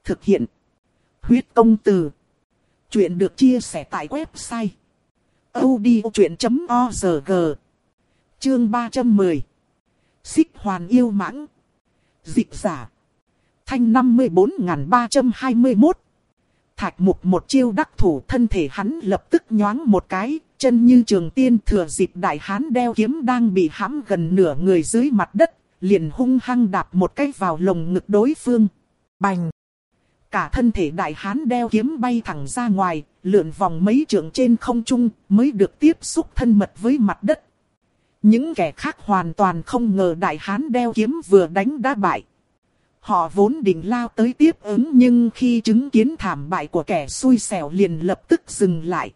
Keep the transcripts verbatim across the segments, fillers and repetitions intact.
Thực hiện. Huyết công từ. Chuyện được chia sẻ tại website audiochuyện chấm org. Chương ba trăm mười. Xích hoàn yêu mãng. Dịch giả. Thanh năm mươi bốn nghìn ba trăm hai mươi mốt. Thạch Mục một chiêu đắc thủ, thân thể hắn lập tức nhoáng một cái, chân như trường tiên, thừa dịp đại hán đeo kiếm đang bị hãm gần nửa người dưới mặt đất, liền hung hăng đạp một cái vào lồng ngực đối phương. Bành! Cả thân thể đại hán đeo kiếm bay thẳng ra ngoài, lượn vòng mấy trượng trên không trung, mới được tiếp xúc thân mật với mặt đất. Những kẻ khác hoàn toàn không ngờ đại hán đeo kiếm vừa đánh đã bại. Họ vốn định lao tới tiếp ứng, nhưng khi chứng kiến thảm bại của kẻ xui xẻo liền lập tức dừng lại.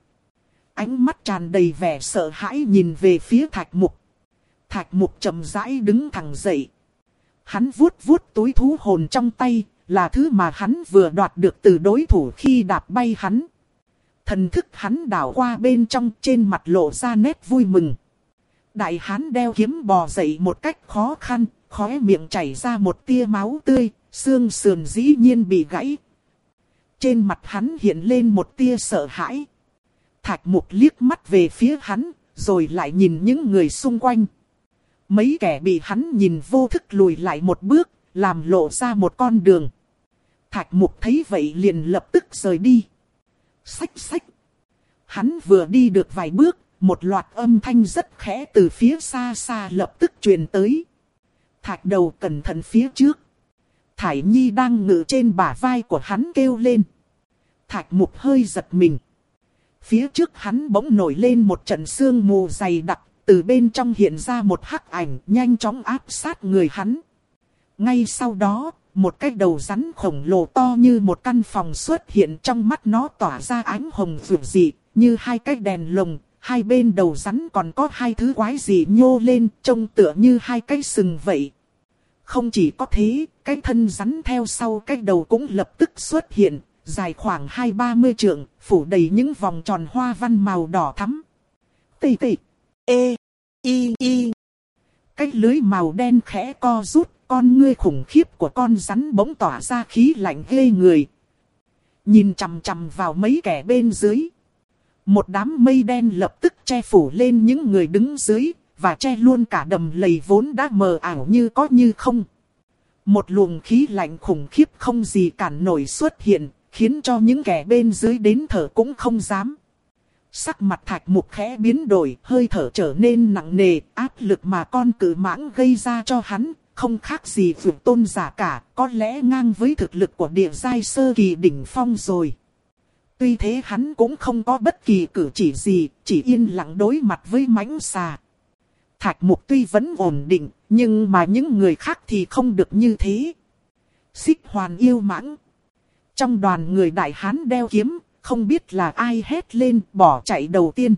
Ánh mắt tràn đầy vẻ sợ hãi nhìn về phía Thạch Mục. Thạch Mục chậm rãi đứng thẳng dậy. Hắn vuốt vuốt túi thú hồn trong tay, là thứ mà hắn vừa đoạt được từ đối thủ khi đạp bay hắn. Thần thức hắn đảo qua bên trong, trên mặt lộ ra nét vui mừng. Đại hán đeo kiếm bò dậy một cách khó khăn, khóe miệng chảy ra một tia máu tươi, xương sườn dĩ nhiên bị gãy. Trên mặt hắn hiện lên một tia sợ hãi. Thạch Mục liếc mắt về phía hắn, rồi lại nhìn những người xung quanh. Mấy kẻ bị hắn nhìn vô thức lùi lại một bước, làm lộ ra một con đường. Thạch Mục thấy vậy liền lập tức rời đi. Xách xách. Hắn vừa đi được vài bước, một loạt âm thanh rất khẽ từ phía xa xa lập tức truyền tới. Thạch Đầu cẩn thận phía trước. Thải Nhi đang ngự trên bả vai của hắn kêu lên. Thạch Mục hơi giật mình. Phía trước hắn bỗng nổi lên một trận sương mù dày đặc, từ bên trong hiện ra một hắc ảnh nhanh chóng áp sát người hắn. Ngay sau đó, một cái đầu rắn khổng lồ to như một căn phòng xuất hiện, trong mắt nó tỏa ra ánh hồng rực dị, như hai cái đèn lồng. Hai bên đầu rắn còn có hai thứ quái dị nhô lên, trông tựa như hai cái sừng vậy. Không chỉ có thế, cái thân rắn theo sau cái đầu cũng lập tức xuất hiện, dài khoảng hai ba mươi trượng, phủ đầy những vòng tròn hoa văn màu đỏ thắm. Tì tì, ê, y, y. Cái lưới màu đen khẽ co rút, con ngươi khủng khiếp của con rắn bỗng tỏa ra khí lạnh ghê người. Nhìn chằm chằm vào mấy kẻ bên dưới. Một đám mây đen lập tức che phủ lên những người đứng dưới, và che luôn cả đầm lầy vốn đã mờ ảo như có như không. Một luồng khí lạnh khủng khiếp không gì cản nổi xuất hiện, khiến cho những kẻ bên dưới đến thở cũng không dám. Sắc mặt Thạch Mục khẽ biến đổi, hơi thở trở nên nặng nề, áp lực mà con cự mãng gây ra cho hắn, không khác gì vượt tôn giả cả, có lẽ ngang với thực lực của địa giai sơ kỳ đỉnh phong rồi. Tuy thế hắn cũng không có bất kỳ cử chỉ gì, chỉ yên lặng đối mặt với mãnh xà. Thạch Mục tuy vẫn ổn định, nhưng mà những người khác thì không được như thế. Xích hoàn yêu mãng. Trong đoàn người đại hán đeo kiếm, không biết là ai hét lên bỏ chạy đầu tiên.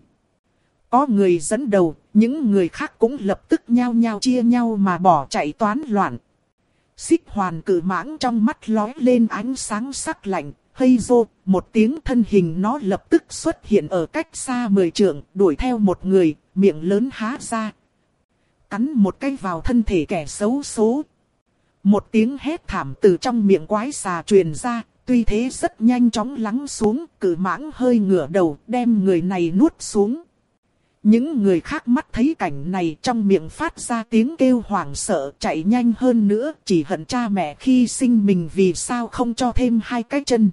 Có người dẫn đầu, những người khác cũng lập tức nhao nhao chia nhau mà bỏ chạy toán loạn. Xích hoàn cự mãng trong mắt lóe lên ánh sáng sắc lạnh. Hây rô, một tiếng, thân hình nó lập tức xuất hiện ở cách xa mười trượng, đuổi theo một người, miệng lớn há ra. Cắn một cái vào thân thể kẻ xấu số. Một tiếng hét thảm từ trong miệng quái xà truyền ra, tuy thế rất nhanh chóng lắng xuống, cự mãng hơi ngửa đầu, đem người này nuốt xuống. Những người khác mắt thấy cảnh này trong miệng phát ra tiếng kêu hoảng sợ, chạy nhanh hơn nữa, chỉ hận cha mẹ khi sinh mình vì sao không cho thêm hai cái chân.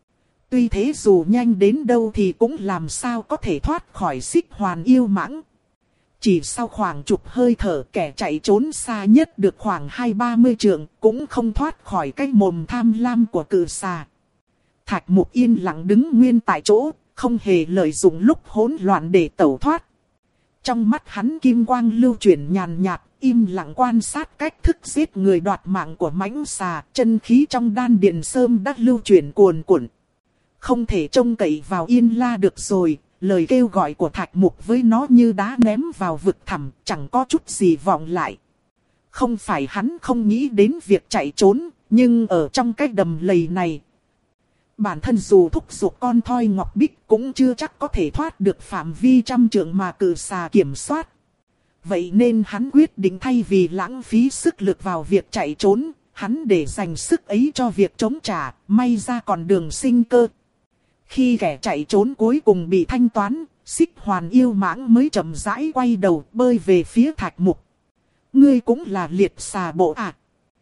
Tuy thế dù nhanh đến đâu thì cũng làm sao có thể thoát khỏi xích hoàn yêu mãng. Chỉ sau khoảng chục hơi thở, kẻ chạy trốn xa nhất được khoảng hai ba mươi trượng, cũng không thoát khỏi cái mồm tham lam của cự xà. Thạch Mục yên lặng đứng nguyên tại chỗ, không hề lợi dụng lúc hỗn loạn để tẩu thoát. Trong mắt hắn kim quang lưu chuyển nhàn nhạt, im lặng quan sát cách thức giết người đoạt mạng của mãnh xà, chân khí trong đan điền sơm đã lưu chuyển cuồn cuộn. Không thể trông cậy vào Yên La được rồi, lời kêu gọi của Thạch Mục với nó như đá ném vào vực thẳm, chẳng có chút gì vọng lại. Không phải hắn không nghĩ đến việc chạy trốn, nhưng ở trong cái đầm lầy này, bản thân dù thúc giục con thoi ngọc bích cũng chưa chắc có thể thoát được phạm vi trăm trượng mà cự xà kiểm soát. Vậy nên hắn quyết định thay vì lãng phí sức lực vào việc chạy trốn, hắn để dành sức ấy cho việc chống trả, may ra còn đường sinh cơ. Khi kẻ chạy trốn cuối cùng bị thanh toán, Xích Hoàn yêu mãng mới chậm rãi quay đầu bơi về phía Thạch Mục. Ngươi cũng là liệt xà bộ à?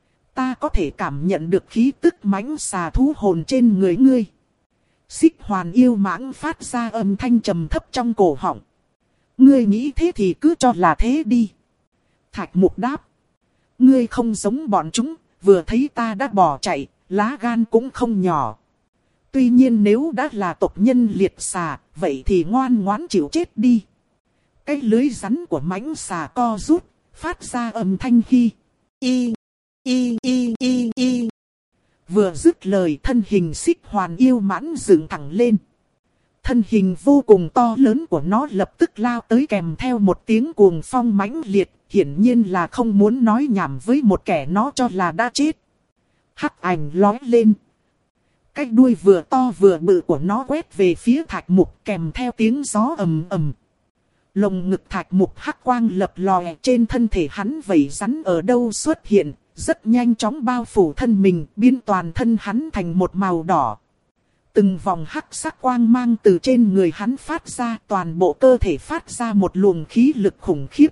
Ta có thể cảm nhận được khí tức mãnh xà thú hồn trên người ngươi. Xích Hoàn yêu mãng phát ra âm thanh trầm thấp trong cổ họng. Ngươi nghĩ thế thì cứ cho là thế đi. Thạch Mục đáp. Ngươi không giống bọn chúng, vừa thấy ta đã bỏ chạy, lá gan cũng không nhỏ. Tuy nhiên nếu đã là tộc nhân liệt xà, vậy thì ngoan ngoãn chịu chết đi. Cái lưới rắn của mãnh xà co rút, phát ra âm thanh khi. Y, y, y, y, y. Vừa dứt lời thân hình Xích Hoàn yêu mãn dựng thẳng lên. Thân hình vô cùng to lớn của nó lập tức lao tới kèm theo một tiếng cuồng phong mãnh liệt, hiển nhiên là không muốn nói nhảm với một kẻ nó cho là đã chết. Hắc ảnh lói lên. Cái đuôi vừa to vừa bự của nó quét về phía Thạch Mục kèm theo tiếng gió ầm ầm. Lồng ngực Thạch Mục hắc quang lập lòe, trên thân thể hắn vảy rắn ở đâu xuất hiện, rất nhanh chóng bao phủ thân mình, biến toàn thân hắn thành một màu đỏ. Từng vòng hắc sắc quang mang từ trên người hắn phát ra, toàn bộ cơ thể phát ra một luồng khí lực khủng khiếp.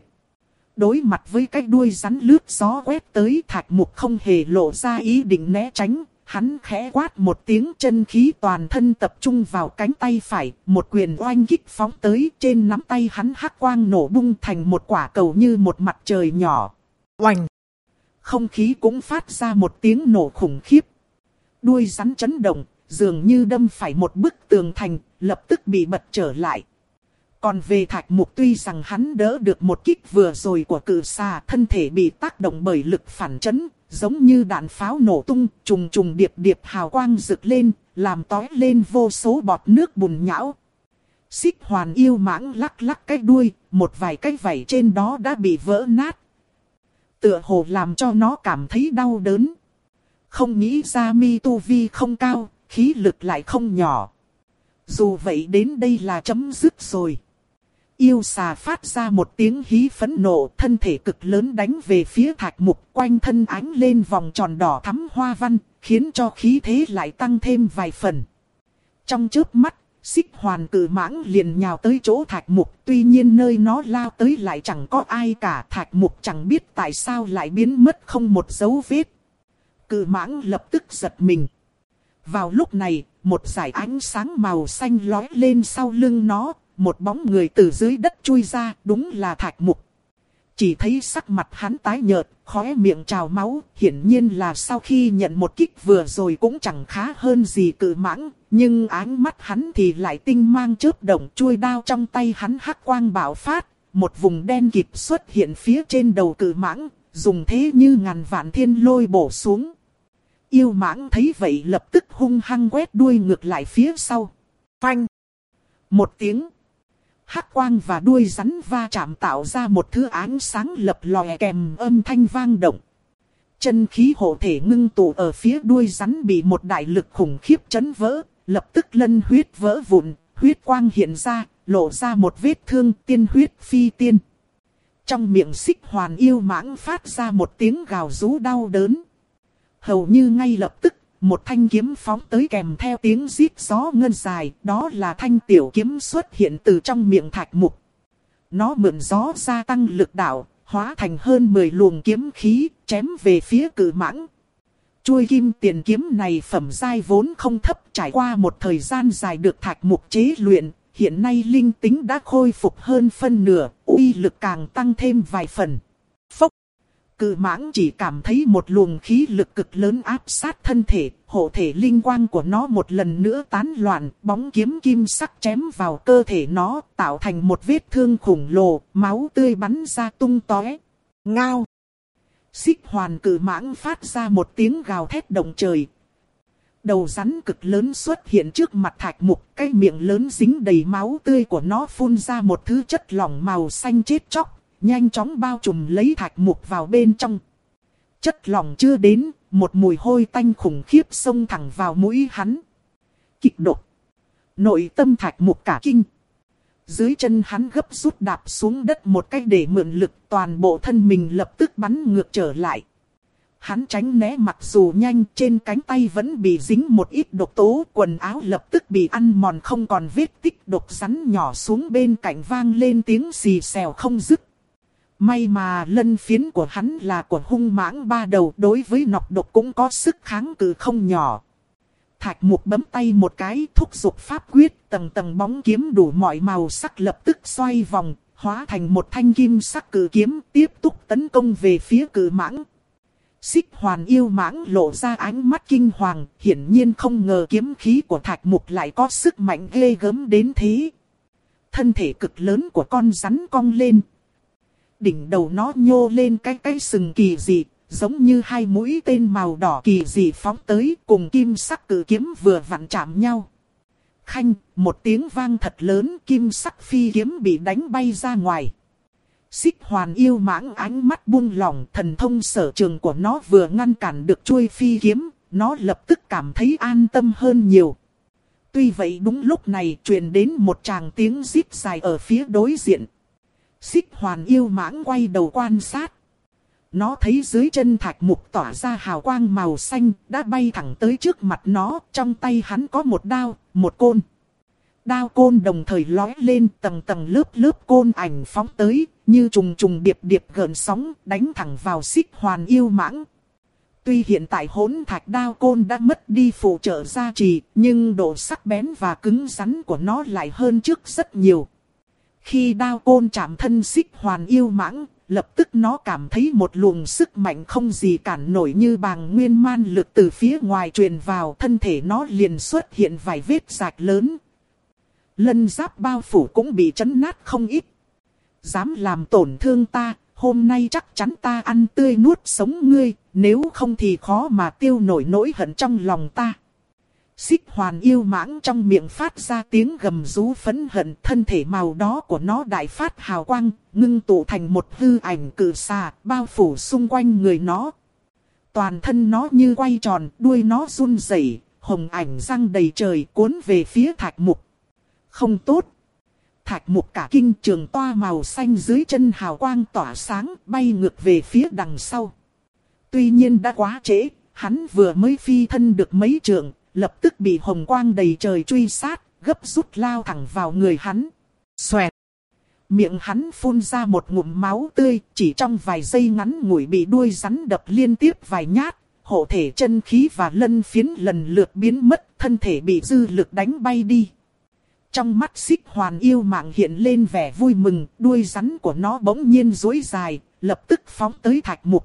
Đối mặt với cái đuôi rắn lướt gió quét tới, Thạch Mục không hề lộ ra ý định né tránh. Hắn khẽ quát một tiếng, chân khí toàn thân tập trung vào cánh tay phải, một quyền oanh kích phóng tới, trên nắm tay hắn hắc quang nổ bung thành một quả cầu như một mặt trời nhỏ. Oanh! Không khí cũng phát ra một tiếng nổ khủng khiếp. Đuôi rắn chấn động, dường như đâm phải một bức tường thành, lập tức bị bật trở lại. Còn về Thạch Mục, tuy rằng hắn đỡ được một kích vừa rồi của cự xà, thân thể bị tác động bởi lực phản chấn, giống như đạn pháo nổ tung, trùng trùng điệp điệp hào quang rực lên, làm tóe lên vô số bọt nước bùn nhão. Xích Hoàn yêu mãng lắc lắc cái đuôi, một vài cái vảy trên đó đã bị vỡ nát. Tựa hồ làm cho nó cảm thấy đau đớn. Không nghĩ ra mi tu vi không cao, khí lực lại không nhỏ. Dù vậy đến đây là chấm dứt rồi. Yêu xà phát ra một tiếng hí phẫn nộ, thân thể cực lớn đánh về phía Thạch Mục, quanh thân ánh lên vòng tròn đỏ thắm hoa văn, khiến cho khí thế lại tăng thêm vài phần. Trong chớp mắt, Xích Hoàn cự mãng liền nhào tới chỗ Thạch Mục, tuy nhiên nơi nó lao tới lại chẳng có ai cả. Thạch Mục chẳng biết tại sao lại biến mất không một dấu vết. Cự mãng lập tức giật mình. Vào lúc này, một dải ánh sáng màu xanh lóe lên sau lưng nó. Một bóng người từ dưới đất chui ra, đúng là Thạch Mục. Chỉ thấy sắc mặt hắn tái nhợt, khóe miệng trào máu, hiển nhiên là sau khi nhận một kích vừa rồi cũng chẳng khá hơn gì cự mãng, nhưng ánh mắt hắn thì lại tinh mang chớp động, chuôi đao trong tay hắn hắc quang bạo phát, một vùng đen kịt xuất hiện phía trên đầu cự mãng, dùng thế như ngàn vạn thiên lôi bổ xuống. Yêu mãng thấy vậy lập tức hung hăng quét đuôi ngược lại phía sau. Phanh! Một tiếng. Hắc quang và đuôi rắn va chạm tạo ra một thứ ánh sáng lập lòe kèm âm thanh vang động. Chân khí hộ thể ngưng tụ ở phía đuôi rắn bị một đại lực khủng khiếp chấn vỡ, lập tức lân huyết vỡ vụn, huyết quang hiện ra, lộ ra một vết thương, tiên huyết phi tiên. Trong miệng Xích Hoàn yêu mãng phát ra một tiếng gào rú đau đớn. Hầu như ngay lập tức, một thanh kiếm phóng tới kèm theo tiếng rít gió ngân dài, đó là thanh tiểu kiếm xuất hiện từ trong miệng Thạch Mục. Nó mượn gió gia tăng lực đạo, hóa thành hơn mười luồng kiếm khí, chém về phía cự mãng. Chuôi kim tiền kiếm này phẩm giai vốn không thấp, trải qua một thời gian dài được Thạch Mục chế luyện, hiện nay linh tính đã khôi phục hơn phân nửa, uy lực càng tăng thêm vài phần. Phốc! Cự mãng chỉ cảm thấy một luồng khí lực cực lớn áp sát thân thể, hộ thể linh quang của nó một lần nữa tán loạn, bóng kiếm kim sắc chém vào cơ thể nó, tạo thành một vết thương khủng lồ, máu tươi bắn ra tung tóe. Ngao! Xích Hoàn cự mãng phát ra một tiếng gào thét động trời. Đầu rắn cực lớn xuất hiện trước mặt Thạch Mục, cái miệng lớn dính đầy máu tươi của nó phun ra một thứ chất lỏng màu xanh chết chóc. Nhanh chóng bao trùm lấy Thạch Mục vào bên trong. Chất lỏng chưa đến, một mùi hôi tanh khủng khiếp xông thẳng vào mũi hắn. Kịch độc. Nội tâm Thạch Mục cả kinh. Dưới chân hắn gấp rút đạp xuống đất một cách để mượn lực, toàn bộ thân mình lập tức bắn ngược trở lại. hắn tránh né mặc dù nhanh, trên cánh tay vẫn bị dính một ít độc tố, quần áo lập tức bị ăn mòn không còn vết tích, độc rắn nhỏ xuống bên cạnh vang lên tiếng xì xèo không dứt. May mà lân phiến của hắn là của hung mãng ba đầu, đối với nọc độc cũng có sức kháng cự không nhỏ. Thạch Mục bấm tay một cái, thúc giục pháp quyết, tầng tầng bóng kiếm đủ mọi màu sắc lập tức xoay vòng, hóa thành một thanh kim sắc cự kiếm, tiếp tục tấn công về phía cự mãng. Xích Hoàn yêu mãng lộ ra ánh mắt kinh hoàng, hiển nhiên không ngờ kiếm khí của Thạch Mục lại có sức mạnh ghê gớm đến thế. Thân thể cực lớn của con rắn cong lên. Đỉnh đầu nó nhô lên cái cái sừng kỳ dị, giống như hai mũi tên màu đỏ kỳ dị phóng tới, cùng kim sắc cự kiếm vừa vặn chạm nhau. Khanh, một tiếng vang thật lớn, kim sắc phi kiếm bị đánh bay ra ngoài. Xích Hoàn yêu mãng ánh mắt buông lỏng, thần thông sở trường của nó vừa ngăn cản được chuôi phi kiếm, nó lập tức cảm thấy an tâm hơn nhiều. Tuy vậy đúng lúc này truyền đến một tràng tiếng rít dài ở phía đối diện. Xích Hoàn yêu mãng quay đầu quan sát. Nó thấy dưới chân Thạch Mục tỏa ra hào quang màu xanh, đã bay thẳng tới trước mặt nó, trong tay hắn có một đao, một côn. Đao côn đồng thời lói lên, tầng tầng lớp lớp côn ảnh phóng tới, như trùng trùng điệp điệp gợn sóng, đánh thẳng vào Xích Hoàn yêu mãng. Tuy hiện tại hỗn thạch đao côn đã mất đi phụ trợ gia trì, nhưng độ sắc bén và cứng rắn của nó lại hơn trước rất nhiều. Khi đao côn chạm thân Xích Hoàn yêu mãng, lập tức nó cảm thấy một luồng sức mạnh không gì cản nổi như bàng nguyên man lực từ phía ngoài truyền vào, thân thể nó liền xuất hiện vài vết rạch lớn. Lân giáp bao phủ cũng bị chấn nát không ít. Dám làm tổn thương ta, hôm nay chắc chắn ta ăn tươi nuốt sống ngươi, nếu không thì khó mà tiêu nổi nỗi hận trong lòng ta. Xích Hoàn yêu mãng trong miệng phát ra tiếng gầm rú phẫn hận, thân thể màu đó của nó đại phát hào quang, ngưng tụ thành một hư ảnh cự xà, bao phủ xung quanh người nó. Toàn thân nó như quay tròn, đuôi nó run rẩy, hồng ảnh răng đầy trời cuốn về phía Thạch Mục. Không tốt! Thạch Mục cả kinh, trường toa màu xanh dưới chân hào quang tỏa sáng, bay ngược về phía đằng sau. Tuy nhiên đã quá trễ, hắn vừa mới phi thân được mấy trượng, lập tức bị hồng quang đầy trời truy sát, gấp rút lao thẳng vào người hắn. Xoẹt! Miệng hắn phun ra một ngụm máu tươi, chỉ trong vài giây ngắn ngủi bị đuôi rắn đập liên tiếp vài nhát, hộ thể chân khí và lân phiến lần lượt biến mất, thân thể bị dư lực đánh bay đi. Trong mắt Xích Hoàn yêu mãng hiện lên vẻ vui mừng, đuôi rắn của nó bỗng nhiên duỗi dài, lập tức phóng tới Thạch Mục.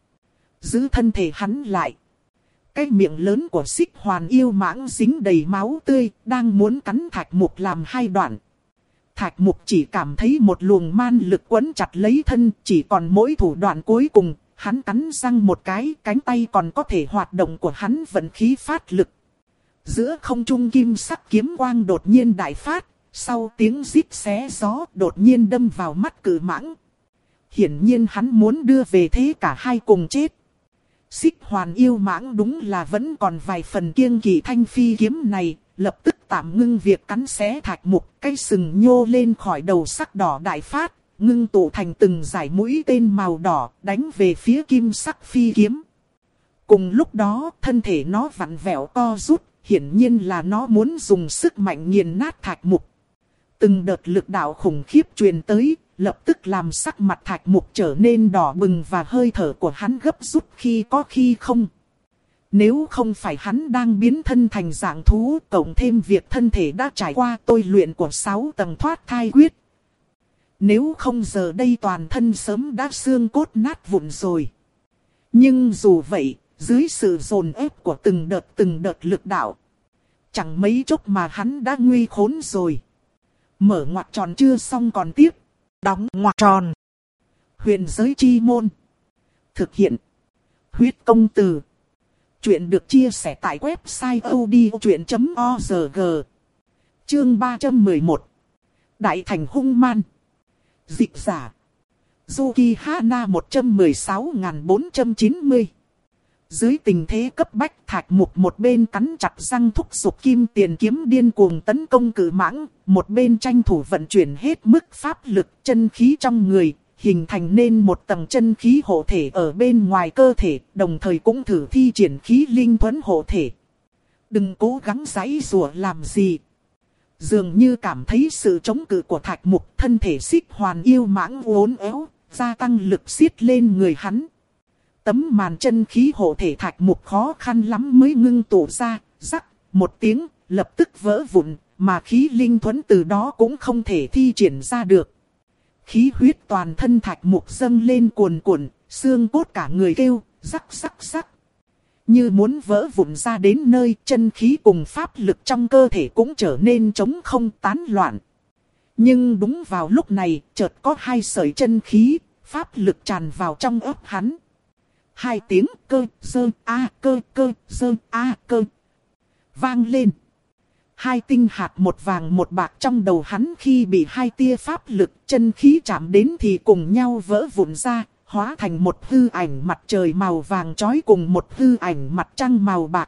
Giữ thân thể hắn lại. Cái miệng lớn của Xích Hoàn yêu mãng dính đầy máu tươi, đang muốn cắn Thạch Mục làm hai đoạn. Thạch Mục chỉ cảm thấy một luồng man lực quấn chặt lấy thân, chỉ còn mỗi thủ đoạn cuối cùng, hắn cắn răng một cái, cánh tay còn có thể hoạt động của hắn vận khí phát lực. Giữa không trung kim sắc kiếm quang đột nhiên đại phát, sau tiếng rít xé gió đột nhiên đâm vào mắt cự mãng. Hiển nhiên hắn muốn đưa về thế cả hai cùng chết. Xích Hoàn yêu mãng đúng là vẫn còn vài phần kiêng kỵ thanh phi kiếm này, lập tức tạm ngưng việc cắn xé Thạch Mục, cái sừng nhô lên khỏi đầu sắc đỏ đại phát, ngưng tụ thành từng dải mũi tên màu đỏ, đánh về phía kim sắc phi kiếm. Cùng lúc đó, thân thể nó vặn vẹo co rút, hiển nhiên là nó muốn dùng sức mạnh nghiền nát Thạch Mục. Từng đợt lực đạo khủng khiếp truyền tới, lập tức làm sắc mặt Thạch Mục trở nên đỏ bừng và hơi thở của hắn gấp rút khi có khi không. Nếu không phải hắn đang biến thân thành dạng thú, cộng thêm việc thân thể đã trải qua tôi luyện của sáu tầng thoát thai quyết. Nếu không giờ đây toàn thân sớm đã xương cốt nát vụn rồi. Nhưng dù vậy, dưới sự dồn ép của từng đợt từng đợt lực đạo, chẳng mấy chốc mà hắn đã nguy khốn rồi. Mở ngoặc tròn chưa xong còn tiếp. Đóng ngoặc tròn. Huyền giới chi môn. Thực hiện. Huyết công từ. Chuyện được chia sẻ tại website odchuyện chấm org. Chương ba trăm mười một. Đại thành hung man. Dịch giả. Yuki Hana một trăm mười sáu nghìn bốn trăm chín mươi. Dưới tình thế cấp bách, Thạch Mục một bên cắn chặt răng thúc giục kim tiền kiếm điên cuồng tấn công cự mãng, một bên tranh thủ vận chuyển hết mức pháp lực chân khí trong người, hình thành nên một tầng chân khí hộ thể ở bên ngoài cơ thể, đồng thời cũng thử thi triển khí linh thuẫn hộ thể. Đừng cố gắng giãy giụa làm gì. Dường như cảm thấy sự chống cự của Thạch Mục, thân thể Xích Hoàn yêu mãng uốn éo, gia tăng lực xiết lên người hắn. Tấm màn chân khí hộ thể Thạch Mục khó khăn lắm mới ngưng tụ ra, rắc, một tiếng, lập tức vỡ vụn, mà khí linh thuẫn từ đó cũng không thể thi triển ra được. Khí huyết toàn thân Thạch Mục dâng lên cuồn cuộn, xương cốt cả người kêu, rắc rắc rắc. Như muốn vỡ vụn ra đến nơi, chân khí cùng pháp lực trong cơ thể cũng trở nên trống không tán loạn. Nhưng đúng vào lúc này, chợt có hai sợi chân khí, pháp lực tràn vào trong ấp hắn. Hai tiếng cơ, dơ, a, cơ, cơ, dơ, a, cơ. Vang lên. Hai tinh hạt một vàng một bạc trong đầu hắn khi bị hai tia pháp lực chân khí chạm đến thì cùng nhau vỡ vụn ra, hóa thành một hư ảnh mặt trời màu vàng chói cùng một hư ảnh mặt trăng màu bạc.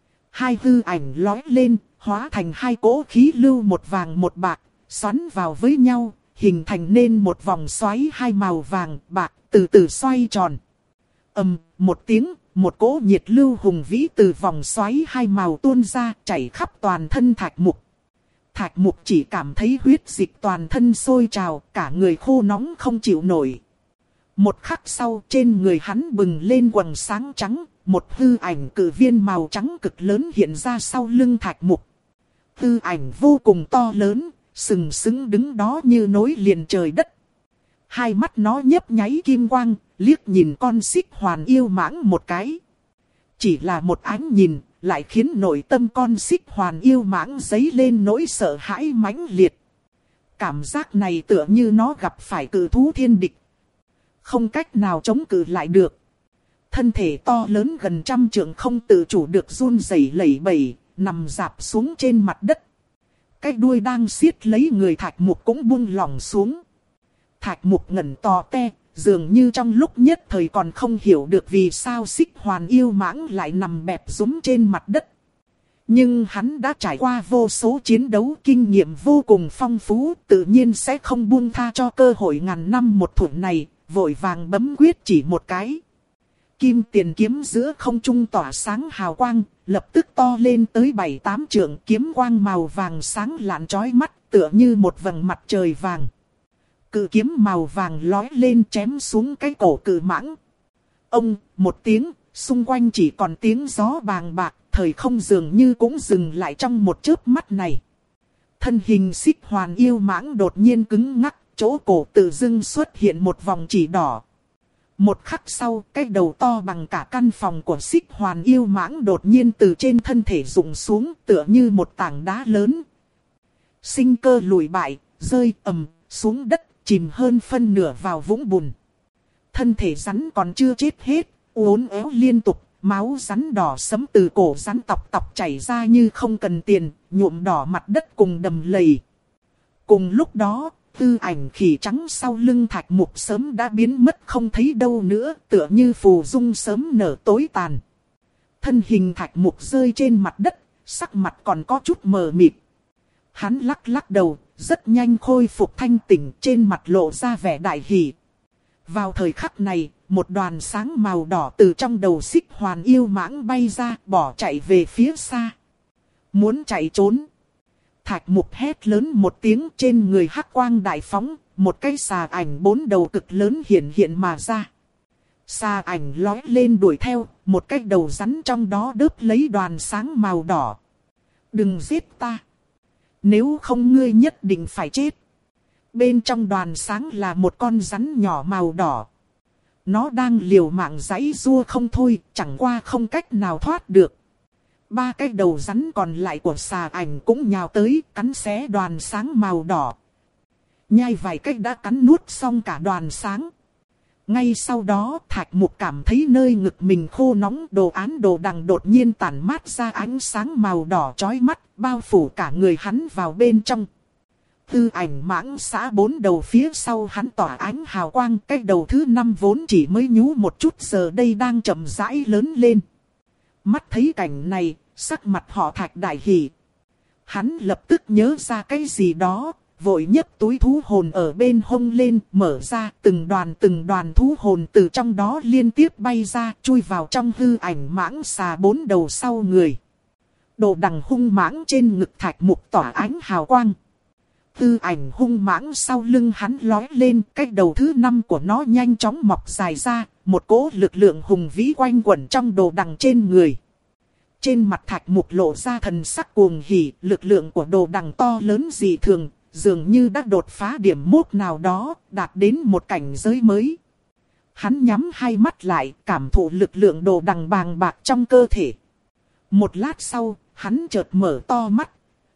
Hai hư ảnh lói lên, hóa thành hai cỗ khí lưu một vàng một bạc, xoắn vào với nhau, hình thành nên một vòng xoáy hai màu vàng bạc, từ từ xoay tròn. Ầm, một tiếng, một cỗ nhiệt lưu hùng vĩ từ vòng xoáy hai màu tuôn ra, chảy khắp toàn thân Thạch Mục. Thạch Mục chỉ cảm thấy huyết dịch toàn thân sôi trào, cả người khô nóng không chịu nổi. Một khắc sau, trên người hắn bừng lên quầng sáng trắng, một hư ảnh cự viên màu trắng cực lớn hiện ra sau lưng Thạch Mục. Hư ảnh vô cùng to lớn, sừng sững đứng đó như nối liền trời đất. Hai mắt nó nhấp nháy kim quang, liếc nhìn con Xích Hoàn yêu mãng một cái. Chỉ là một ánh nhìn, lại khiến nội tâm con Xích Hoàn yêu mãng dấy lên nỗi sợ hãi mãnh liệt. Cảm giác này tựa như nó gặp phải cự thú thiên địch. Không cách nào chống cự lại được. Thân thể to lớn gần trăm trượng không tự chủ được run rẩy lẩy bẩy, nằm rạp xuống trên mặt đất. Cái đuôi đang siết lấy người Thạch Mục cũng buông lỏng xuống. Thạch Mục ngẩn to te, dường như trong lúc nhất thời còn không hiểu được vì sao Xích Hoàn yêu mãng lại nằm bẹp rúm trên mặt đất. Nhưng hắn đã trải qua vô số chiến đấu, kinh nghiệm vô cùng phong phú, tự nhiên sẽ không buông tha cho cơ hội ngàn năm một thủa này, vội vàng bấm quyết chỉ một cái. Kim tiền kiếm giữa không trung tỏa sáng hào quang, lập tức to lên tới bảy tám trượng, kiếm quang màu vàng sáng lạn chói mắt, tựa như một vầng mặt trời vàng. Cự kiếm màu vàng lói lên chém xuống cái cổ cự mãng. Ông, một tiếng, xung quanh chỉ còn tiếng gió bàng bạc, thời không dường như cũng dừng lại trong một chớp mắt này. Thân hình Xích Hoàn yêu mãng đột nhiên cứng ngắc, chỗ cổ tự dưng xuất hiện một vòng chỉ đỏ. Một khắc sau, cái đầu to bằng cả căn phòng của Xích Hoàn yêu mãng đột nhiên từ trên thân thể rụng xuống, tựa như một tảng đá lớn. Sinh cơ lùi bại, rơi ầm xuống đất, chìm hơn phân nửa vào vũng bùn. Thân thể rắn còn chưa chết hết, uốn éo liên tục, máu rắn đỏ sẫm từ cổ rắn tọc tọc chảy ra như không cần tiền, nhuộm đỏ mặt đất cùng đầm lầy. Cùng lúc đó, tư ảnh khỉ trắng sau lưng Thạch Mục sớm đã biến mất không thấy đâu nữa, tựa như phù dung sớm nở tối tàn. Thân hình Thạch Mục rơi trên mặt đất, sắc mặt còn có chút mờ mịt. Hắn lắc lắc đầu, rất nhanh khôi phục thanh tỉnh, trên mặt lộ ra vẻ đại hỉ. Vào thời khắc này, một đoàn sáng màu đỏ từ trong đầu Xích Hoàn yêu mãng bay ra, bỏ chạy về phía xa. Muốn chạy trốn. Thạch Mục hét lớn một tiếng, trên người hắc quang đại phóng, một cái xà ảnh bốn đầu cực lớn hiện hiện mà ra. Xà ảnh lói lên đuổi theo, một cái đầu rắn trong đó đớp lấy đoàn sáng màu đỏ. Đừng giết ta. Nếu không ngươi nhất định phải chết. Bên trong đoàn sáng là một con rắn nhỏ màu đỏ. Nó đang liều mạng giãy giụa không thôi, chẳng qua không cách nào thoát được. Ba cái đầu rắn còn lại của xà ảnh cũng nhào tới, cắn xé đoàn sáng màu đỏ. Nhai vài cách đã cắn nuốt xong cả đoàn sáng. Ngay sau đó, Thạch Mục cảm thấy nơi ngực mình khô nóng, đồ án đồ đằng đột nhiên tản mát ra ánh sáng màu đỏ chói mắt, bao phủ cả người hắn vào bên trong. Tư ảnh mãng xã bốn đầu phía sau hắn tỏa ánh hào quang, cái đầu thứ năm vốn chỉ mới nhú một chút giờ đây đang chậm rãi lớn lên. Mắt thấy cảnh này, sắc mặt họ Thạch đại hỉ. Hắn lập tức nhớ ra cái gì đó, vội nhấc túi thú hồn ở bên hông lên, mở ra, từng đoàn từng đoàn thú hồn từ trong đó liên tiếp bay ra, chui vào trong hư ảnh mãng xà bốn đầu sau người. Đồ đằng hung mãng trên ngực Thạch Mục tỏa ánh hào quang. Hư ảnh hung mãng sau lưng hắn lói lên, cái đầu thứ năm của nó nhanh chóng mọc dài ra, một cỗ lực lượng hùng vĩ quanh quẩn trong đồ đằng trên người. Trên mặt Thạch Mục lộ ra thần sắc cuồng hỉ, lực lượng của đồ đằng to lớn dị thường, dường như đã đột phá điểm mốt nào đó, đạt đến một cảnh giới mới. Hắn nhắm hai mắt lại, cảm thụ lực lượng đồ đằng bàng bạc trong cơ thể. Một lát sau, hắn chợt mở to mắt.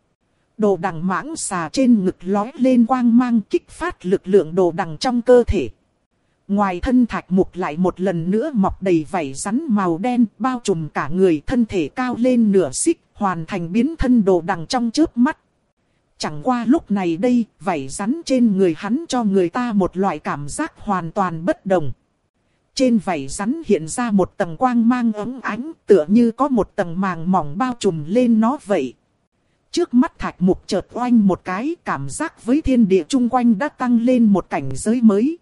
Đồ đằng mãng xà trên ngực lói lên quang mang kích phát lực lượng đồ đằng trong cơ thể. Ngoài thân Thạch Mục lại một lần nữa mọc đầy vảy rắn màu đen, bao trùm cả người, thân thể cao lên nửa xích, hoàn thành biến thân đồ đằng trong chớp mắt. Chẳng qua lúc này đây, vảy rắn trên người hắn cho người ta một loại cảm giác hoàn toàn bất đồng. Trên vảy rắn hiện ra một tầng quang mang ấm ánh, tựa như có một tầng màng mỏng bao trùm lên nó vậy. Trước mắt Thạch Mục chợt oanh một cái, cảm giác với thiên địa chung quanh đã tăng lên một cảnh giới mới.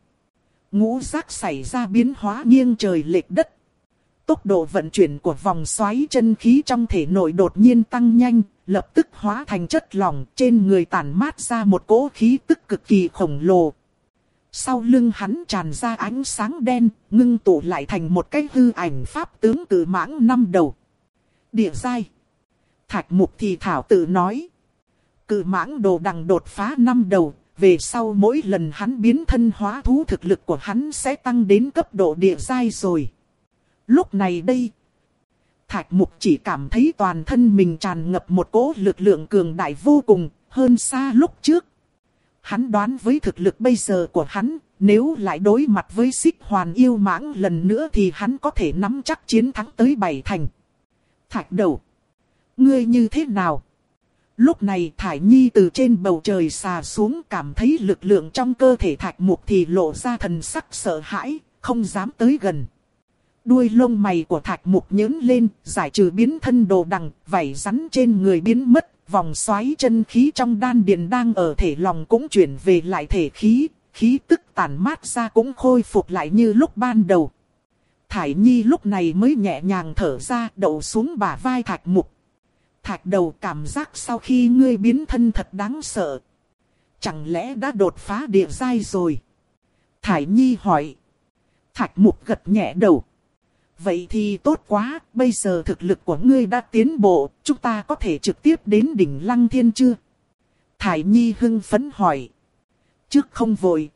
Ngũ giác xảy ra biến hóa nghiêng trời lệch đất. Tốc độ vận chuyển của vòng xoáy chân khí trong thể nội đột nhiên tăng nhanh, lập tức hóa thành chất lỏng, trên người tản mát ra một cỗ khí tức cực kỳ khổng lồ. Sau lưng hắn tràn ra ánh sáng đen, ngưng tụ lại thành một cái hư ảnh pháp tướng cự mãng năm đầu. Địa giai. Thạch Mục thì thảo tự nói. Cự mãng đồ đằng đột phá năm đầu, về sau mỗi lần hắn biến thân hóa thú thực lực của hắn sẽ tăng đến cấp độ địa giai rồi. Lúc này đây, Thạch Mục chỉ cảm thấy toàn thân mình tràn ngập một cỗ lực lượng cường đại vô cùng, hơn xa lúc trước. Hắn đoán với thực lực bây giờ của hắn, nếu lại đối mặt với Xích Hoàn yêu mãng lần nữa thì hắn có thể nắm chắc chiến thắng tới bảy thành. Thạch Đầu, ngươi như thế nào? Lúc này Thải Nhi từ trên bầu trời xà xuống, cảm thấy lực lượng trong cơ thể Thạch Mục thì lộ ra thần sắc sợ hãi, không dám tới gần. Đuôi lông mày của Thạch Mục nhớn lên, giải trừ biến thân đồ đằng, vảy rắn trên người biến mất, vòng xoáy chân khí trong đan điền đang ở thể lòng cũng chuyển về lại thể khí, khí tức tản mát ra cũng khôi phục lại như lúc ban đầu. Thải Nhi lúc này mới nhẹ nhàng thở ra, đậu xuống bả vai Thạch Mục. Thạch Đầu, cảm giác sau khi ngươi biến thân thật đáng sợ. Chẳng lẽ đã đột phá địa giai rồi? Thải Nhi hỏi. Thạch Mục gật nhẹ đầu. Vậy thì tốt quá, bây giờ thực lực của ngươi đã tiến bộ, chúng ta có thể trực tiếp đến đỉnh Lăng Thiên chưa? Thải Nhi hưng phấn hỏi. Trước không vội.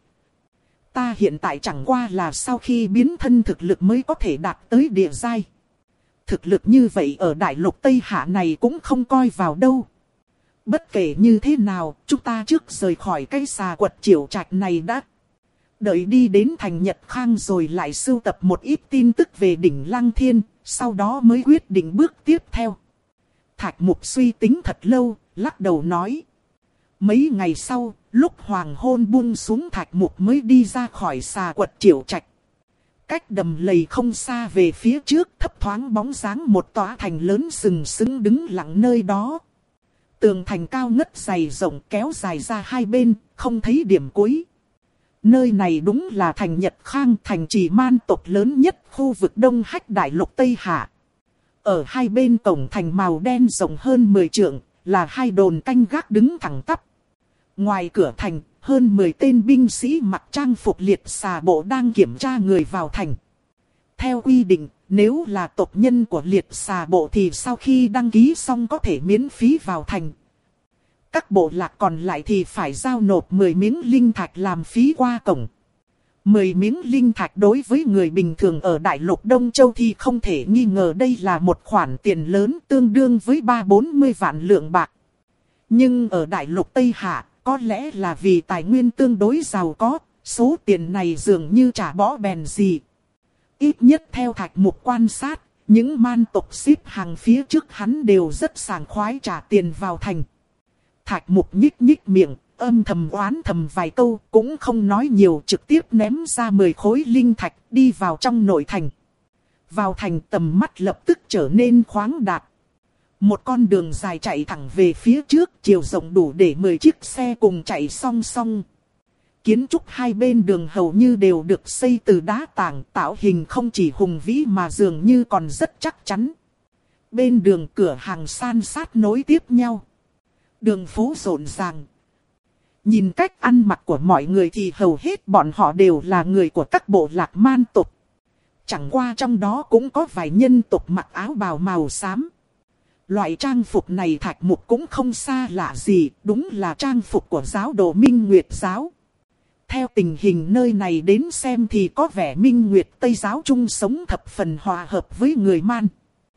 Ta hiện tại chẳng qua là sau khi biến thân thực lực mới có thể đạt tới địa giai. Thực lực như vậy ở đại lục Tây Hạ này cũng không coi vào đâu. Bất kể như thế nào, chúng ta trước rời khỏi cái xà quật Triệu Trạch này đã. Đợi đi đến thành Nhật Khang rồi lại sưu tập một ít tin tức về đỉnh Lăng Thiên, sau đó mới quyết định bước tiếp theo. Thạch Mục suy tính thật lâu, lắc đầu nói. Mấy ngày sau, lúc hoàng hôn buông xuống, Thạch Mục mới đi ra khỏi xà quật Triệu Trạch. Cách đầm lầy không xa về phía trước, thấp thoáng bóng dáng một tòa thành lớn sừng sững đứng lặng nơi đó. Tường thành cao ngất dày rộng kéo dài ra hai bên, không thấy điểm cuối. Nơi này đúng là thành Nhật Khang, thành trì man tộc lớn nhất khu vực Đông Hách đại lục Tây Hạ. Ở hai bên cổng thành màu đen rộng hơn mười trượng, là hai đồn canh gác đứng thẳng tắp. Ngoài cửa thành, hơn mười tên binh sĩ mặc trang phục liệt xà bộ đang kiểm tra người vào thành. Theo quy định, nếu là tộc nhân của liệt xà bộ thì sau khi đăng ký xong có thể miễn phí vào thành. Các bộ lạc còn lại thì phải giao nộp mười miếng linh thạch làm phí qua cổng. mười miếng linh thạch đối với người bình thường ở đại lục Đông Châu thì không thể nghi ngờ đây là một khoản tiền lớn, tương đương với ba bốn mươi vạn lượng bạc. Nhưng ở đại lục Tây Hạ, có lẽ là vì tài nguyên tương đối giàu có, số tiền này dường như chả bỏ bèn gì. Ít nhất theo Thạch Mục quan sát, những man tộc xếp hàng phía trước hắn đều rất sảng khoái trả tiền vào thành. Thạch Mục nhích nhích miệng, âm thầm oán thầm vài câu, cũng không nói nhiều, trực tiếp ném ra mười khối linh thạch đi vào trong nội thành. Vào thành tầm mắt lập tức trở nên khoáng đạt. Một con đường dài chạy thẳng về phía trước, chiều rộng đủ để mười chiếc xe cùng chạy song song. Kiến trúc hai bên đường hầu như đều được xây từ đá tảng, tạo hình không chỉ hùng vĩ mà dường như còn rất chắc chắn. Bên đường cửa hàng san sát nối tiếp nhau. Đường phố rộn ràng. Nhìn cách ăn mặc của mọi người thì hầu hết bọn họ đều là người của các bộ lạc man tộc. Chẳng qua trong đó cũng có vài nhân tộc mặc áo bào màu xám. Loại trang phục này Thạch Mục cũng không xa lạ gì, đúng là trang phục của giáo đồ Minh Nguyệt giáo. Theo tình hình nơi này đến xem thì có vẻ Minh Nguyệt Tây giáo chung sống thập phần hòa hợp với người man.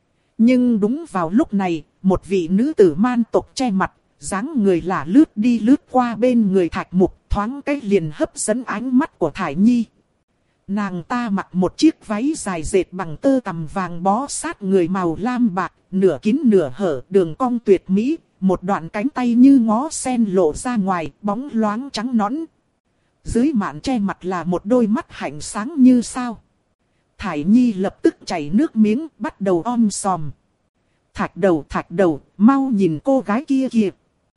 Nhưng đúng vào lúc này, một vị nữ tử man tộc che mặt, dáng người lả lướt đi lướt qua bên người Thạch Mục, thoáng cái liền hấp dẫn ánh mắt của Thải Nhi. Nàng ta mặc một chiếc váy dài dệt bằng tơ tằm vàng bó sát người màu lam bạc, nửa kín nửa hở, đường cong tuyệt mỹ, một đoạn cánh tay như ngó sen lộ ra ngoài, bóng loáng trắng nõn. Dưới màn che mặt là một đôi mắt hạnh sáng như sao. Thải Nhi lập tức chảy nước miếng, bắt đầu om sòm. Thạch đầu, thạch đầu, mau nhìn cô gái kia kìa.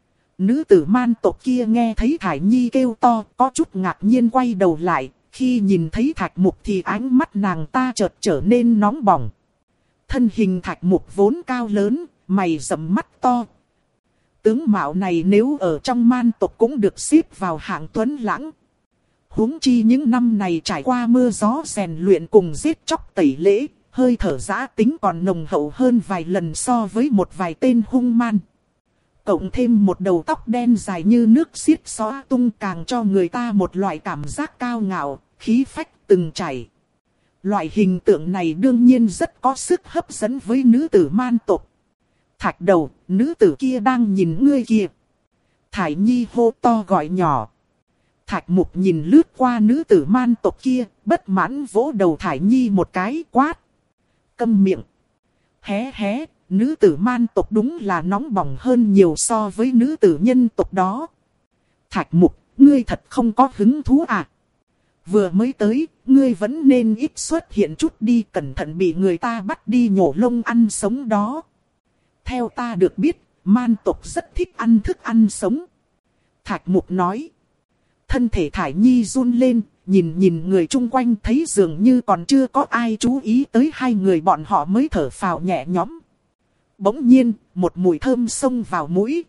Nữ tử man tộc kia nghe thấy Thải Nhi kêu to, có chút ngạc nhiên quay đầu lại. Khi nhìn thấy Thạch Mục thì ánh mắt nàng ta chợt trở nên nóng bỏng. Thân hình Thạch Mục vốn cao lớn, mày rậm mắt to. Tướng mạo này nếu ở trong man tộc cũng được xếp vào hạng tuấn lãng. Huống chi những năm này trải qua mưa gió rèn luyện cùng giết chóc tẩy lễ, hơi thở dã tính còn nồng hậu hơn vài lần so với một vài tên hung man. Cộng thêm một đầu tóc đen dài như nước xiết xõa tung càng cho người ta một loại cảm giác cao ngạo, khí phách từng chảy. Loại hình tượng này đương nhiên rất có sức hấp dẫn với nữ tử man tộc. Thạch đầu, nữ tử kia đang nhìn ngươi kìa. Thải Nhi hô to gọi nhỏ. Thạch Mục nhìn lướt qua nữ tử man tộc kia, bất mãn vỗ đầu Thải Nhi một cái quát. Câm miệng. Hé hé, nữ tử man tộc đúng là nóng bỏng hơn nhiều so với nữ tử nhân tộc đó. Thạch Mục, ngươi thật không có hứng thú à? Vừa mới tới, ngươi vẫn nên ít xuất hiện chút đi, cẩn thận bị người ta bắt đi nhổ lông ăn sống đó. Theo ta được biết, man tộc rất thích ăn thức ăn sống. Thạch Mục nói. Thân thể Thải Nhi run lên, nhìn nhìn người chung quanh thấy dường như còn chưa có ai chú ý tới hai người bọn họ mới thở phào nhẹ nhõm. Bỗng nhiên, một mùi thơm xông vào mũi.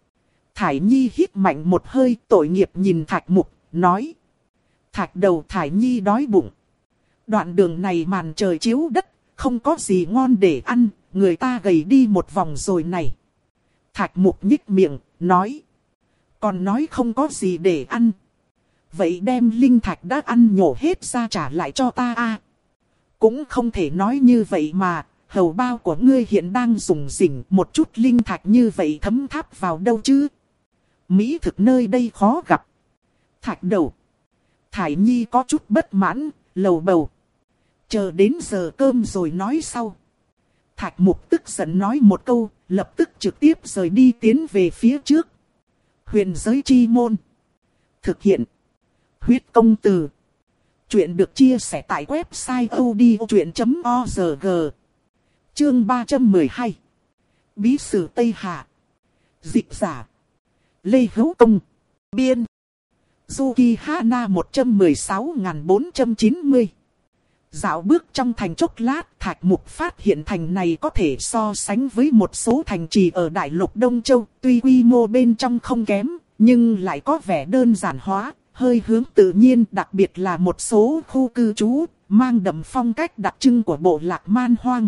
Thải Nhi hít mạnh một hơi, tội nghiệp nhìn Thạch Mục, nói. Thạch đầu, Thải Nhi đói bụng. Đoạn đường này màn trời chiếu đất, không có gì ngon để ăn, người ta gầy đi một vòng rồi này. Thạch Mục nhích miệng, nói. Còn nói không có gì để ăn. Vậy đem linh thạch đã ăn nhổ hết ra trả lại cho ta a. Cũng không thể nói như vậy mà, hầu bao của ngươi hiện đang rủng rỉnh, một chút linh thạch như vậy thấm tháp vào đâu chứ. Mỹ thực nơi đây khó gặp. Thạch đầu. Thải Nhi có chút bất mãn, lầu bầu. Chờ đến giờ cơm rồi nói sau. Thạch Mục tức giận nói một câu, lập tức trực tiếp rời đi tiến về phía trước. Huyền giới chi môn. Thực hiện. Huyết công từ. Chuyện được chia sẻ tại website odchuyện chấm org. Chương ba trăm mười hai. Bí sử Tây Hạ. Dịch giả. Lê Hữu Công. Biên. Zuki Hana một trăm mười sáu nghìn bốn trăm chín mươi. Dạo bước trong thành chốc lát, Thạch Mục phát hiện thành này có thể so sánh với một số thành trì ở Đại lục Đông Châu. Tuy quy mô bên trong không kém, nhưng lại có vẻ đơn giản hóa, hơi hướng tự nhiên, đặc biệt là một số khu cư trú, mang đậm phong cách đặc trưng của bộ lạc man hoang.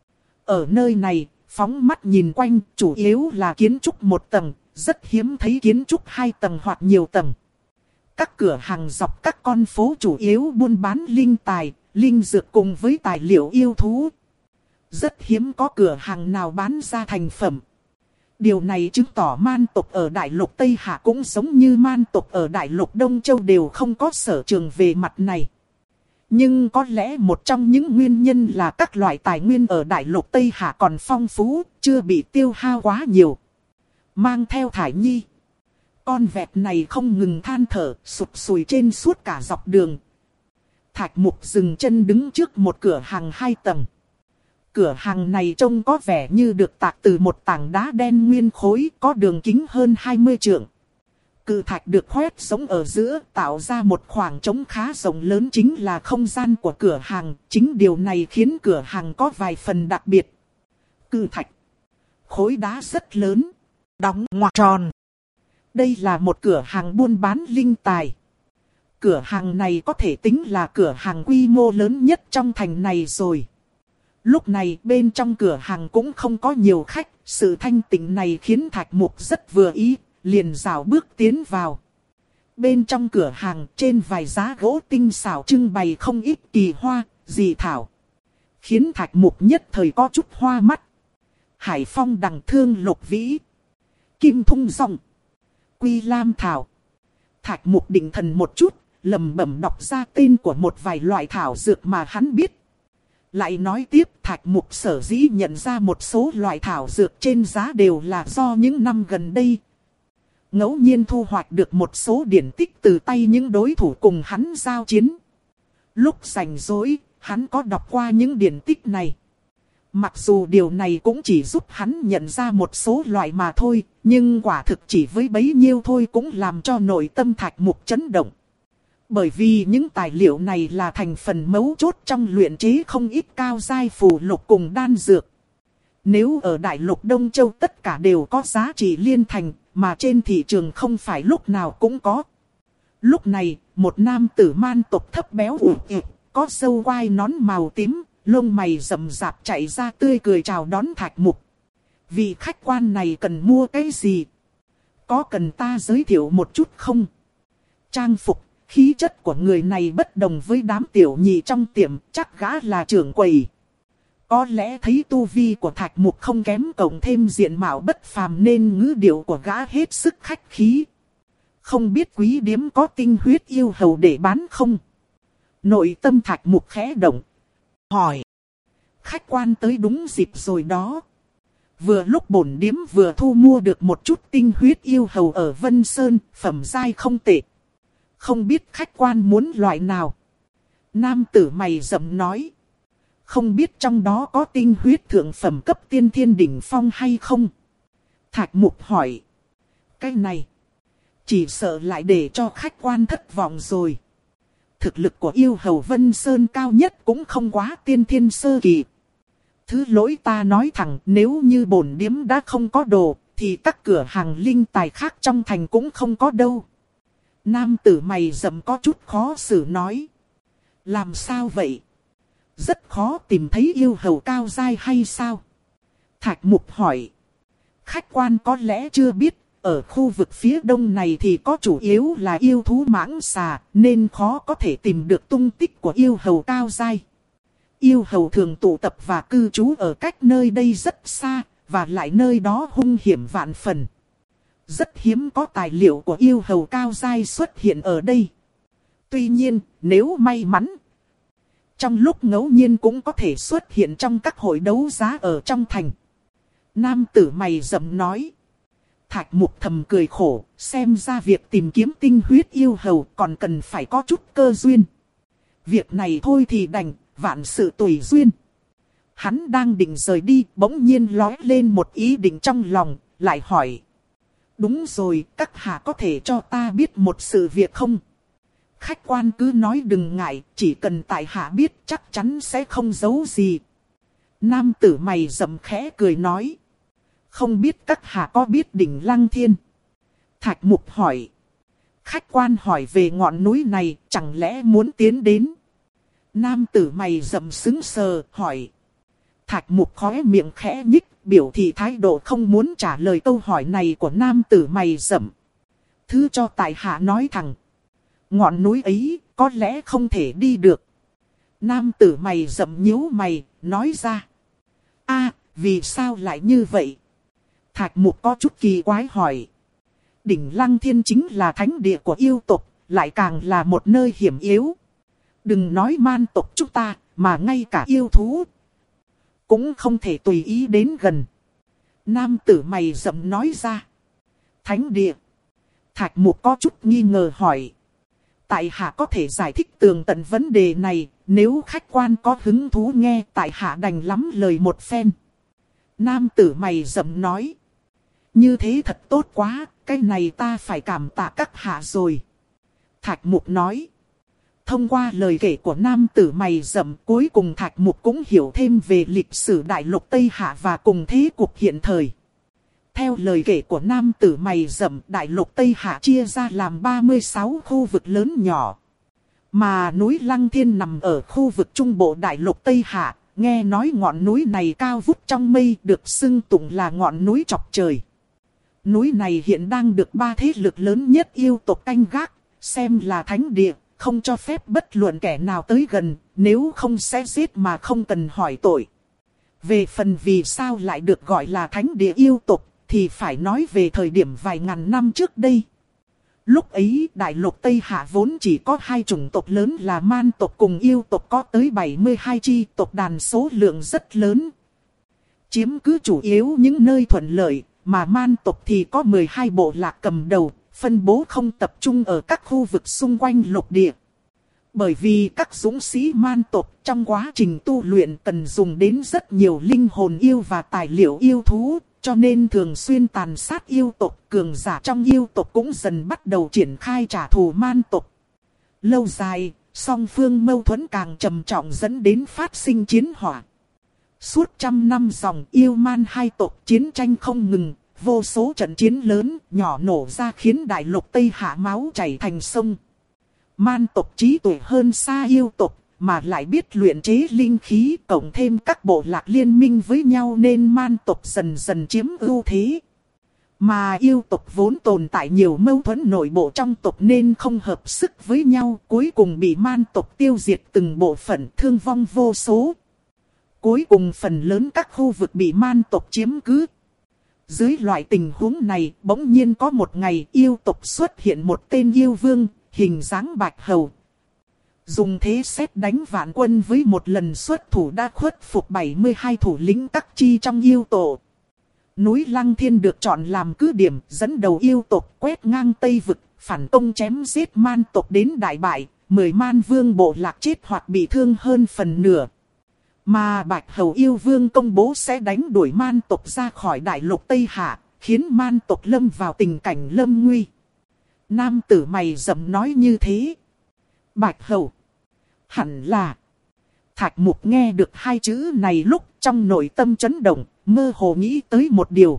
Ở nơi này, phóng mắt nhìn quanh, chủ yếu là kiến trúc một tầng, rất hiếm thấy kiến trúc hai tầng hoặc nhiều tầng. Các cửa hàng dọc các con phố chủ yếu buôn bán linh tài, linh dược cùng với tài liệu yêu thú. Rất hiếm có cửa hàng nào bán ra thành phẩm. Điều này chứng tỏ man tộc ở Đại lục Tây Hạ cũng giống như man tộc ở Đại lục Đông Châu đều không có sở trường về mặt này. Nhưng có lẽ một trong những nguyên nhân là các loại tài nguyên ở Đại lục Tây Hạ còn phong phú, chưa bị tiêu hao quá nhiều. Mang theo Thải Nhi. Con vẹt này không ngừng than thở, sụp sùi trên suốt cả dọc đường. Thạch Mục dừng chân đứng trước một cửa hàng hai tầng. Cửa hàng này trông có vẻ như được tạc từ một tảng đá đen nguyên khối, có đường kính hơn hai mươi trượng. Cự thạch được khoét sống ở giữa, tạo ra một khoảng trống khá rộng lớn, chính là không gian của cửa hàng. Chính điều này khiến cửa hàng có vài phần đặc biệt. Cự thạch, khối đá rất lớn, đóng ngoặc tròn. Đây là một cửa hàng buôn bán linh tài. Cửa hàng này có thể tính là cửa hàng quy mô lớn nhất trong thành này rồi. Lúc này bên trong cửa hàng cũng không có nhiều khách, sự thanh tịnh này khiến Thạch Mục rất vừa ý, liền rảo bước tiến vào. Bên trong cửa hàng trên vài giá gỗ tinh xảo trưng bày không ít kỳ hoa, dị thảo. Khiến Thạch Mục nhất thời có chút hoa mắt. Hải phong đằng thương lục vĩ, kim thung rong, quy lam thảo. Thạch Mục định thần một chút, lẩm bẩm đọc ra tên của một vài loại thảo dược mà hắn biết. Lại nói tiếp, Thạch Mục sở dĩ nhận ra một số loại thảo dược trên giá đều là do những năm gần đây ngẫu nhiên thu hoạch được một số điển tích từ tay những đối thủ cùng hắn giao chiến. Lúc rảnh rỗi, hắn có đọc qua những điển tích này. Mặc dù điều này cũng chỉ giúp hắn nhận ra một số loại mà thôi, nhưng quả thực chỉ với bấy nhiêu thôi cũng làm cho nội tâm Thạch Mục chấn động. Bởi vì những tài liệu này là thành phần mấu chốt trong luyện chế không ít cao giai phù lục cùng đan dược. Nếu ở Đại Lục Đông Châu tất cả đều có giá trị liên thành, mà trên thị trường không phải lúc nào cũng có. Lúc này, một nam tử man tộc thấp béo ủ ịp, có râu quai nón màu tím, lông mày rậm rạp chạy ra tươi cười chào đón Thạch Mục. Vị khách quan này cần mua cái gì? Có cần ta giới thiệu một chút không? Trang phục, khí chất của người này bất đồng với đám tiểu nhị trong tiệm, chắc gã là trưởng quầy. Có lẽ thấy tu vi của Thạch Mục không kém, cộng thêm diện mạo bất phàm nên ngữ điệu của gã hết sức khách khí. Không biết quý điếm có tinh huyết yêu hầu để bán không? Nội tâm Thạch Mục khẽ động, hỏi. Khách quan tới đúng dịp rồi đó. Vừa lúc bổn điếm vừa thu mua được một chút tinh huyết yêu hầu ở Vân Sơn, phẩm giai không tệ. Không biết khách quan muốn loại nào? Nam tử mày rậm nói. Không biết trong đó có tinh huyết thượng phẩm cấp tiên thiên đỉnh phong hay không? Thạch Mục hỏi. Cái này, chỉ sợ lại để cho khách quan thất vọng rồi. Thực lực của yêu hầu Vân Sơn cao nhất cũng không quá tiên thiên sơ kỳ. Thứ lỗi ta nói thẳng, nếu như bổn điếm đã không có đồ, thì các cửa hàng linh tài khác trong thành cũng không có đâu. Nam tử mày rậm có chút khó xử nói. Làm sao vậy? Rất khó tìm thấy yêu hầu cao giai hay sao? Thạch Mục hỏi. Khách quan có lẽ chưa biết, ở khu vực phía đông này thì có chủ yếu là yêu thú mãng xà, nên khó có thể tìm được tung tích của yêu hầu cao giai. Yêu hầu thường tụ tập và cư trú ở cách nơi đây rất xa, và lại nơi đó hung hiểm vạn phần. Rất hiếm có tài liệu của yêu hầu cao giai xuất hiện ở đây. Tuy nhiên, nếu may mắn, trong lúc ngẫu nhiên cũng có thể xuất hiện trong các hội đấu giá ở trong thành. Nam tử mày rậm nói. Thạch Mục thầm cười khổ, xem ra việc tìm kiếm tinh huyết yêu hầu còn cần phải có chút cơ duyên. Việc này thôi thì đành, vạn sự tùy duyên. Hắn đang định rời đi, bỗng nhiên lóe lên một ý định trong lòng, lại hỏi. Đúng rồi, các hạ có thể cho ta biết một sự việc không? Khách quan cứ nói đừng ngại, chỉ cần tại hạ biết chắc chắn sẽ không giấu gì. Nam tử mày rậm khẽ cười nói. Không biết các hạ có biết đỉnh Lăng Thiên? Thạch Mục hỏi. Khách quan hỏi về ngọn núi này, chẳng lẽ muốn tiến đến? Nam tử mày rậm sững sờ, hỏi. Thạch Mục khóe miệng khẽ nhích, biểu thị thái độ không muốn trả lời câu hỏi này của nam tử mày rậm. Thứ cho tại hạ nói thẳng. Ngọn núi ấy, có lẽ không thể đi được. Nam tử mày rậm nhíu mày, nói ra. A, vì sao lại như vậy? Thạch Mục có chút kỳ quái hỏi. Đỉnh Lăng Thiên chính là thánh địa của yêu tộc, lại càng là một nơi hiểm yếu. Đừng nói man tộc chúng ta, mà ngay cả yêu thú cũng không thể tùy ý đến gần. Nam tử mày rậm nói ra. Thánh địa. Thạch Mục có chút nghi ngờ hỏi. tại hạ có thể giải thích tường tận vấn đề này, nếu khách quan có hứng thú nghe tại hạ đành lắm lời một phen. Nam tử mày rậm nói. Như thế thật tốt quá, cái này ta phải cảm tạ các hạ rồi. Thạch Mục nói. Thông qua lời kể của nam tử mày rậm, cuối cùng Thạch Mục cũng hiểu thêm về lịch sử đại lục Tây Hạ và cùng thế cục hiện thời. Theo lời kể của nam tử mày rậm, đại lục Tây Hạ chia ra làm ba mươi sáu khu vực lớn nhỏ. Mà núi Lăng Thiên nằm ở khu vực trung bộ đại lục Tây Hạ, nghe nói ngọn núi này cao vút trong mây, được xưng tụng là ngọn núi chọc trời. Núi này hiện đang được ba thế lực lớn nhất yêu tộc canh gác, xem là thánh địa, không cho phép bất luận kẻ nào tới gần, nếu không sẽ giết mà không cần hỏi tội. Về phần vì sao lại được gọi là thánh địa yêu tộc, thì phải nói về thời điểm vài ngàn năm trước đây. Lúc ấy đại lục Tây Hạ vốn chỉ có hai chủng tộc lớn là man tộc cùng yêu tộc, có tới bảy mươi hai chi tộc đàn, số lượng rất lớn. Chiếm cứ chủ yếu những nơi thuận lợi, mà man tộc thì có mười hai bộ lạc cầm đầu, phân bố không tập trung ở các khu vực xung quanh lục địa. Bởi vì các dũng sĩ man tộc trong quá trình tu luyện cần dùng đến rất nhiều linh hồn yêu và tài liệu yêu thú, cho nên thường xuyên tàn sát yêu tộc. Cường giả trong yêu tộc cũng dần bắt đầu triển khai trả thù man tộc. Lâu dài, song phương mâu thuẫn càng trầm trọng dẫn đến phát sinh chiến hỏa. Suốt trăm năm dòng yêu man hai tộc chiến tranh không ngừng, vô số trận chiến lớn nhỏ nổ ra khiến đại lục Tây Hạ máu chảy thành sông. Man tộc trí tuệ hơn xa yêu tộc, mà lại biết luyện chế linh khí, cộng thêm các bộ lạc liên minh với nhau nên man tộc dần dần chiếm ưu thế. Mà yêu tộc vốn tồn tại nhiều mâu thuẫn nội bộ trong tộc nên không hợp sức với nhau, cuối cùng bị man tộc tiêu diệt từng bộ phận, thương vong vô số. Cuối cùng phần lớn các khu vực bị man tộc chiếm cứ. Dưới loại tình huống này, bỗng nhiên có một ngày yêu tộc xuất hiện một tên yêu vương, hình dáng bạch hầu. Dùng thế xét đánh vạn quân, với một lần xuất thủ đã khuất phục bảy mươi hai thủ lĩnh các chi trong yêu tổ. Núi Lăng Thiên được chọn làm cứ điểm, dẫn đầu yêu tộc quét ngang Tây Vực, phản công chém giết man tộc đến đại bại, mười man vương bộ lạc chết hoặc bị thương hơn phần nửa. Mà Bạch Hầu yêu vương công bố sẽ đánh đuổi man tộc ra khỏi đại lục Tây Hạ, khiến man tộc lâm vào tình cảnh lâm nguy. Nam tử mày rậm nói như thế. Bạch Hầu. Hẳn là. Thạch Mục nghe được hai chữ này lúc trong nội tâm chấn động, mơ hồ nghĩ tới một điều.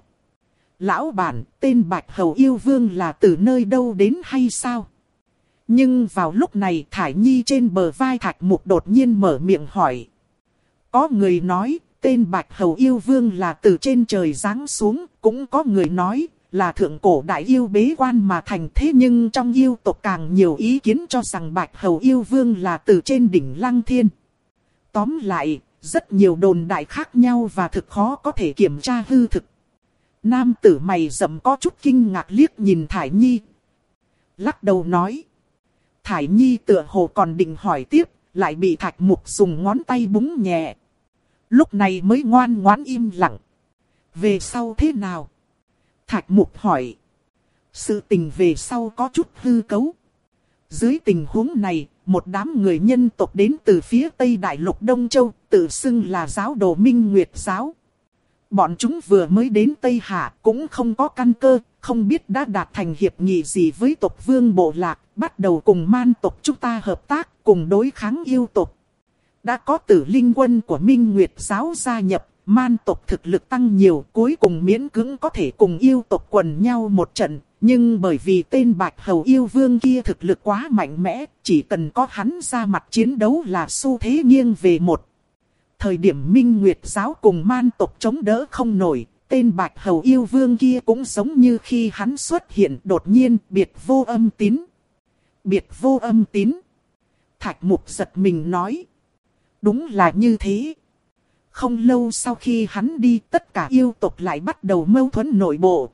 Lão bản, tên Bạch Hầu yêu vương là từ nơi đâu đến hay sao? Nhưng vào lúc này Thải Nhi trên bờ vai Thạch Mục đột nhiên mở miệng hỏi. Có người nói tên Bạch Hầu yêu vương là từ trên trời giáng xuống, cũng có người nói là thượng cổ đại yêu bế quan mà thành. Thế nhưng trong yêu tộc càng nhiều ý kiến cho rằng Bạch Hầu yêu vương là từ trên đỉnh Lăng Thiên. Tóm lại, rất nhiều đồn đại khác nhau và thực khó có thể kiểm tra hư thực. Nam tử mày rậm có chút kinh ngạc liếc nhìn Thải Nhi. Lắc đầu nói. Thải Nhi tựa hồ còn định hỏi tiếp, lại bị Thạch Mục dùng ngón tay búng nhẹ. Lúc này mới ngoan ngoãn im lặng. Về sau thế nào? Thạch Mục hỏi. Sự tình về sau có chút hư cấu. Dưới tình huống này, một đám người nhân tộc đến từ phía Tây Đại Lục Đông Châu, tự xưng là giáo đồ Minh Nguyệt Giáo. Bọn chúng vừa mới đến Tây Hạ, cũng không có căn cơ, không biết đã đạt thành hiệp nghị gì với tộc vương bộ lạc, bắt đầu cùng man tộc chúng ta hợp tác, cùng đối kháng yêu tộc. Đã có Tử Linh quân của Minh Nguyệt Giáo gia nhập, man tộc thực lực tăng nhiều, cuối cùng miễn cưỡng có thể cùng yêu tộc quần nhau một trận. Nhưng bởi vì tên Bạch Hầu yêu vương kia thực lực quá mạnh mẽ, chỉ cần có hắn ra mặt chiến đấu là xu thế nghiêng về một. Thời điểm Minh Nguyệt Giáo cùng man tộc chống đỡ không nổi, tên Bạch Hầu yêu vương kia cũng giống như khi hắn xuất hiện đột nhiên biệt vô âm tín. Biệt vô âm tín. Thạch Mục giật mình nói. Đúng là như thế. Không lâu sau khi hắn đi, tất cả yêu tộc lại bắt đầu mâu thuẫn nội bộ.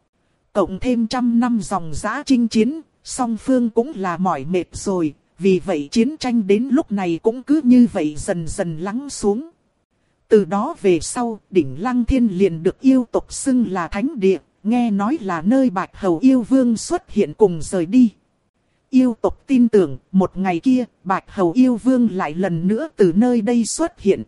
Cộng thêm trăm năm dòng dã chinh chiến, song phương cũng là mỏi mệt rồi, vì vậy chiến tranh đến lúc này cũng cứ như vậy dần dần lắng xuống. Từ đó về sau, đỉnh Lăng Thiên liền được yêu tộc xưng là thánh địa, nghe nói là nơi Bạch Hầu yêu vương xuất hiện cùng rời đi. Yêu tộc tin tưởng, một ngày kia, Bạch Hầu yêu vương lại lần nữa từ nơi đây xuất hiện.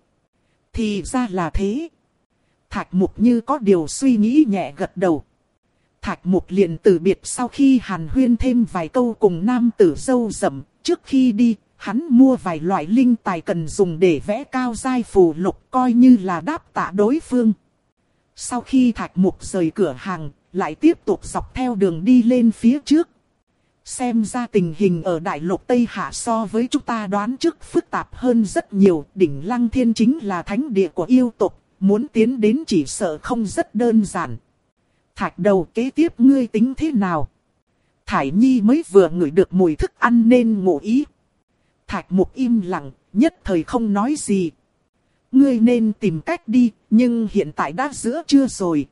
Thì ra là thế. Thạch Mục như có điều suy nghĩ nhẹ gật đầu. Thạch Mục liền từ biệt sau khi hàn huyên thêm vài câu cùng nam tử râu rậm. Trước khi đi, hắn mua vài loại linh tài cần dùng để vẽ cao giai phù lục, coi như là đáp tạ đối phương. Sau khi Thạch Mục rời cửa hàng, lại tiếp tục dọc theo đường đi lên phía trước. Xem ra tình hình ở Đại Lục Tây Hạ so với chúng ta đoán trước phức tạp hơn rất nhiều. Đỉnh Lăng Thiên chính là thánh địa của yêu tộc, muốn tiến đến chỉ sợ không rất đơn giản. Thạch đầu, kế tiếp ngươi tính thế nào? Thải Nhi mới vừa ngửi được mùi thức ăn nên ngộ ý. Thạch Mục im lặng, nhất thời không nói gì. Ngươi nên tìm cách đi, nhưng hiện tại đã giữa trưa rồi.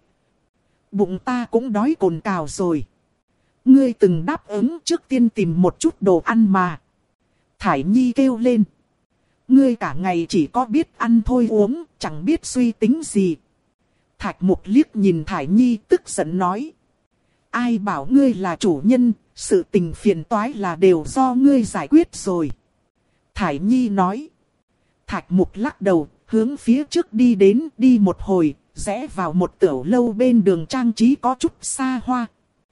Bụng ta cũng đói cồn cào rồi. Ngươi từng đáp ứng trước tiên tìm một chút đồ ăn mà. Thải Nhi kêu lên. Ngươi cả ngày chỉ có biết ăn thôi uống, chẳng biết suy tính gì. Thạch Mục liếc nhìn Thải Nhi tức giận nói. Ai bảo ngươi là chủ nhân, sự tình phiền toái là đều do ngươi giải quyết rồi. Thải Nhi nói. Thạch Mục lắc đầu, hướng phía trước đi đến, đi một hồi, rẽ vào một tiểu lâu bên đường trang trí có chút xa hoa.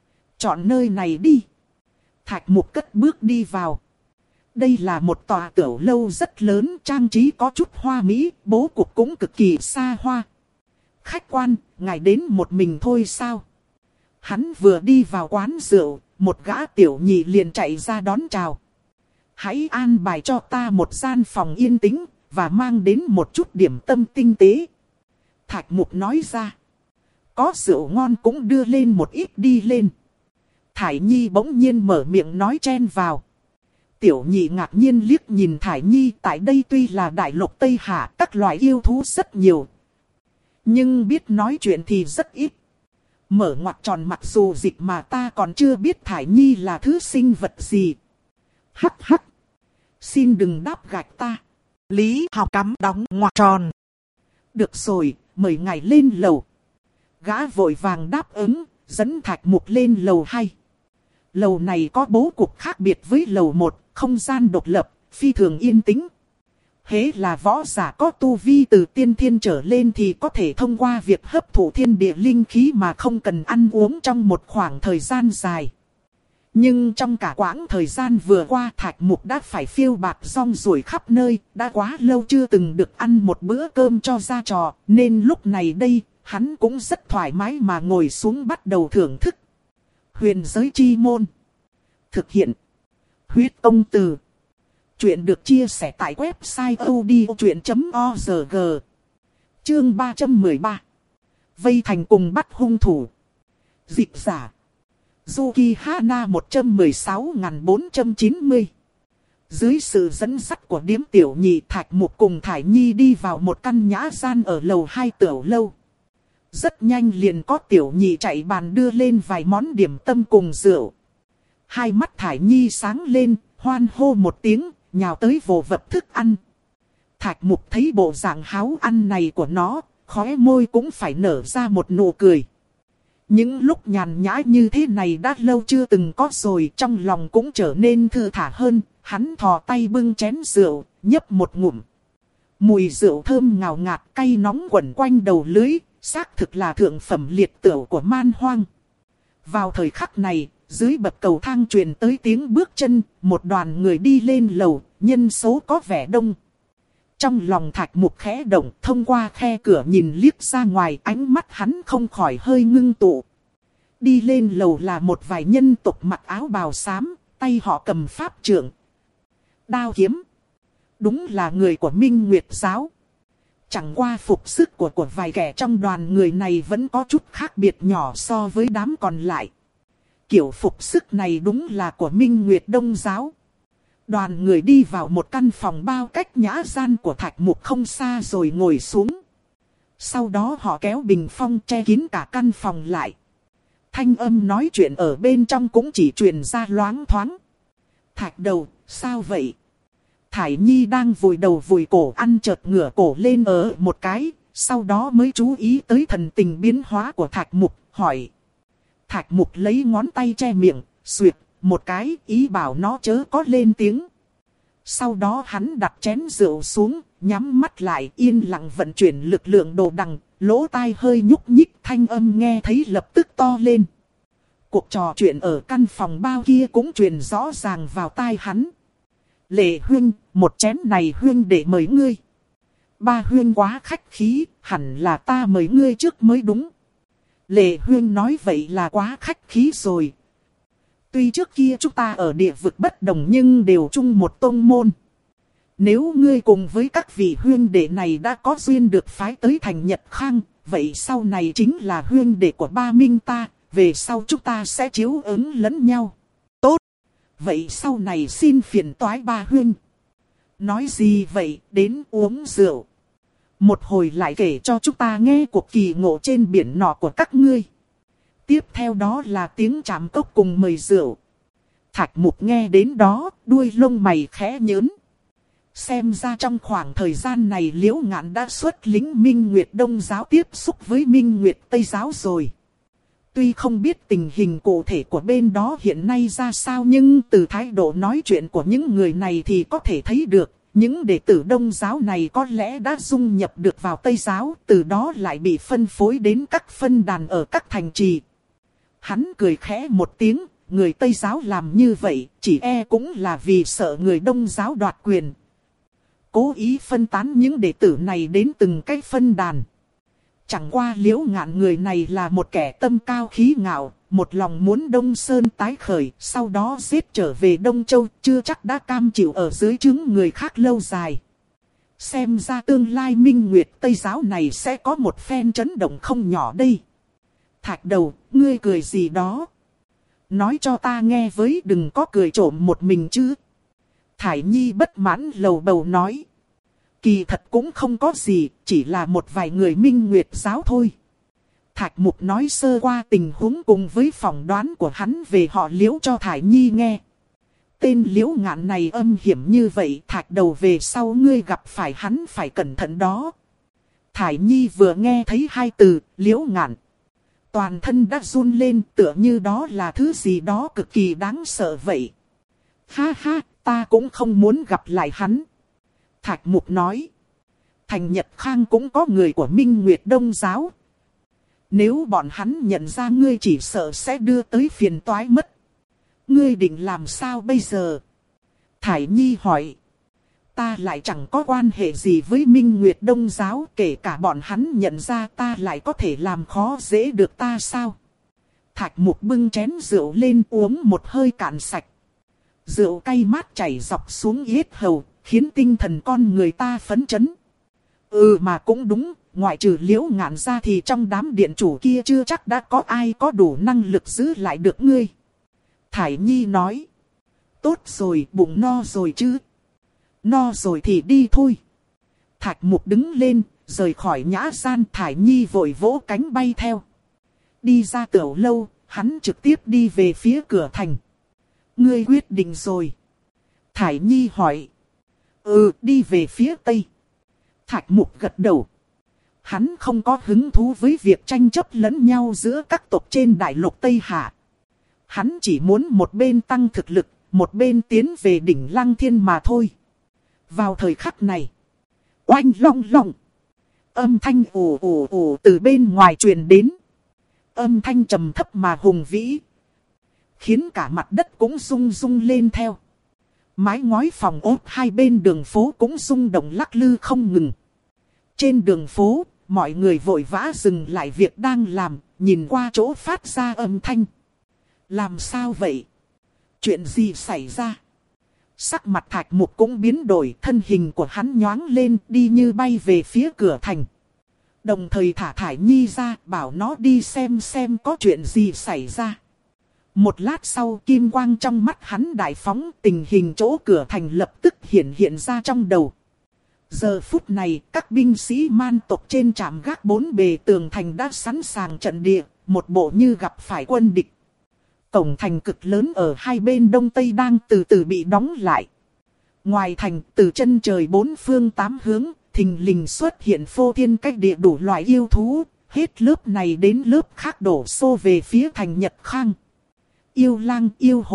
Chọn nơi này đi. Thạch Mục cất bước đi vào. Đây là một tòa tiểu lâu rất lớn, trang trí có chút hoa mỹ, bố cục cũng cực kỳ xa hoa. Khách quan, ngài đến một mình thôi sao? Hắn vừa đi vào quán rượu, một gã tiểu nhị liền chạy ra đón chào. Hãy an bài cho ta một gian phòng yên tĩnh, và mang đến một chút điểm tâm tinh tế. Thạch Mục nói ra. Có rượu ngon cũng đưa lên một ít đi lên. Thải Nhi bỗng nhiên mở miệng nói chen vào. Tiểu nhị ngạc nhiên liếc nhìn Thải Nhi, tại đây tuy là Đại Lục Tây Hạ, các loại yêu thú rất nhiều. Nhưng biết nói chuyện thì rất ít. Mở ngoặc tròn mặc dù dịch mà ta còn chưa biết Thải Nhi là thứ sinh vật gì. Hắc hắc. Xin đừng đáp gạch ta. Lý Học cắm đóng ngoặc tròn. Được rồi, mời ngài lên lầu. Gã vội vàng đáp ứng, dẫn Thạch Mục lên lầu hai. Lầu này có bố cục khác biệt với lầu một, không gian độc lập, phi thường yên tĩnh. Hễ là võ giả có tu vi từ tiên thiên trở lên thì có thể thông qua việc hấp thụ thiên địa linh khí mà không cần ăn uống trong một khoảng thời gian dài. Nhưng trong cả quãng thời gian vừa qua Thạch Mục đã phải phiêu bạt rong ruổi khắp nơi, đã quá lâu chưa từng được ăn một bữa cơm cho ra trò, nên lúc này đây, hắn cũng rất thoải mái mà ngồi xuống bắt đầu thưởng thức. Huyền giới chi môn. Thực hiện. Huyết công từ. Chuyện được chia sẻ tại website odchuyện chấm org. Chương ba trăm mười ba. Vây thành cùng bắt hung thủ. Dịch giả. Yuki Hana một trăm mười sáu nghìn bốn trăm chín mươi. Dưới sự dẫn dắt của điếm tiểu nhị, Thạch Mục cùng Thải Nhi đi vào một căn nhã gian ở lầu hai tiểu lâu. Rất nhanh liền có tiểu nhị chạy bàn đưa lên vài món điểm tâm cùng rượu. Hai mắt Thải Nhi sáng lên, hoan hô một tiếng, nhào tới vồ vập thức ăn. Thạch Mục thấy bộ dạng háo ăn này của nó, khóe môi cũng phải nở ra một nụ cười. Những lúc nhàn nhã như thế này đã lâu chưa từng có rồi, trong lòng cũng trở nên thư thả hơn. Hắn thò tay bưng chén rượu, nhấp một ngụm. Mùi rượu thơm ngào ngạt, cay nóng quẩn quanh đầu lưỡi, xác thực là thượng phẩm liệt tửu của man hoang. Vào thời khắc này, dưới bậc cầu thang truyền tới tiếng bước chân, một đoàn người đi lên lầu, nhân số có vẻ đông. Trong lòng Thạch Mục khẽ động, thông qua khe cửa nhìn liếc ra ngoài, ánh mắt hắn không khỏi hơi ngưng tụ. Đi lên lầu là một vài nhân tộc mặc áo bào xám, tay họ cầm pháp trượng, đao kiếm. Đúng là người của Minh Nguyệt giáo. Chẳng qua phục sức của của vài kẻ trong đoàn người này vẫn có chút khác biệt nhỏ so với đám còn lại. Kiểu phục sức này đúng là của Minh Nguyệt Đông giáo. Đoàn người đi vào một căn phòng bao cách nhã gian của Thạch Mục không xa rồi ngồi xuống. Sau đó họ kéo bình phong che kín cả căn phòng lại. Thanh âm nói chuyện ở bên trong cũng chỉ truyền ra loáng thoáng. Thạch đầu, sao vậy? Thải Nhi đang vùi đầu vùi cổ ăn chợt ngửa cổ lên ở một cái, sau đó mới chú ý tới thần tình biến hóa của Thạch Mục, hỏi. Thạch Mục lấy ngón tay che miệng, xuyệt, một cái, ý bảo nó chớ có lên tiếng. Sau đó hắn đặt chén rượu xuống, nhắm mắt lại yên lặng vận chuyển lực lượng đồ đằng, lỗ tai hơi nhúc nhích, thanh âm nghe thấy lập tức to lên. Cuộc trò chuyện ở căn phòng bao kia cũng truyền rõ ràng vào tai hắn. Lệ huynh, một chén này huynh để mời ngươi. Ba huynh quá khách khí, hẳn là ta mời ngươi trước mới đúng. Lệ huynh nói vậy là quá khách khí rồi. Tuy trước kia chúng ta ở địa vực bất đồng nhưng đều chung một tông môn. Nếu ngươi cùng với các vị huynh đệ này đã có duyên được phái tới thành Nhật Khang, vậy sau này chính là huynh đệ của ba minh ta, về sau chúng ta sẽ chiếu ứng lẫn nhau. Tốt, vậy sau này xin phiền toái ba huynh. Nói gì vậy, đến uống rượu. Một hồi lại kể cho chúng ta nghe cuộc kỳ ngộ trên biển nọ của các ngươi. Tiếp theo đó là tiếng chạm cốc cùng mời rượu. Thạch Mục nghe đến đó, đuôi lông mày khẽ nhớn. Xem ra trong khoảng thời gian này Liễu Ngạn đã xuất lính Minh Nguyệt Đông giáo tiếp xúc với Minh Nguyệt Tây giáo rồi. Tuy không biết tình hình cụ thể của bên đó hiện nay ra sao nhưng từ thái độ nói chuyện của những người này thì có thể thấy được. Những đệ tử Đông giáo này có lẽ đã dung nhập được vào Tây giáo, từ đó lại bị phân phối đến các phân đàn ở các thành trì. Hắn cười khẽ một tiếng, người Tây giáo làm như vậy, chỉ e cũng là vì sợ người Đông giáo đoạt quyền. Cố ý phân tán những đệ tử này đến từng cái phân đàn. Chẳng qua Liễu Ngạn người này là một kẻ tâm cao khí ngạo, một lòng muốn Đông Sơn tái khởi, sau đó giết trở về Đông Châu, chưa chắc đã cam chịu ở dưới trướng người khác lâu dài. Xem ra tương lai Minh Nguyệt Tây giáo này sẽ có một phen chấn động không nhỏ đây. Thạch Đầu, ngươi cười gì đó? Nói cho ta nghe với, đừng có cười trộm một mình chứ. Thải Nhi bất mãn lầu bầu nói. Kỳ thật cũng không có gì, chỉ là một vài người Minh Nguyệt giáo thôi. Thạch Mục nói sơ qua tình huống cùng với phỏng đoán của hắn về họ Liễu cho Thải Nhi nghe. Tên Liễu Ngạn này âm hiểm như vậy, Thạch Đầu về sau ngươi gặp phải hắn phải cẩn thận đó. Thải Nhi vừa nghe thấy hai từ Liễu Ngạn, toàn thân đã run lên, tựa như đó là thứ gì đó cực kỳ đáng sợ vậy. Ha ha, ta cũng không muốn gặp lại hắn. Thạch Mục nói. Thành Nhật Khang cũng có người của Minh Nguyệt Đông giáo. Nếu bọn hắn nhận ra ngươi chỉ sợ sẽ đưa tới phiền toái mất. Ngươi định làm sao bây giờ? Thải Nhi hỏi. Ta lại chẳng có quan hệ gì với Minh Nguyệt Đông giáo, kể cả bọn hắn nhận ra ta lại có thể làm khó dễ được ta sao? Thạch Mục bưng chén rượu lên uống một hơi cạn sạch. Rượu cay mát chảy dọc xuống yết hầu, khiến tinh thần con người ta phấn chấn. Ừ mà cũng đúng, ngoại trừ Liễu Ngạn ra thì trong đám điện chủ kia chưa chắc đã có ai có đủ năng lực giữ lại được ngươi. Thải Nhi nói. Tốt rồi, bụng no rồi chứ. No rồi thì đi thôi. Thạch Mục đứng lên, rời khỏi nhã gian. Thải Nhi vội vỗ cánh bay theo. Đi ra tiểu lâu, hắn trực tiếp đi về phía cửa thành. Ngươi quyết định rồi. Thải Nhi hỏi. Ừ, đi về phía tây. Thạch Mục gật đầu. Hắn không có hứng thú với việc tranh chấp lẫn nhau giữa các tộc trên đại lục Tây Hạ. Hắn chỉ muốn một bên tăng thực lực, một bên tiến về đỉnh Lăng Thiên mà thôi. Vào thời khắc này, oanh long long, âm thanh ồ ồ ồ từ bên ngoài truyền đến. Âm thanh trầm thấp mà hùng vĩ, khiến cả mặt đất cũng rung rung lên theo. Mái ngói phòng ốt hai bên đường phố cũng rung động lắc lư không ngừng. Trên đường phố, mọi người vội vã dừng lại việc đang làm, nhìn qua chỗ phát ra âm thanh. Làm sao vậy? Chuyện gì xảy ra? Sắc mặt Thạch Mục cũng biến đổi, thân hình của hắn nhoáng lên đi như bay về phía cửa thành. Đồng thời thả Thải Nhi ra, bảo nó đi xem xem có chuyện gì xảy ra. Một lát sau kim quang trong mắt hắn đại phóng, tình hình chỗ cửa thành lập tức hiện hiện ra trong đầu. Giờ phút này, các binh sĩ man tộc trên trạm gác bốn bề tường thành đã sẵn sàng trận địa, một bộ như gặp phải quân địch. Cổng thành cực lớn ở hai bên đông tây đang từ từ bị đóng lại. Ngoài thành, từ chân trời bốn phương tám hướng, thình lình xuất hiện phô thiên cách địa đủ loại yêu thú, hết lớp này đến lớp khác đổ xô về phía thành Nhật Khang. Yêu lang, yêu hồ,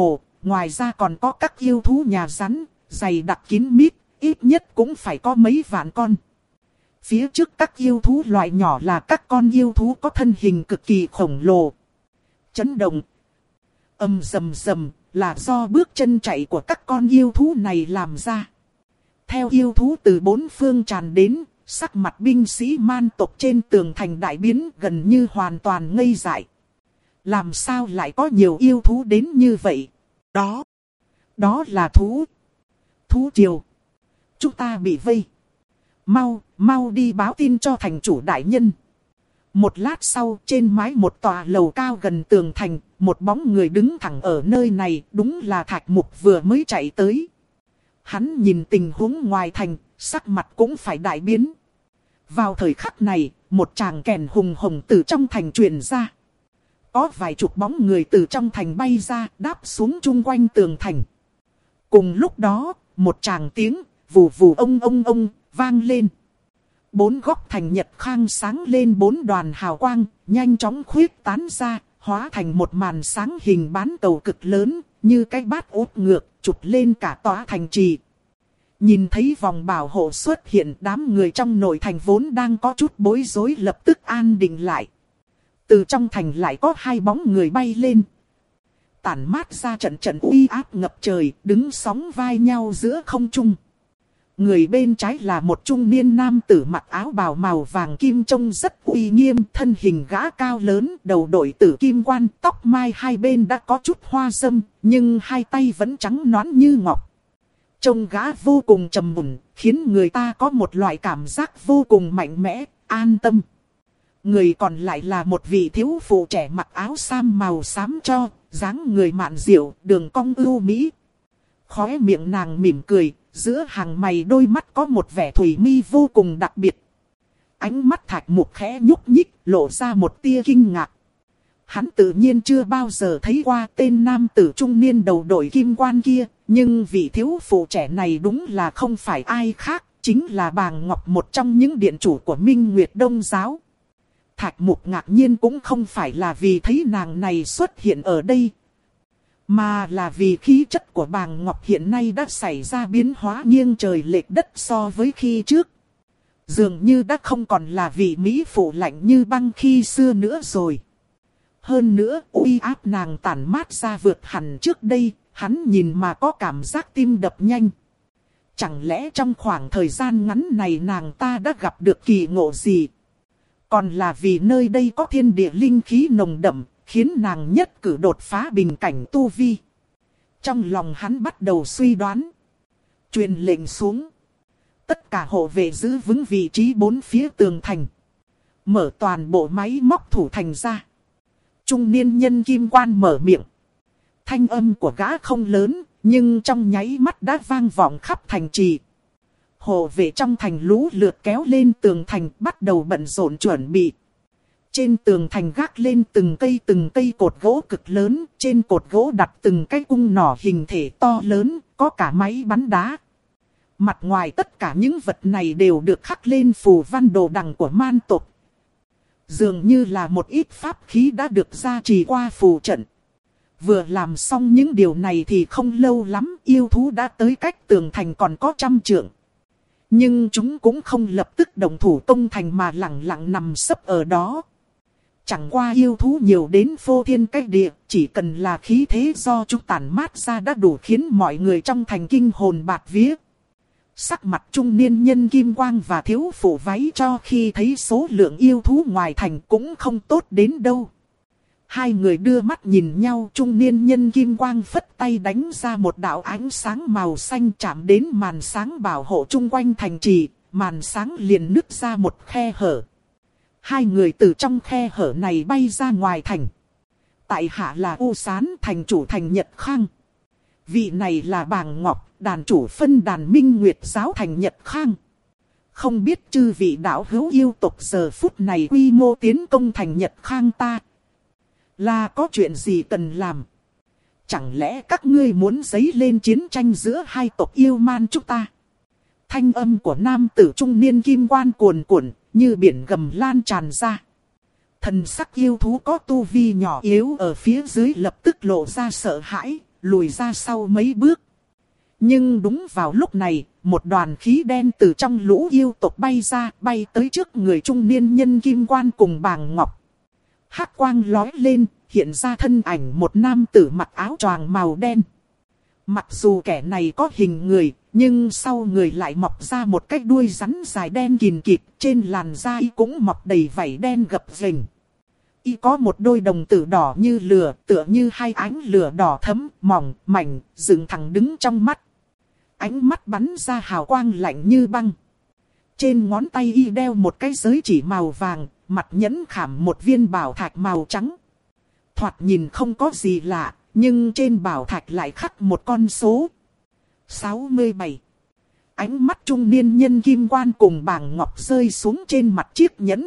ngoài ra còn có các yêu thú nhà rắn, dày đặc kín mít, ít nhất cũng phải có mấy vạn con. Phía trước các yêu thú loại nhỏ là các con yêu thú có thân hình cực kỳ khổng lồ. Chấn động. Ầm rầm rầm là do bước chân chạy của các con yêu thú này làm ra. Theo yêu thú từ bốn phương tràn đến, sắc mặt binh sĩ man tộc trên tường thành đại biến gần như hoàn toàn ngây dại. Làm sao lại có nhiều yêu thú đến như vậy? Đó, đó là thú. Thú triều. Chúng ta bị vây. Mau, mau đi báo tin cho thành chủ đại nhân. Một lát sau, trên mái một tòa lầu cao gần tường thành, một bóng người đứng thẳng ở nơi này, đúng là Thạch Mục vừa mới chạy tới. Hắn nhìn tình huống ngoài thành, sắc mặt cũng phải đại biến. Vào thời khắc này, một tràng kèn hùng hồng từ trong thành truyền ra. Có vài chục bóng người từ trong thành bay ra, đáp xuống chung quanh tường thành. Cùng lúc đó, một tràng tiếng, vù vù ông ông ông, vang lên. Bốn góc thành Nhật Khang sáng lên bốn đoàn hào quang, nhanh chóng khuyết tán ra, hóa thành một màn sáng hình bán cầu cực lớn, như cái bát úp ngược, chụp lên cả tòa thành trì. Nhìn thấy vòng bảo hộ xuất hiện, đám người trong nội thành vốn đang có chút bối rối lập tức an định lại. Từ trong thành lại có hai bóng người bay lên. Tản mát ra trận trận uy áp ngập trời, đứng sóng vai nhau giữa không trung. Người bên trái là một trung niên nam tử mặc áo bào màu vàng kim trông rất uy nghiêm, thân hình gã cao lớn, đầu đội tử kim quan, tóc mai hai bên đã có chút hoa râm, nhưng hai tay vẫn trắng nõn như ngọc. Trông gã vô cùng trầm mùn, khiến người ta có một loại cảm giác vô cùng mạnh mẽ, an tâm. Người còn lại là một vị thiếu phụ trẻ mặc áo sam màu xám cho, dáng người mạn diệu, đường cong ưu mỹ. Khóe miệng nàng mỉm cười, giữa hàng mày đôi mắt có một vẻ thủy mi vô cùng đặc biệt. Ánh mắt Thạch Mục khẽ nhúc nhích, lộ ra một tia kinh ngạc. Hắn tự nhiên chưa bao giờ thấy qua tên nam tử trung niên đầu đội kim quan kia, nhưng vị thiếu phụ trẻ này đúng là không phải ai khác, chính là Bàng Ngọc, một trong những điện chủ của Minh Nguyệt Đông Giáo. Thạch Mục ngạc nhiên cũng không phải là vì thấy nàng này xuất hiện ở đây, mà là vì khí chất của Bàng Ngọc hiện nay đã xảy ra biến hóa nghiêng trời lệch đất so với khi trước. Dường như đã không còn là vị mỹ phụ lạnh như băng khi xưa nữa rồi. Hơn nữa, uy áp nàng tản mát ra vượt hẳn trước đây, hắn nhìn mà có cảm giác tim đập nhanh. Chẳng lẽ trong khoảng thời gian ngắn này nàng ta đã gặp được kỳ ngộ gì? Còn là vì nơi đây có thiên địa linh khí nồng đậm, khiến nàng nhất cử đột phá bình cảnh tu vi. Trong lòng hắn bắt đầu suy đoán. Truyền lệnh xuống. Tất cả hộ vệ giữ vững vị trí bốn phía tường thành. Mở toàn bộ máy móc thủ thành ra. Trung niên nhân kim quan mở miệng. Thanh âm của gã không lớn, nhưng trong nháy mắt đã vang vọng khắp thành trì. Hộ vệ trong thành lũ lượt kéo lên tường thành, bắt đầu bận rộn chuẩn bị. Trên tường thành gác lên từng cây từng cây cột gỗ cực lớn, trên cột gỗ đặt từng cái cung nỏ hình thể to lớn, có cả máy bắn đá. Mặt ngoài tất cả những vật này đều được khắc lên phù văn đồ đằng của man tộc. Dường như là một ít pháp khí đã được gia trì qua phù trận. Vừa làm xong những điều này thì không lâu lắm, yêu thú đã tới cách tường thành còn có trăm trượng. Nhưng chúng cũng không lập tức đồng thủ công thành mà lặng lặng nằm sấp ở đó. Chẳng qua yêu thú nhiều đến phô thiên cách địa, chỉ cần là khí thế do chúng tản mát ra đã đủ khiến mọi người trong thành kinh hồn bạt vía. Sắc mặt trung niên nhân kim quang và thiếu phụ váy cho khi thấy số lượng yêu thú ngoài thành cũng không tốt đến đâu. Hai người đưa mắt nhìn nhau, trung niên nhân kim quang phất tay đánh ra một đạo ánh sáng màu xanh chạm đến màn sáng bảo hộ chung quanh thành trì, màn sáng liền nứt ra một khe hở. Hai người từ trong khe hở này bay ra ngoài thành. Tại hạ là U Sán, thành chủ thành Nhật Khang. Vị này là Bàng Ngọc, đàn chủ phân đàn Minh Nguyệt Giáo thành Nhật Khang. Không biết chư vị đạo hữu yêu tộc giờ phút này quy mô tiến công thành Nhật Khang ta là có chuyện gì cần làm? Chẳng lẽ các ngươi muốn dấy lên chiến tranh giữa hai tộc yêu man chúng ta? Thanh âm của nam tử trung niên kim quan cuồn cuộn, như biển gầm lan tràn ra. Thần sắc yêu thú có tu vi nhỏ yếu ở phía dưới lập tức lộ ra sợ hãi, lùi ra sau mấy bước. Nhưng đúng vào lúc này, một đoàn khí đen từ trong lũ yêu tộc bay ra, bay tới trước người trung niên nhân Kim Quan cùng Bàng Ngọc. Hắc quang lói lên, hiện ra thân ảnh một nam tử mặc áo choàng màu đen. Mặc dù kẻ này có hình người, nhưng sau người lại mọc ra một cái đuôi rắn dài đen kìn kịt, trên làn da y cũng mọc đầy vảy đen gập ghềnh. Y có một đôi đồng tử đỏ như lửa, tựa như hai ánh lửa đỏ thẫm, mỏng, mảnh, dựng thẳng đứng trong mắt. Ánh mắt bắn ra hào quang lạnh như băng. Trên ngón tay y đeo một cái giới chỉ màu vàng, mặt nhẫn khảm một viên bảo thạch màu trắng. Thoạt nhìn không có gì lạ, nhưng trên bảo thạch lại khắc một con số. sáu mươi bảy. Ánh mắt trung niên nhân Kim Quan cùng Bàng Ngọc rơi xuống trên mặt chiếc nhẫn.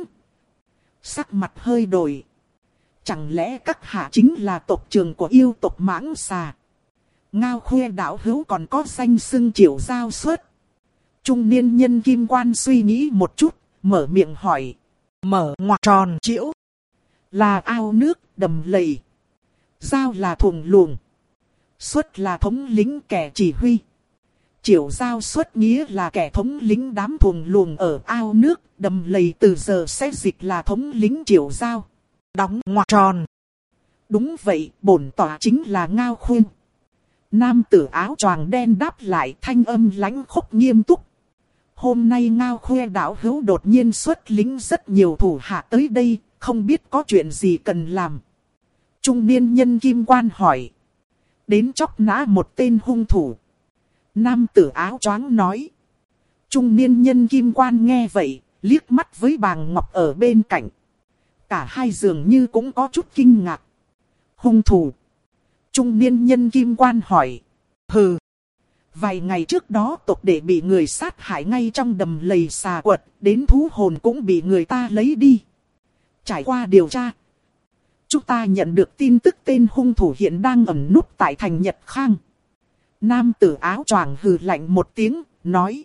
Sắc mặt hơi đổi. Chẳng lẽ các hạ chính là tộc trưởng của yêu tộc Mãng Xà? Ngao Khuê đạo hữu còn có danh xưng Triệu Giao Xuất. Trung niên nhân Kim Quan suy nghĩ một chút, mở miệng hỏi. Mở ngoặc tròn Triệu là ao nước, đầm lầy. Giao là thuồng luồng. Xuất là thống lĩnh kẻ chỉ huy. Triệu Giao Xuất nghĩa là kẻ thống lĩnh đám thuồng luồng ở ao nước, đầm lầy từ giờ sẽ dịch là thống lĩnh Triệu Giao. Đóng ngoặc tròn. Đúng vậy, bổn tọa chính là Ngao Khuê. Nam tử áo choàng đen đáp lại, thanh âm lãnh khốc nghiêm túc. Hôm nay Ngao Khuê đạo hữu đột nhiên xuất lính rất nhiều thủ hạ tới đây, không biết có chuyện gì cần làm. Trung niên nhân Kim Quan hỏi. Đến chóc nã một tên hung thủ. Nam tử áo choàng nói. Trung niên nhân Kim Quan nghe vậy, liếc mắt với Bàng Ngọc ở bên cạnh. Cả hai dường như cũng có chút kinh ngạc. Hung thủ. Trung niên nhân Kim Quan hỏi. Hừ. Vài ngày trước đó tộc đệ bị người sát hại ngay trong đầm lầy xà quật, đến thú hồn cũng bị người ta lấy đi. Trải qua điều tra, chúng ta nhận được tin tức tên hung thủ hiện đang ẩn núp tại thành Nhật Khang. Nam tử áo choàng hừ lạnh một tiếng, nói.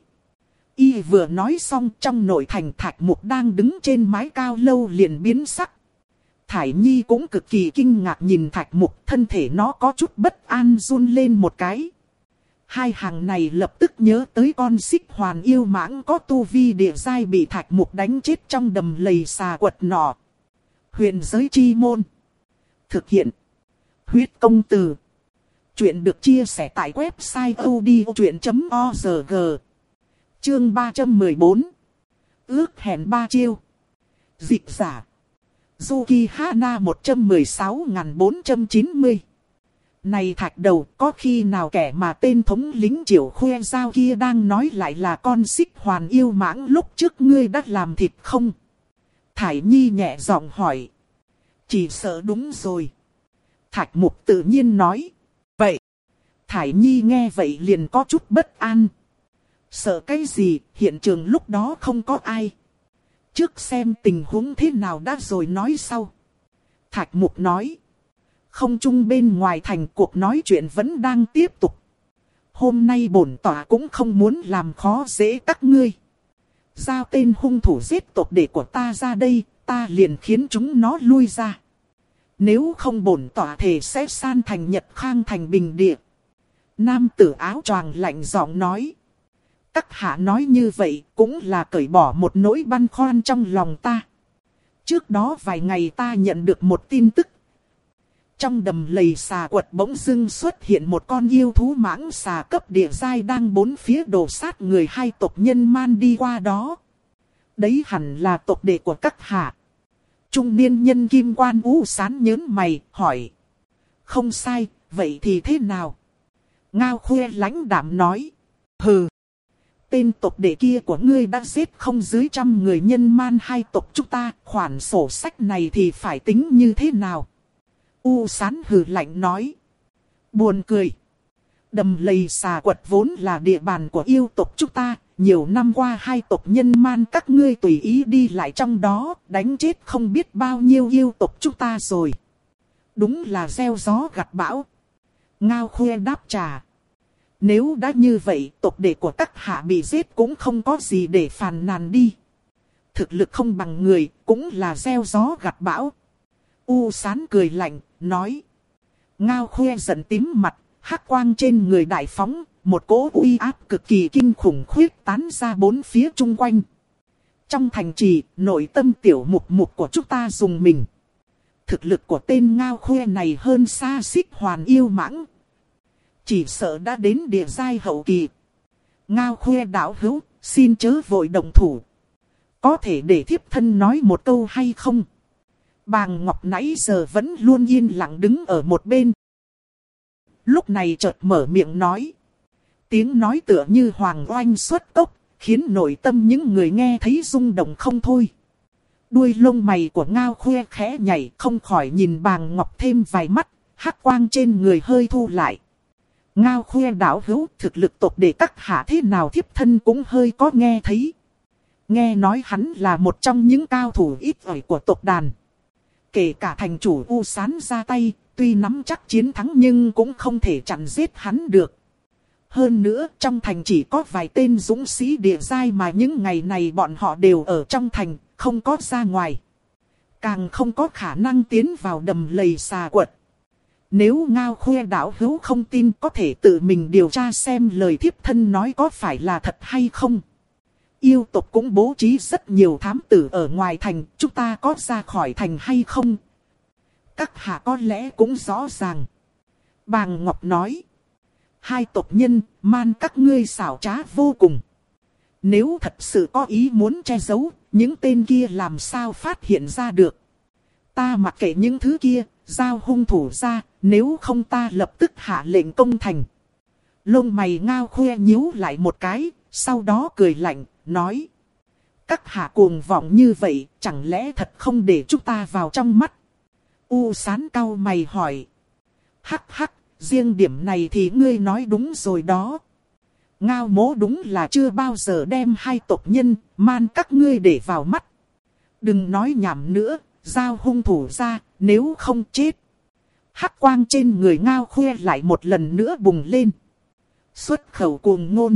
Y vừa nói xong, trong nội thành Thạch Mục đang đứng trên mái cao lâu liền biến sắc. Thải Nhi cũng cực kỳ kinh ngạc nhìn Thạch Mục, thân thể nó có chút bất an run lên một cái. Hai hàng này lập tức nhớ tới con xích hoàn yêu mãng có tu vi địa giai bị Thạch Mục đánh chết trong đầm lầy xà quật nọ. Huyền giới chi môn. Thực hiện. Huyết công từ. Chuyện được chia sẻ tại website odchuyện chấm org. Chương ba trăm mười bốn. Ước hẹn ba chiêu. Dịch giả. Zuki Hana một trăm mười sáu nghìn bốn trăm chín mươi. Này Thạch đầu, có khi nào kẻ mà tên thống lĩnh Triệu Khuê Giao kia đang nói lại là con xích hoàn yêu mãng lúc trước ngươi đã làm thịt không? Thải Nhi nhẹ giọng hỏi. Chỉ sợ đúng rồi. Thạch Mục tự nhiên nói. Vậy. Thải Nhi nghe vậy liền có chút bất an. Sợ cái gì, hiện trường lúc đó không có ai. Trước xem tình huống thế nào đã rồi nói sau. Thạch Mục nói. Không chung bên ngoài thành cuộc nói chuyện vẫn đang tiếp tục. Hôm nay bổn tọa cũng không muốn làm khó dễ các ngươi. Giao tên hung thủ giết tộc đệ của ta ra đây, ta liền khiến chúng nó lui ra. Nếu không bổn tọa thể sẽ san thành Nhật Khang thành bình địa. Nam tử áo choàng lạnh giọng nói. Các hạ nói như vậy cũng là cởi bỏ một nỗi băn khoăn trong lòng ta. Trước đó vài ngày ta nhận được một tin tức. Trong đầm lầy xà quật bỗng dưng xuất hiện một con yêu thú mãng xà cấp địa giai đang bốn phía đổ sát người hai tộc nhân man đi qua đó. Đấy hẳn là tộc đệ của các hạ. Trung niên nhân Kim Quan ú sán nhớn mày, hỏi. Không sai, vậy thì thế nào? Ngao Khuê lãnh đạm nói. Hừ. Tên tộc đệ kia của ngươi đã giết không dưới trăm người nhân man hai tộc chúng ta. Khoản sổ sách này thì phải tính như thế nào? U sán hừ lạnh nói. Buồn cười. Đầm lầy xà quật vốn là địa bàn của yêu tộc chúng ta. Nhiều năm qua hai tộc nhân man các ngươi tùy ý đi lại trong đó. Đánh chết không biết bao nhiêu yêu tộc chúng ta rồi. Đúng là gieo gió gặt bão. Ngao Khuê đáp trả. Nếu đã như vậy, tộc đệ của các hạ bị giết cũng không có gì để phàn nàn đi. Thực lực không bằng người, cũng là gieo gió gặt bão. U Sán cười lạnh, nói. Ngao Khuê giận tím mặt, hắc quang trên người đại phóng, một cỗ uy áp cực kỳ kinh khủng khuyết tán ra bốn phía chung quanh. Trong thành trì, nội tâm tiểu mục mục của chúng ta dùng mình. Thực lực của tên Ngao Khuê này hơn xa Xích Hoàn yêu mãng. Chỉ sợ đã đến địa giai hậu kỳ. Ngao Khuê đạo hữu, xin chớ vội động thủ. Có thể để thiếp thân nói một câu hay không? Bàng Ngọc nãy giờ vẫn luôn yên lặng đứng ở một bên. Lúc này chợt mở miệng nói. Tiếng nói tựa như hoàng oanh xuất cốc, khiến nội tâm những người nghe thấy rung động không thôi. Đuôi lông mày của Ngao Khuê khẽ nhảy, không khỏi nhìn Bàng Ngọc thêm vài mắt, hắc quang trên người hơi thu lại. Ngao Khuê đạo hữu, thực lực tộc để các hạ thế nào thiếp thân cũng hơi có nghe thấy. Nghe nói hắn là một trong những cao thủ ít ỏi của tộc đàn. Kể cả thành chủ U Sán ra tay, tuy nắm chắc chiến thắng nhưng cũng không thể chặn giết hắn được. Hơn nữa, trong thành chỉ có vài tên dũng sĩ địa giai mà những ngày này bọn họ đều ở trong thành, không có ra ngoài. Càng không có khả năng tiến vào đầm lầy xà quật. Nếu Ngao Khuê đạo hữu không tin, có thể tự mình điều tra xem lời thiếp thân nói có phải là thật hay không. Yêu tộc cũng bố trí rất nhiều thám tử ở ngoài thành, chúng ta có ra khỏi thành hay không? Các hạ có lẽ cũng rõ ràng. Bàng Ngọc nói. Hai tộc nhân, man các ngươi xảo trá vô cùng. Nếu thật sự có ý muốn che giấu, những tên kia làm sao phát hiện ra được. Ta mặc kệ những thứ kia, giao hung thủ ra, nếu không ta lập tức hạ lệnh công thành. Lông mày Ngao Khuê nhíu lại một cái, sau đó cười lạnh, nói. Các hạ cuồng vọng như vậy, chẳng lẽ thật không để chúng ta vào trong mắt? U Sán cau mày hỏi. Hắc hắc, riêng điểm này thì ngươi nói đúng rồi đó. Ngao Mỗ đúng là chưa bao giờ đem hai tộc nhân, man các ngươi để vào mắt. Đừng nói nhảm nữa, giao hung thủ ra, nếu không chết. Hắc quang trên người Ngao Khuê lại một lần nữa bùng lên. Xuất khẩu cuồng ngôn.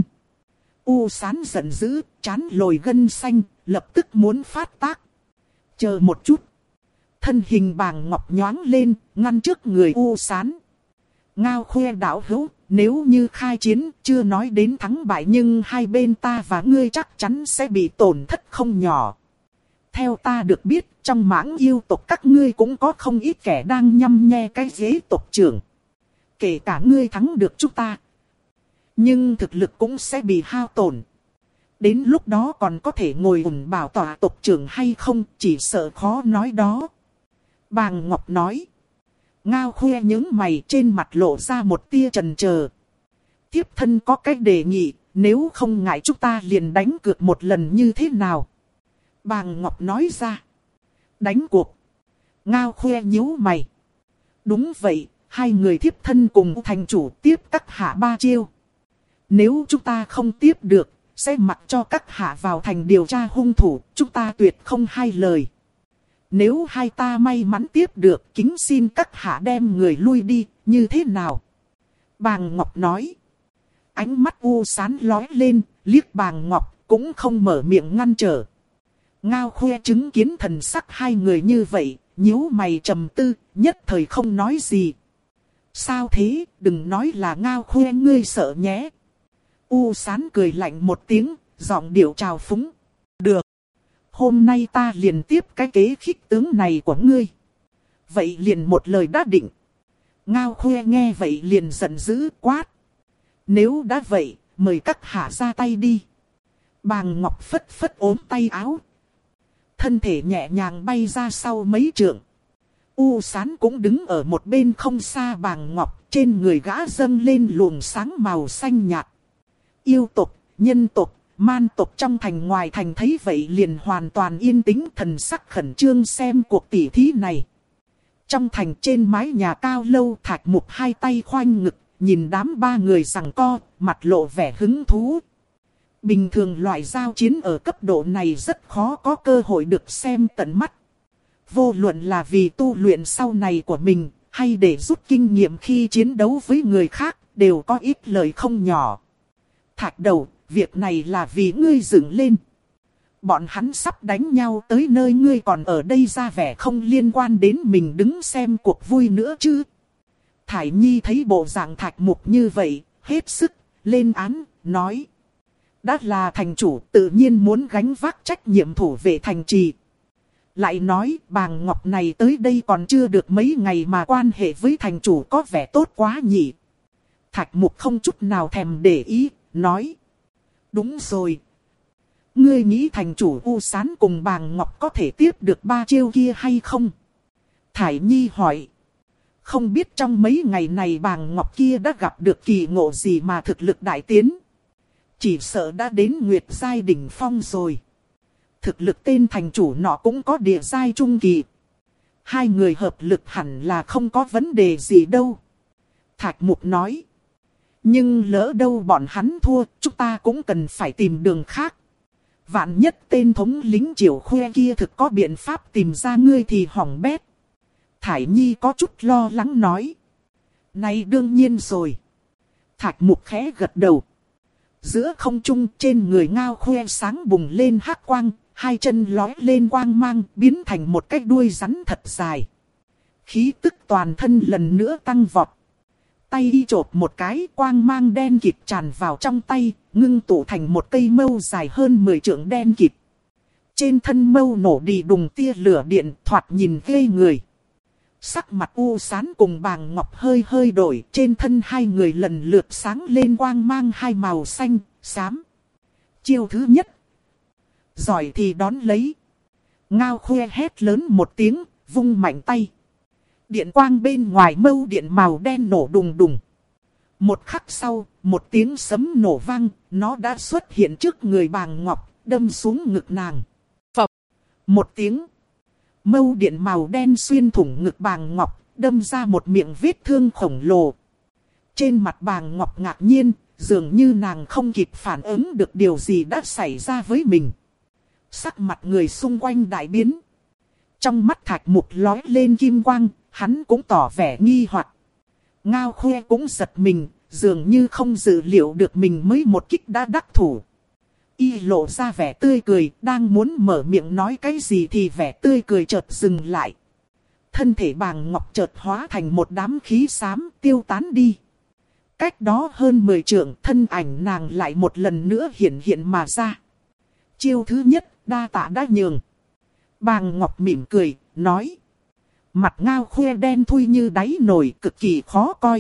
U Sán giận dữ, trán lồi gân xanh, lập tức muốn phát tác. Chờ một chút. Thân hình Bàng Ngọc nhoáng lên, ngăn trước người U Sán. Ngao Khuê đạo hữu, nếu như khai chiến, chưa nói đến thắng bại nhưng hai bên ta và ngươi chắc chắn sẽ bị tổn thất không nhỏ. Theo ta được biết, trong mãng yêu tộc các ngươi cũng có không ít kẻ đang nhăm nhe cái ghế tộc trưởng. Kể cả ngươi thắng được chúng ta. Nhưng thực lực cũng sẽ bị hao tổn. Đến lúc đó còn có thể ngồi ủng bảo tòa tộc trưởng hay không, chỉ sợ khó nói đó. Bàng Ngọc nói. Ngao Khuê những mày trên mặt lộ ra một tia chần chờ. Tiếp thân có cách đề nghị, nếu không ngại chúng ta liền đánh cược một lần như thế nào? Bàng Ngọc nói ra. Đánh cuộc. Ngao Khuê nhíu mày. Đúng vậy, hai người thiếp thân cùng thành chủ tiếp các hạ ba chiêu. Nếu chúng ta không tiếp được, sẽ mặc cho các hạ vào thành điều tra hung thủ, chúng ta tuyệt không hai lời. Nếu hai ta may mắn tiếp được, kính xin các hạ đem người lui đi, như thế nào? Bàng Ngọc nói. Ánh mắt U Sán lóe lên, liếc Bàng Ngọc, cũng không mở miệng ngăn trở. Ngao Khuê chứng kiến thần sắc hai người như vậy, nhíu mày trầm tư, nhất thời không nói gì. Sao thế, đừng nói là Ngao Khuê ngươi sợ nhé. U Sán cười lạnh một tiếng, giọng điệu trào phúng. Được. Hôm nay ta liền tiếp cái kế khích tướng này của ngươi. Vậy liền một lời đã định. Ngao Khuê nghe vậy liền giận dữ quát. Nếu đã vậy, mời các hạ ra tay đi. Bàng Ngọc phất phất ốm tay áo. Thân thể nhẹ nhàng bay ra sau mấy trượng. U Sán cũng đứng ở một bên không xa Bàng Ngọc, trên người gã dâng lên luồng sáng màu xanh nhạt. Yêu tộc, nhân tộc, man tộc trong thành ngoài thành thấy vậy liền hoàn toàn yên tĩnh, thần sắc khẩn trương xem cuộc tỉ thí này. Trong thành trên mái nhà cao lâu, Thạch Mục hai tay khoanh ngực, nhìn đám ba người giằng co, mặt lộ vẻ hứng thú. Bình thường loại giao chiến ở cấp độ này rất khó có cơ hội được xem tận mắt. Vô luận là vì tu luyện sau này của mình, hay để rút kinh nghiệm khi chiến đấu với người khác, đều có ít lời không nhỏ. Thạch Đầu, việc này là vì ngươi dựng lên. Bọn hắn sắp đánh nhau tới nơi ngươi còn ở đây ra vẻ không liên quan đến mình đứng xem cuộc vui nữa chứ. Thải Nhi thấy bộ dạng Thạch Mục như vậy, hết sức, lên án, nói. Đã là thành chủ, tự nhiên muốn gánh vác trách nhiệm thủ vệ thành trì. Lại nói, Bàng Ngọc này tới đây còn chưa được mấy ngày mà quan hệ với thành chủ có vẻ tốt quá nhỉ. Thạch Mục không chút nào thèm để ý, nói. Đúng rồi. Ngươi nghĩ thành chủ U Sán cùng Bàng Ngọc có thể tiếp được ba chiêu kia hay không? Thải Nhi hỏi. Không biết trong mấy ngày này Bàng Ngọc kia đã gặp được kỳ ngộ gì mà thực lực đại tiến. Chỉ sợ đã đến Nguyệt giai đỉnh phong rồi. Thực lực tên thành chủ nọ cũng có địa giai trung kỳ. Hai người hợp lực hẳn là không có vấn đề gì đâu. Thạch Mục nói. Nhưng lỡ đâu bọn hắn thua, chúng ta cũng cần phải tìm đường khác. Vạn nhất tên thống lính Triều Khuê kia thực có biện pháp tìm ra ngươi thì hỏng bét. Thải Nhi có chút lo lắng nói. Này đương nhiên rồi. Thạch Mục khẽ gật đầu. Giữa không trung trên người Ngao Khuê sáng bùng lên hắc quang, hai chân lói lên quang mang biến thành một cái đuôi rắn thật dài. Khí tức toàn thân lần nữa tăng vọt. Tay y chộp một cái quang mang đen kịt tràn vào trong tay, ngưng tụ thành một cây mâu dài hơn mười trượng đen kịt. Trên thân mâu nổ đi đùng tia lửa điện thoạt nhìn ghê người. Sắc mặt U Sán cùng Bàng Ngọc hơi hơi đổi, trên thân hai người lần lượt sáng lên quang mang hai màu xanh, xám. Chiêu thứ nhất. Giỏi thì đón lấy. Ngao Khuê hét lớn một tiếng, vung mạnh tay. Điện quang bên ngoài mâu điện màu đen nổ đùng đùng. Một khắc sau, một tiếng sấm nổ vang, nó đã xuất hiện trước người Bàng Ngọc, đâm xuống ngực nàng. Phập. Một tiếng. Mâu điện màu đen xuyên thủng ngực Bàng Ngọc, đâm ra một miệng vết thương khổng lồ. Trên mặt Bàng Ngọc ngạc nhiên, dường như nàng không kịp phản ứng được điều gì đã xảy ra với mình. Sắc mặt người xung quanh đại biến. Trong mắt Thạch Mục lói lên kim quang, hắn cũng tỏ vẻ nghi hoặc. Ngao Khuê cũng giật mình, dường như không dự liệu được mình mới một kích đã đắc thủ. Y lộ ra vẻ tươi cười, đang muốn mở miệng nói cái gì thì vẻ tươi cười chợt dừng lại. Thân thể Bàng Ngọc chợt hóa thành một đám khí xám tiêu tán đi. Cách đó hơn mười trượng, thân ảnh nàng lại một lần nữa hiện hiện mà ra. Chiêu thứ nhất, đa tạ đã nhường. Bàng Ngọc mỉm cười, nói. Mặt Ngao Khuê đen thui như đáy nồi, cực kỳ khó coi.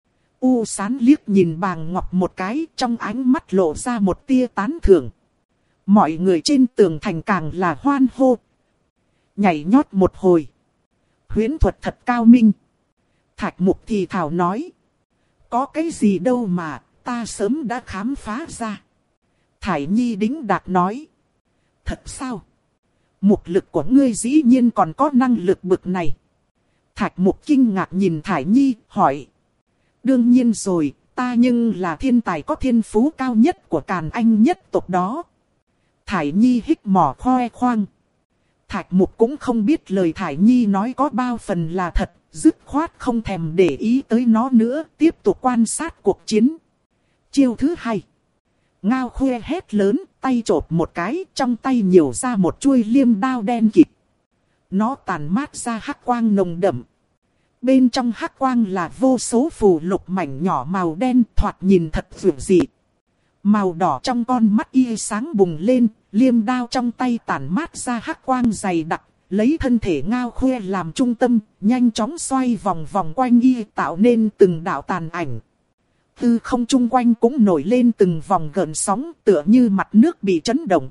U Sán liếc nhìn Bàng Ngọc một cái, trong ánh mắt lộ ra một tia tán thưởng. Mọi người trên tường thành càng là hoan hô. Nhảy nhót một hồi. Huyễn thuật thật cao minh. Thạch Mục thì thảo nói. Có cái gì đâu mà, ta sớm đã khám phá ra. Thải Nhi đĩnh đạc nói. Thật sao? Mục lực của ngươi dĩ nhiên còn có năng lực bực này. Thạch Mục kinh ngạc nhìn Thải Nhi, hỏi. Đương nhiên rồi, ta nhưng là thiên tài có thiên phú cao nhất của Càn Anh nhất tộc đó. Thải Nhi hít mỏ khoe khoang. Thạch Mục cũng không biết lời Thải Nhi nói có bao phần là thật, dứt khoát không thèm để ý tới nó nữa, tiếp tục quan sát cuộc chiến. Chiêu thứ hai. Ngao Khuê hét lớn, tay chộp một cái, trong tay nhiều ra một chuôi liêm đao đen kịt. Nó tàn mát ra hắc quang nồng đậm. Bên trong hắc quang là vô số phù lục mảnh nhỏ màu đen thoạt nhìn thật vượt dị. Màu đỏ trong con mắt y sáng bùng lên, liêm đao trong tay tản mát ra hắc quang dày đặc, lấy thân thể Ngao Khuê làm trung tâm, nhanh chóng xoay vòng vòng quanh y tạo nên từng đạo tàn ảnh. Tư không chung quanh cũng nổi lên từng vòng gợn sóng tựa như mặt nước bị chấn động.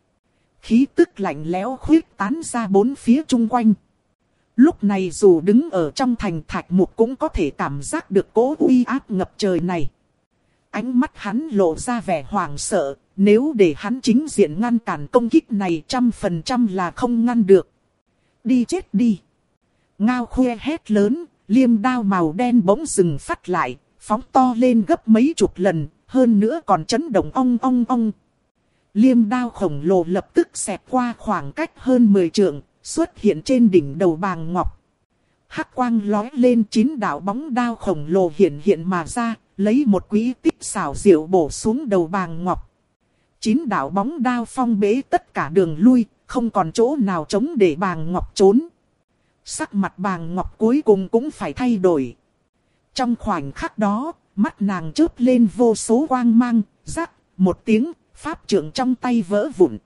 Khí tức lạnh lẽo khuyết tán ra bốn phía chung quanh. Lúc này dù đứng ở trong thành Thạch Mục cũng có thể cảm giác được cỗ uy áp ngập trời này. Ánh mắt hắn lộ ra vẻ hoảng sợ, nếu để hắn chính diện ngăn cản công kích này trăm phần trăm là không ngăn được. Đi chết đi. Ngao Khuê hét lớn, liêm đao màu đen bỗng dừng phát lại, phóng to lên gấp mấy chục lần, hơn nữa còn chấn động ong ong ong. Liêm đao khổng lồ lập tức xẹt qua khoảng cách hơn mười trượng, xuất hiện trên đỉnh đầu Bàng Ngọc. Hắc quang lói lên, chín đạo bóng đao khổng lồ hiện hiện mà ra, lấy một quý tích xảo diệu bổ xuống đầu Bàng Ngọc. Chín đạo bóng đao phong bế tất cả đường lui, không còn chỗ nào trống để Bàng Ngọc trốn. Sắc mặt Bàng Ngọc cuối cùng cũng phải thay đổi. Trong khoảnh khắc đó, mắt nàng chớp lên vô số quang mang, rắc, một tiếng, pháp trượng trong tay vỡ vụn.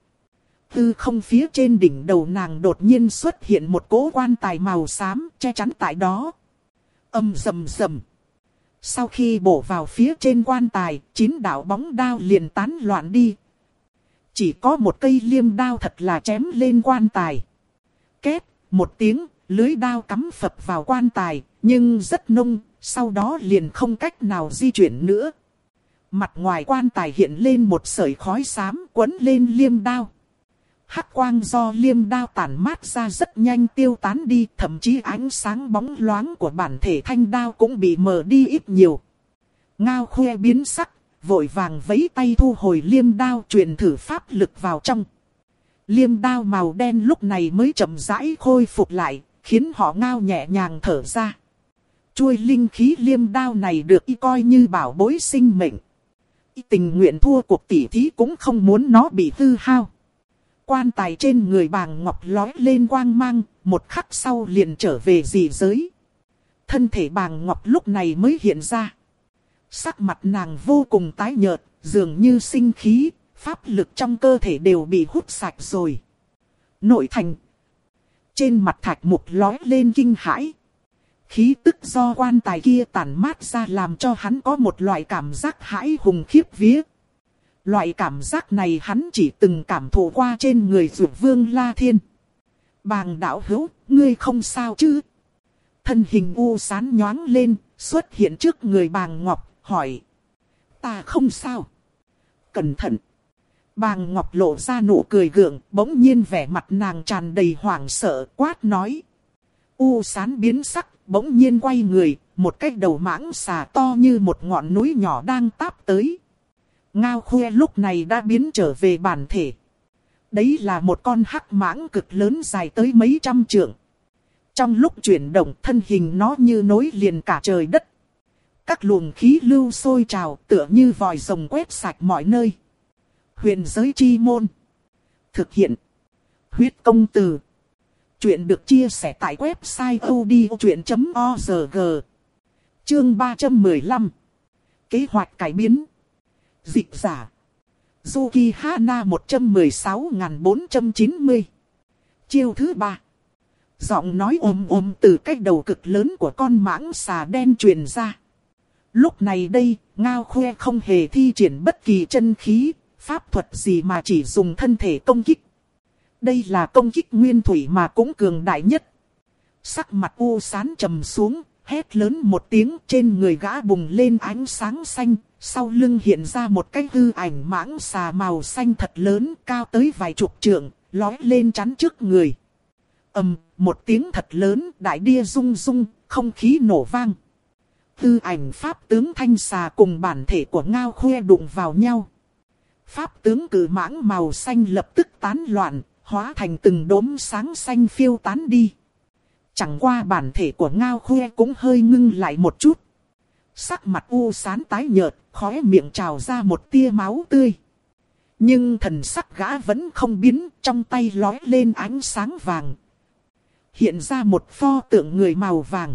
Tư không phía trên đỉnh đầu nàng đột nhiên xuất hiện một cỗ quan tài màu xám che chắn tại đó. Âm rầm rầm. Sau khi bổ vào phía trên quan tài, chín đạo bóng đao liền tán loạn đi. Chỉ có một cây liêm đao thật là chém lên quan tài. Két, một tiếng, lưới đao cắm phập vào quan tài, nhưng rất nông, sau đó liền không cách nào di chuyển nữa. Mặt ngoài quan tài hiện lên một sợi khói xám quấn lên liêm đao. Hắc quang do liêm đao tản mát ra rất nhanh tiêu tán đi, thậm chí ánh sáng bóng loáng của bản thể thanh đao cũng bị mờ đi ít nhiều. Ngao Khuê biến sắc, vội vàng vẫy tay thu hồi liêm đao, truyền thử pháp lực vào trong. Liêm đao màu đen lúc này mới chậm rãi khôi phục lại, khiến họ Ngao nhẹ nhàng thở ra. Chuôi linh khí liêm đao này được y coi như bảo bối sinh mệnh. Y tình nguyện thua cuộc tỉ thí cũng không muốn nó bị hư hao. Quan tài trên người Bàng Ngọc lói lên quang mang, một khắc sau liền trở về dị giới. Thân thể Bàng Ngọc lúc này mới hiện ra. Sắc mặt nàng vô cùng tái nhợt, dường như sinh khí, pháp lực trong cơ thể đều bị hút sạch rồi. Nội thành. Trên mặt Thạch Mục lói lên kinh hãi. Khí tức do quan tài kia tản mát ra làm cho hắn có một loại cảm giác hãi hùng khiếp vía. Loại cảm giác này hắn chỉ từng cảm thụ qua trên người Dược Vương La Thiên. Bàng đạo hữu, ngươi không sao chứ? Thân hình u sán nhoáng lên, xuất hiện trước người Bàng Ngọc, hỏi. Ta không sao. Cẩn thận. Bàng Ngọc lộ ra nụ cười gượng, bỗng nhiên vẻ mặt nàng tràn đầy hoảng sợ, quát nói. U sán biến sắc, bỗng nhiên quay người, một cái đầu mãng xà to như một ngọn núi nhỏ đang táp tới. Ngao Khuê lúc này đã biến trở về bản thể. Đấy là một con hắc mãng cực lớn dài tới mấy trăm trượng. Trong lúc chuyển động thân hình nó như nối liền cả trời đất. Các luồng khí lưu sôi trào tựa như vòi rồng quét sạch mọi nơi. Huyền giới chi môn. Thực hiện. Huyết công từ. Chuyện được chia sẻ tại website odchuyện chấm org. Chương ba trăm mười lăm. Kế hoạch cải biến. Dịch giả. Zuki Hana một trăm mười sáu nghìn bốn trăm chín mươi. Chiêu thứ ba. Giọng nói ồm ồm từ cái đầu cực lớn của con mãng xà đen truyền ra. Lúc này đây, Ngao Khuê không hề thi triển bất kỳ chân khí, pháp thuật gì mà chỉ dùng thân thể công kích. Đây là công kích nguyên thủy mà cũng cường đại nhất. Sắc mặt u sán trầm xuống, hét lớn một tiếng, trên người gã bùng lên ánh sáng xanh, sau lưng hiện ra một cái hư ảnh mãng xà màu xanh thật lớn, cao tới vài chục trượng, lói lên chắn trước người. Ầm, một tiếng thật lớn, đại địa rung rung, không khí nổ vang. Hư ảnh pháp tướng thanh xà cùng bản thể của Ngao Khuê đụng vào nhau. Pháp tướng cử mãng màu xanh lập tức tán loạn, hóa thành từng đốm sáng xanh phiêu tán đi. Chẳng qua bản thể của Ngao Khuê cũng hơi ngưng lại một chút. Sắc mặt u sán tái nhợt, khóe miệng trào ra một tia máu tươi. Nhưng thần sắc gã vẫn không biến, trong tay lói lên ánh sáng vàng. Hiện ra một pho tượng người màu vàng.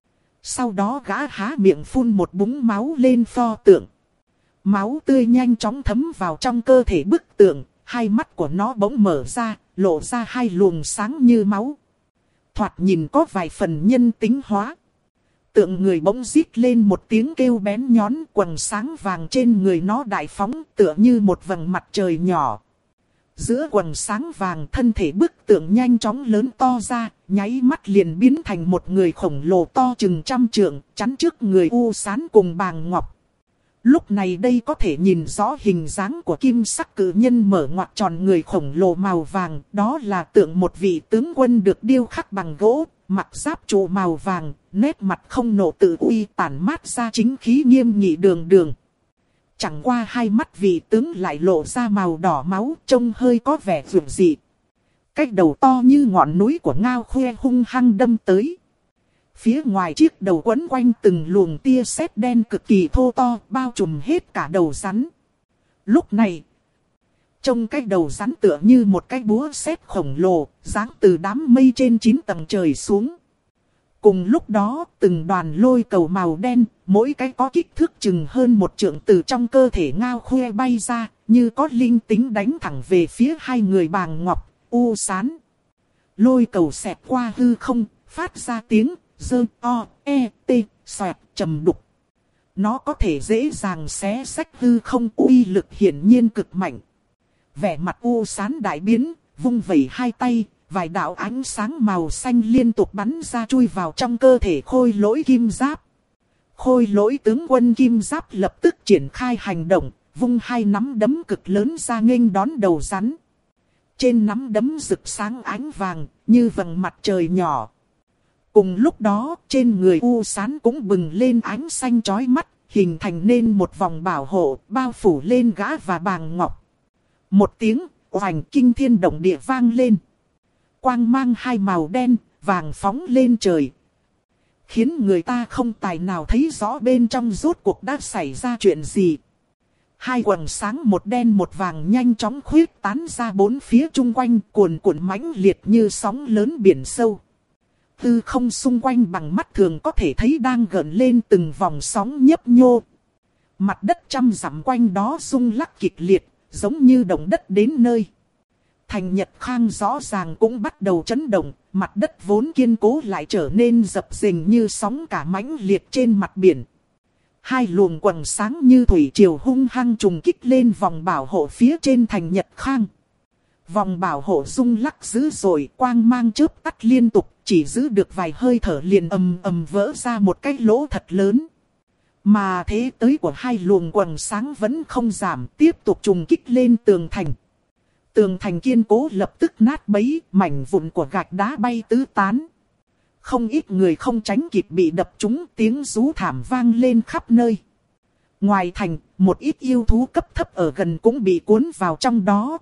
Sau đó gã há miệng phun một búng máu lên pho tượng. Máu tươi nhanh chóng thấm vào trong cơ thể bức tượng, hai mắt của nó bỗng mở ra, lộ ra hai luồng sáng như máu. Thoạt nhìn có vài phần nhân tính hóa. Tượng người bỗng rít lên một tiếng kêu bén nhón, quầng sáng vàng trên người nó đại phóng tựa như một vầng mặt trời nhỏ. Giữa quầng sáng vàng thân thể bức tượng nhanh chóng lớn to ra, nháy mắt liền biến thành một người khổng lồ to chừng trăm trượng, chắn trước người u sán cùng Bàng Ngọc. Lúc này đây có thể nhìn rõ hình dáng của kim sắc cử nhân mở ngoặt tròn người khổng lồ màu vàng, đó là tượng một vị tướng quân được điêu khắc bằng gỗ, mặc giáp trụ màu vàng, nét mặt không nộ tự uy tản mát ra chính khí nghiêm nghị đường đường. Chẳng qua hai mắt vị tướng lại lộ ra màu đỏ máu, trông hơi có vẻ dữ dị. Cái đầu to như ngọn núi của Ngao Khuê hung hăng đâm tới. Phía ngoài chiếc đầu quấn quanh từng luồng tia sét đen cực kỳ thô to, bao trùm hết cả đầu rắn. Lúc này, trông cái đầu rắn tựa như một cái búa sét khổng lồ, giáng từ đám mây trên chín tầng trời xuống. Cùng lúc đó, từng đoàn lôi cầu màu đen, mỗi cái có kích thước chừng hơn một trượng từ trong cơ thể Ngao Khuê bay ra, như có linh tính đánh thẳng về phía hai người Bàng Ngọc, U Sán. Lôi cầu xẹt qua hư không, phát ra tiếng dơ o, e, t, xoẹt, trầm đục. Nó có thể dễ dàng xé xách hư không, uy lực hiển nhiên cực mạnh. Vẻ mặt U Sán đại biến, vung vẩy hai tay, vài đạo ánh sáng màu xanh liên tục bắn ra chui vào trong cơ thể khôi lỗi kim giáp. Khôi lỗi tướng quân kim giáp lập tức triển khai hành động, vung hai nắm đấm cực lớn ra nghênh đón đầu rắn. Trên nắm đấm rực sáng ánh vàng, như vầng mặt trời nhỏ. Cùng lúc đó, trên người U Sán cũng bừng lên ánh xanh chói mắt, hình thành nên một vòng bảo hộ, bao phủ lên gã và Bàng Ngọc. Một tiếng, oành kinh thiên động địa vang lên. Quang mang hai màu đen, vàng phóng lên trời. Khiến người ta không tài nào thấy rõ bên trong rốt cuộc đã xảy ra chuyện gì. Hai quầng sáng một đen một vàng nhanh chóng khuyết tán ra bốn phía chung quanh, cuồn cuộn mãnh liệt như sóng lớn biển sâu. Tư không xung quanh bằng mắt thường có thể thấy đang gợn lên từng vòng sóng nhấp nhô. Mặt đất trăm dặm quanh đó rung lắc kịch liệt, giống như động đất đến nơi. Thành Nhật Khang rõ ràng cũng bắt đầu chấn động, mặt đất vốn kiên cố lại trở nên dập dềnh như sóng cả mãnh liệt trên mặt biển. Hai luồng quầng sáng như thủy triều hung hăng trùng kích lên vòng bảo hộ phía trên Thành Nhật Khang. Vòng bảo hộ rung lắc dữ dội, quang mang chớp tắt liên tục, chỉ giữ được vài hơi thở liền ầm ầm vỡ ra một cái lỗ thật lớn. Mà thế tới của hai luồng quầng sáng vẫn không giảm, tiếp tục trùng kích lên tường thành. Tường thành kiên cố lập tức nát bấy, mảnh vụn của gạch đá bay tứ tán. Không ít người không tránh kịp bị đập trúng, tiếng rú thảm vang lên khắp nơi. Ngoài thành, một ít yêu thú cấp thấp ở gần cũng bị cuốn vào trong đó.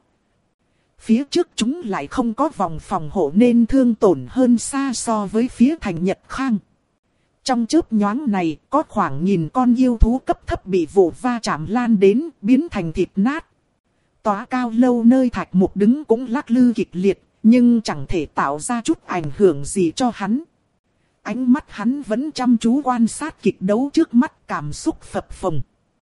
Phía trước chúng lại không có vòng phòng hộ nên thương tổn hơn xa so với phía Thành Nhật Khang. Trong chớp nhoáng này, có khoảng nghìn con yêu thú cấp thấp bị vụ va chạm lan đến, biến thành thịt nát. Tóa cao lâu nơi Thạch Mục đứng cũng lắc lư kịch liệt, nhưng chẳng thể tạo ra chút ảnh hưởng gì cho hắn. Ánh mắt hắn vẫn chăm chú quan sát kịch đấu trước mắt, cảm xúc phập phồng.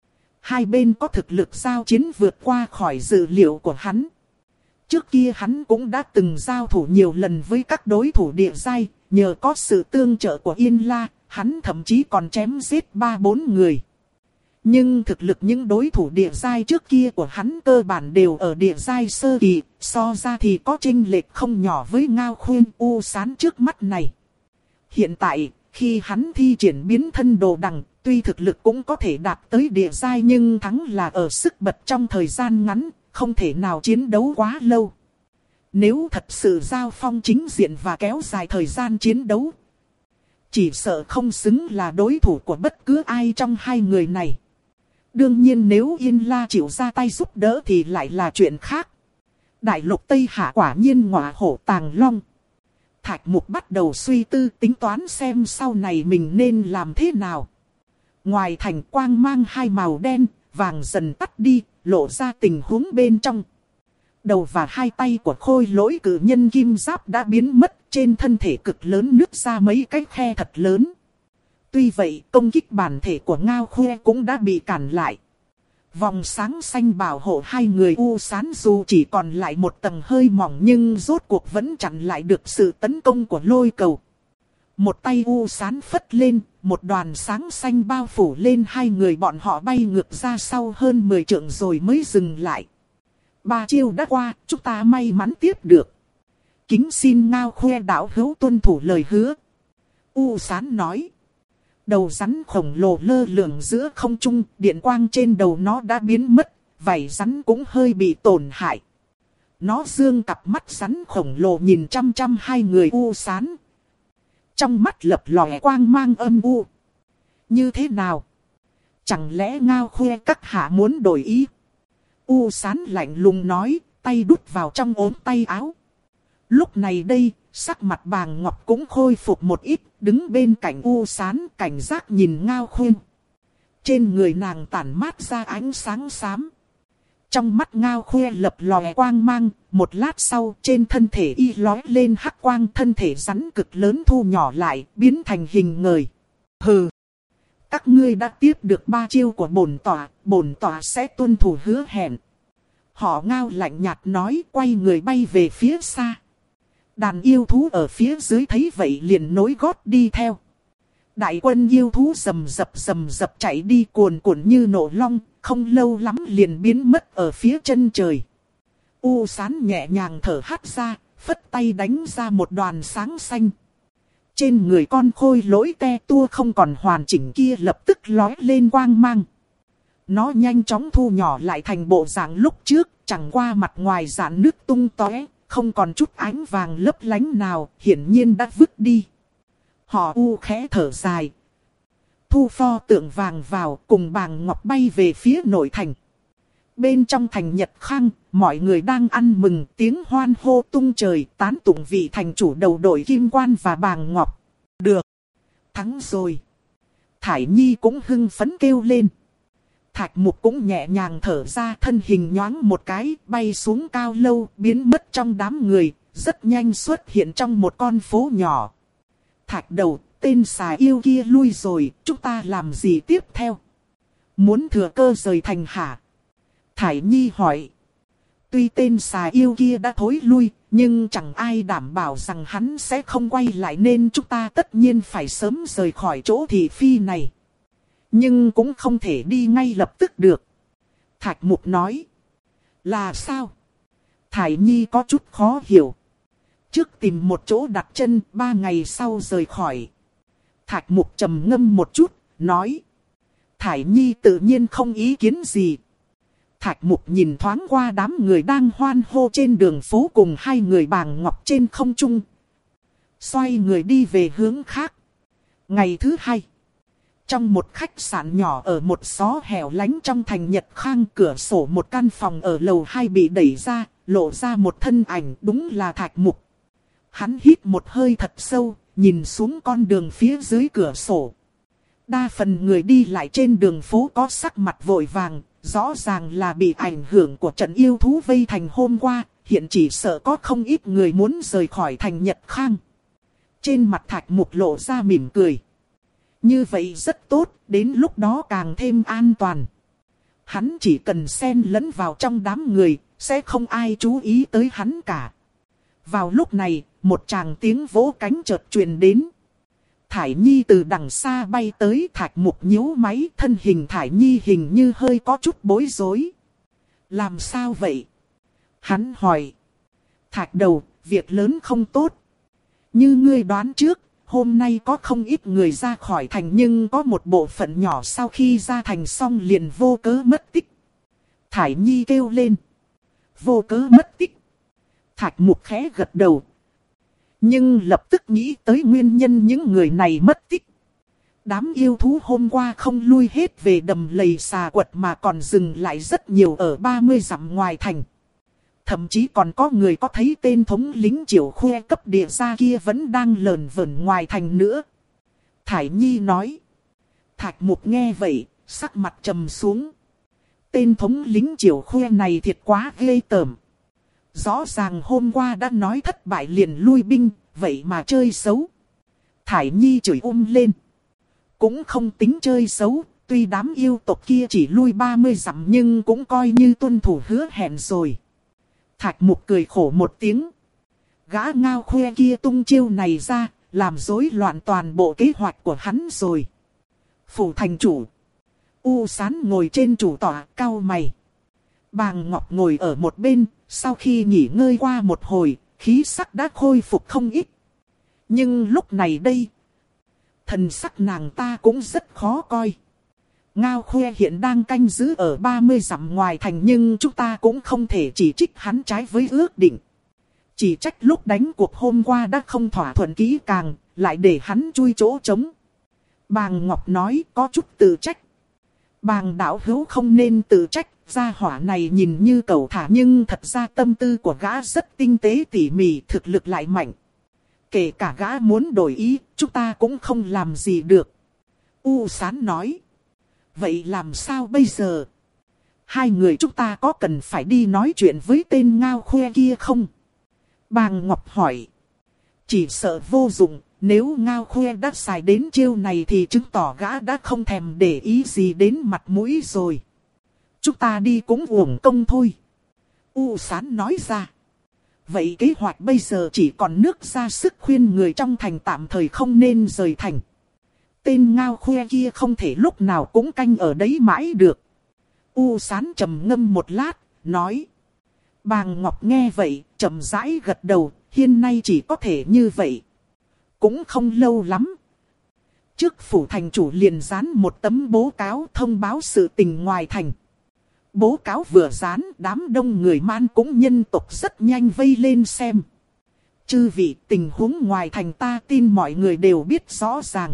Hai bên có thực lực giao chiến vượt qua khỏi dự liệu của hắn. Trước kia hắn cũng đã từng giao thủ nhiều lần với các đối thủ địa giai, nhờ có sự tương trợ của Yên La, hắn thậm chí còn chém giết ba bốn người. Nhưng thực lực những đối thủ địa giai trước kia của hắn cơ bản đều ở địa giai sơ kỳ, so ra thì có chênh lệch không nhỏ với Ngao Khuyên U Sán trước mắt này. Hiện tại, khi hắn thi triển biến thân đồ đằng, tuy thực lực cũng có thể đạt tới địa giai nhưng thắng là ở sức bật trong thời gian ngắn, không thể nào chiến đấu quá lâu. Nếu thật sự giao phong chính diện và kéo dài thời gian chiến đấu, chỉ sợ không xứng là đối thủ của bất cứ ai trong hai người này. Đương nhiên nếu Yên La chịu ra tay giúp đỡ thì lại là chuyện khác. Đại lục Tây Hạ quả nhiên ngọa hổ tàng long. Thạch Mục bắt đầu suy tư tính toán xem sau này mình nên làm thế nào. Ngoài thành quang mang hai màu đen, vàng dần tắt đi, lộ ra tình huống bên trong. Đầu và hai tay của khôi lỗi cử nhân kim giáp đã biến mất, trên thân thể cực lớn nứt ra mấy cái khe thật lớn. Tuy vậy, công kích bản thể của Ngao Khuê cũng đã bị cản lại. Vòng sáng xanh bảo hộ hai người U Sán dù chỉ còn lại một tầng hơi mỏng nhưng rốt cuộc vẫn chặn lại được sự tấn công của lôi cầu. Một tay U Sán phất lên, một đoàn sáng xanh bao phủ lên hai người bọn họ bay ngược ra sau hơn mười trượng rồi mới dừng lại. Ba chiêu đã qua, chúng ta may mắn tiếp được. Kính xin Ngao Khuê đạo hữu tuân thủ lời hứa. U Sán nói. Đầu rắn khổng lồ lơ lửng giữa không trung, điện quang trên đầu nó đã biến mất, vảy rắn cũng hơi bị tổn hại. Nó dương cặp mắt rắn khổng lồ nhìn chăm chăm hai người U Sán. Trong mắt lập lòe quang mang âm u. Như thế nào? Chẳng lẽ Ngao Khuê các hạ muốn đổi ý? U Sán lạnh lùng nói, tay đút vào trong ốm tay áo. Lúc này đây, sắc mặt Bàng Ngọc cũng khôi phục một ít, đứng bên cạnh U Sán cảnh giác nhìn Ngao Khuyên. Trên người nàng tản mát ra ánh sáng xám. Trong mắt Ngao Khuê lập lòe quang mang, một lát sau trên thân thể y lói lên hắc quang, thân thể rắn cực lớn thu nhỏ lại, biến thành hình người. Hừ! Các ngươi đã tiếp được ba chiêu của bổn tọa, bổn tọa sẽ tuân thủ hứa hẹn. Họ Ngao lạnh nhạt nói, quay người bay về phía xa. Đàn yêu thú ở phía dưới thấy vậy liền nối gót đi theo. Đại quân yêu thú rầm rập rầm rập chạy đi cuồn cuộn như nộ long, không lâu lắm liền biến mất ở phía chân trời. U Sán nhẹ nhàng thở hắt ra, phất tay đánh ra một đoàn sáng xanh. Trên người con khôi lỗi te tua không còn hoàn chỉnh kia lập tức lói lên quang mang. Nó nhanh chóng thu nhỏ lại thành bộ dạng lúc trước, chẳng qua mặt ngoài rạn nước tung tóe, không còn chút ánh vàng lấp lánh nào, hiển nhiên đã vứt đi. Họ U khẽ thở dài. Thu pho tượng vàng vào, cùng Bàng Ngọc bay về phía nội thành. Bên trong thành Nhật Khang, mọi người đang ăn mừng, tiếng hoan hô tung trời, tán tụng vị thành chủ đầu đội Kim Quan và Bàng Ngọc. Được! Thắng rồi! Thải Nhi cũng hưng phấn kêu lên. Thạch Mục cũng nhẹ nhàng thở ra, thân hình nhoáng một cái, bay xuống cao lâu, biến mất trong đám người, rất nhanh xuất hiện trong một con phố nhỏ. Thạch Đầu, tên xà yêu kia lui rồi, chúng ta làm gì tiếp theo? Muốn thừa cơ rời thành hả? Thải Nhi hỏi. Tuy tên xà yêu kia đã thối lui, nhưng chẳng ai đảm bảo rằng hắn sẽ không quay lại, nên chúng ta tất nhiên phải sớm rời khỏi chỗ thị phi này. Nhưng cũng không thể đi ngay lập tức được. Thạch Mục nói. Là sao? Thải Nhi có chút khó hiểu. Trước tìm một chỗ đặt chân, ba ngày sau rời khỏi. Thạch Mục trầm ngâm một chút, nói. Thải Nhi tự nhiên không ý kiến gì. Thạch Mục nhìn thoáng qua đám người đang hoan hô trên đường phố cùng hai người Bàng Ngọc trên không trung. Xoay người đi về hướng khác. Ngày thứ hai. Trong một khách sạn nhỏ ở một xó hẻo lánh trong thành Nhật Khang, cửa sổ một căn phòng ở lầu hai bị đẩy ra, lộ ra một thân ảnh, đúng là Thạch Mục. Hắn hít một hơi thật sâu, nhìn xuống con đường phía dưới cửa sổ. Đa phần người đi lại trên đường phố có sắc mặt vội vàng, rõ ràng là bị ảnh hưởng của trận yêu thú vây thành hôm qua, hiện chỉ sợ có không ít người muốn rời khỏi thành Nhật Khang. Trên mặt Thạch Mục lộ ra mỉm cười. Như vậy rất tốt, đến lúc đó càng thêm an toàn. Hắn chỉ cần xen lẫn vào trong đám người, sẽ không ai chú ý tới hắn cả. Vào lúc này, một tràng tiếng vỗ cánh chợt truyền đến. Thải Nhi từ đằng xa bay tới, Thạch Mục nhíu máy, thân hình Thải Nhi hình như hơi có chút bối rối. Làm sao vậy? Hắn hỏi. Thạch Đầu, việc lớn không tốt. Như ngươi đoán trước, hôm nay có không ít người ra khỏi thành, nhưng có một bộ phận nhỏ sau khi ra thành xong liền vô cớ mất tích. Thải Nhi kêu lên. Vô cớ mất tích. Thạch Mục khẽ gật đầu. Nhưng lập tức nghĩ tới nguyên nhân những người này mất tích. Đám yêu thú hôm qua không lui hết về đầm lầy xà quật mà còn dừng lại rất nhiều ở ba mươi dặm ngoài thành. Thậm chí còn có người có thấy tên thống lính Triệu Khuê cấp địa gia kia vẫn đang lờn vẩn ngoài thành nữa. Thải Nhi nói. Thạch Mục nghe vậy, sắc mặt trầm xuống. Tên thống lính Triệu Khuê này thiệt quá ghê tởm. Rõ ràng hôm qua đã nói thất bại liền lui binh, vậy mà chơi xấu. Thải Nhi chửi um lên. Cũng không tính chơi xấu, tuy đám yêu tộc kia chỉ lui ba mươi dặm nhưng cũng coi như tuân thủ hứa hẹn rồi. Thạch Mục cười khổ một tiếng. Gã Ngao Khuê kia tung chiêu này ra, làm rối loạn toàn bộ kế hoạch của hắn rồi. Phủ thành chủ. U Sán ngồi trên chủ tọa, cau mày. Bàng Ngọc ngồi ở một bên, sau khi nghỉ ngơi qua một hồi, khí sắc đã khôi phục không ít. Nhưng lúc này đây, thần sắc nàng ta cũng rất khó coi. Ngao Khuê hiện đang canh giữ ở ba mươi dặm ngoài thành, nhưng chúng ta cũng không thể chỉ trích hắn trái với ước định. Chỉ trách lúc đánh cuộc hôm qua đã không thỏa thuận kỹ càng, lại để hắn chui chỗ trống. Bàng Ngọc nói có chút tự trách. Bàng đạo hữu không nên tự trách, gia hỏa này nhìn như cẩu thả nhưng thật ra tâm tư của gã rất tinh tế tỉ mỉ, thực lực lại mạnh. Kể cả gã muốn đổi ý, chúng ta cũng không làm gì được. U Sán nói. Vậy làm sao bây giờ? Hai người chúng ta có cần phải đi nói chuyện với tên ngao khoe kia không? Bàng Ngọc hỏi. Chỉ sợ vô dụng, nếu ngao khoe đã xài đến chiêu này thì chứng tỏ gã đã không thèm để ý gì đến mặt mũi rồi. Chúng ta đi cũng uổng công thôi. U Sán nói ra. Vậy kế hoạch bây giờ chỉ còn nước ra sức khuyên người trong thành tạm thời không nên rời thành. Tên ngao khoe kia không thể lúc nào cũng canh ở đấy mãi được. U Sán trầm ngâm một lát, nói. Bàng Ngọc nghe vậy, chậm rãi gật đầu, hiện nay chỉ có thể như vậy. Cũng không lâu lắm. Trước phủ thành chủ liền dán một tấm bố cáo thông báo sự tình ngoài thành. Bố cáo vừa dán, đám đông người Man cũng nhân tộc rất nhanh vây lên xem. Chư vị, tình huống ngoài thành ta tin mọi người đều biết rõ ràng.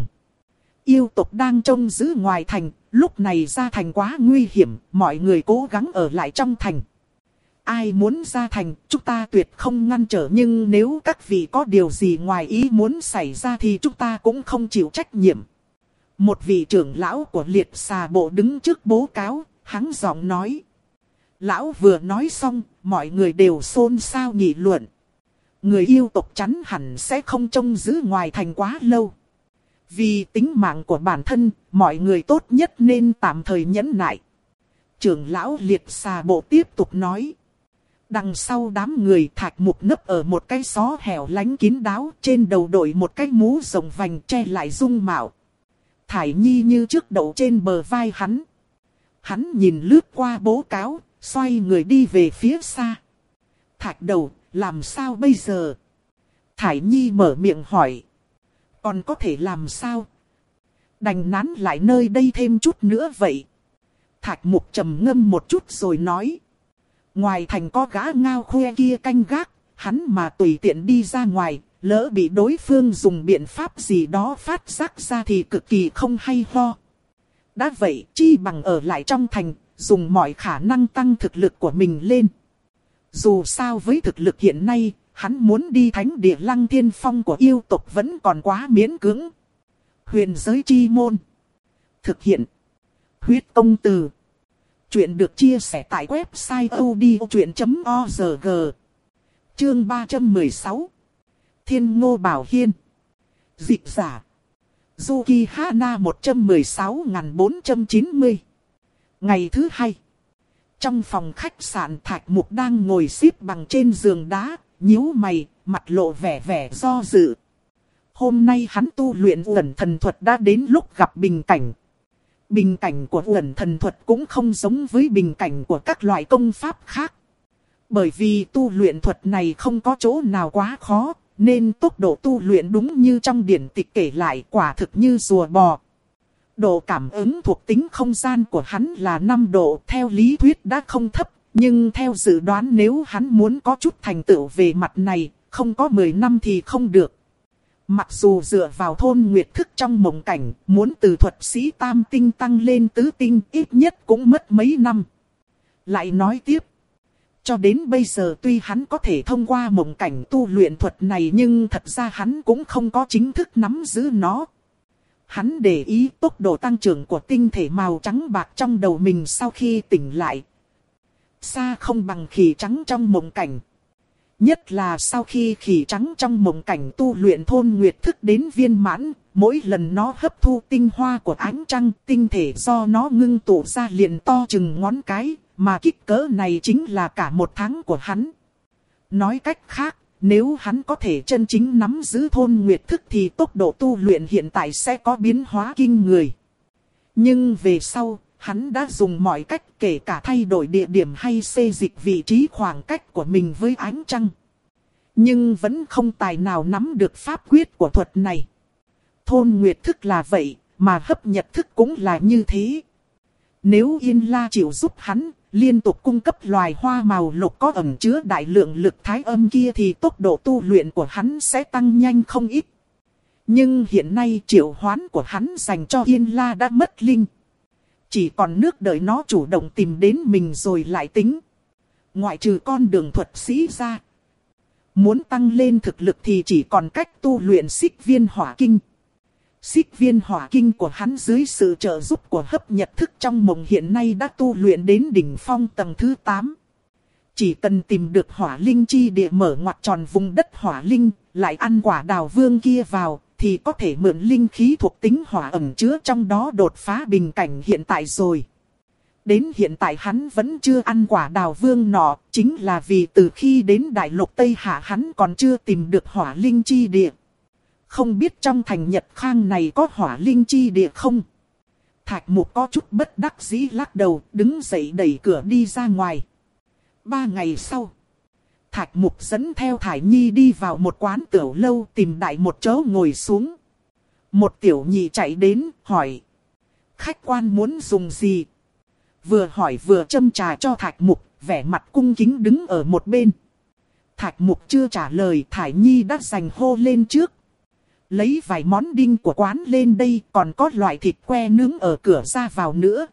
Yêu tộc đang trông giữ ngoài thành, lúc này ra thành quá nguy hiểm, mọi người cố gắng ở lại trong thành. Ai muốn ra thành, chúng ta tuyệt không ngăn trở, nhưng nếu các vị có điều gì ngoài ý muốn xảy ra thì chúng ta cũng không chịu trách nhiệm. Một vị trưởng lão của liệt xà bộ đứng trước bố cáo, hắn giọng nói. Lão vừa nói xong, mọi người đều xôn xao nghị luận. Người yêu tộc chắn hẳn sẽ không trông giữ ngoài thành quá lâu. Vì tính mạng của bản thân, mọi người tốt nhất nên tạm thời nhẫn nại. Trưởng lão liệt xà bộ tiếp tục nói. Đằng sau đám người Thạch Mục nấp ở một cái xó hẻo lánh kín đáo, trên đầu đội một cái mũ rồng vành che lại dung mạo. Thải Nhi như trước đậu trên bờ vai hắn. Hắn nhìn lướt qua bố cáo, xoay người đi về phía xa. Thạch đầu, làm sao bây giờ? Thải Nhi mở miệng hỏi. Còn có thể làm sao? Đành nán lại nơi đây thêm chút nữa vậy. Thạch Mục trầm ngâm một chút rồi nói. Ngoài thành có gã ngao khoe kia canh gác, hắn mà tùy tiện đi ra ngoài, lỡ bị đối phương dùng biện pháp gì đó phát giác ra thì cực kỳ không hay ho. Đã vậy, chi bằng ở lại trong thành, dùng mọi khả năng tăng thực lực của mình lên. Dù sao với thực lực hiện nay, hắn muốn đi thánh địa Lăng Thiên Phong của yêu tộc vẫn còn quá miễn cưỡng. Huyền giới chi môn. Thực hiện. Huyết công từ. Chuyện được chia sẻ tại website odchuyện chấm org. Chương ba trăm mười sáu. Thiên Ngô Bảo Hiên. Dịch giả. Yuki Hana một trăm mười sáu nghìn bốn trăm chín mươi. Ngày thứ hai. Trong phòng khách sạn Thạch Mục đang ngồi xếp bằng trên giường đá, nhíu mày, mặt lộ vẻ vẻ do dự. Hôm nay hắn tu luyện Uẩn Thần Thuật đã đến lúc gặp bình cảnh. Bình cảnh của Uẩn Thần Thuật cũng không giống với bình cảnh của các loại công pháp khác. Bởi vì tu luyện thuật này không có chỗ nào quá khó, nên tốc độ tu luyện đúng như trong điển tịch kể lại quả thực như rùa bò. Độ cảm ứng thuộc tính không gian của hắn là năm độ, theo lý thuyết đã không thấp, nhưng theo dự đoán nếu hắn muốn có chút thành tựu về mặt này, không có mười năm thì không được. Mặc dù dựa vào thôn nguyệt thức trong mộng cảnh, muốn từ thuật sĩ tam tinh tăng lên tứ tinh ít nhất cũng mất mấy năm. Lại nói tiếp, cho đến bây giờ tuy hắn có thể thông qua mộng cảnh tu luyện thuật này nhưng thật ra hắn cũng không có chính thức nắm giữ nó. Hắn để ý tốc độ tăng trưởng của tinh thể màu trắng bạc trong đầu mình sau khi tỉnh lại. Xa không bằng khỉ trắng trong mộng cảnh. Nhất là sau khi khỉ trắng trong mộng cảnh tu luyện thôn nguyệt thức đến viên mãn, mỗi lần nó hấp thu tinh hoa của ánh trăng, tinh thể do nó ngưng tụ ra liền to chừng ngón cái, mà kích cỡ này chính là cả một tháng của hắn. Nói cách khác, nếu hắn có thể chân chính nắm giữ thôn nguyệt thức thì tốc độ tu luyện hiện tại sẽ có biến hóa kinh người. Nhưng về sau, hắn đã dùng mọi cách kể cả thay đổi địa điểm hay xê dịch vị trí khoảng cách của mình với ánh trăng. Nhưng vẫn không tài nào nắm được pháp quyết của thuật này. Thôn nguyệt thức là vậy, mà hấp nhật thức cũng là như thế. Nếu Yên La chịu giúp hắn, liên tục cung cấp loài hoa màu lục có ẩn chứa đại lượng lực thái âm kia thì tốc độ tu luyện của hắn sẽ tăng nhanh không ít. Nhưng hiện nay triệu hoán của hắn dành cho Yên La đã mất linh. Chỉ còn nước đợi nó chủ động tìm đến mình rồi lại tính. Ngoại trừ con đường thuật sĩ ra, muốn tăng lên thực lực thì chỉ còn cách tu luyện xích viên hỏa kinh. Xích viên hỏa kinh của hắn dưới sự trợ giúp của hấp nhật thức trong mộng hiện nay đã tu luyện đến đỉnh phong tầng thứ tám. Chỉ cần tìm được hỏa linh chi địa mở ngoặt tròn vùng đất hỏa linh, lại ăn quả đào vương kia vào, thì có thể mượn linh khí thuộc tính hỏa ẩn chứa trong đó đột phá bình cảnh hiện tại rồi. Đến hiện tại hắn vẫn chưa ăn quả đào vương nọ, chính là vì từ khi đến đại lục Tây Hạ hắn còn chưa tìm được hỏa linh chi địa. Không biết trong thành Nhật Khang này có hỏa linh chi địa không? Thạch Mục có chút bất đắc dĩ lắc đầu, đứng dậy đẩy cửa đi ra ngoài. Ba ngày sau, Thạch Mục dẫn theo Thải Nhi đi vào một quán tiểu lâu tìm đại một chỗ ngồi xuống. Một tiểu nhị chạy đến, hỏi. Khách quan muốn dùng gì? Vừa hỏi vừa châm trà cho Thạch Mục, vẻ mặt cung kính đứng ở một bên. Thạch Mục chưa trả lời, Thải Nhi đã giành hô lên trước. Lấy vài món đinh của quán lên đây, còn có loại thịt que nướng ở cửa ra vào nữa.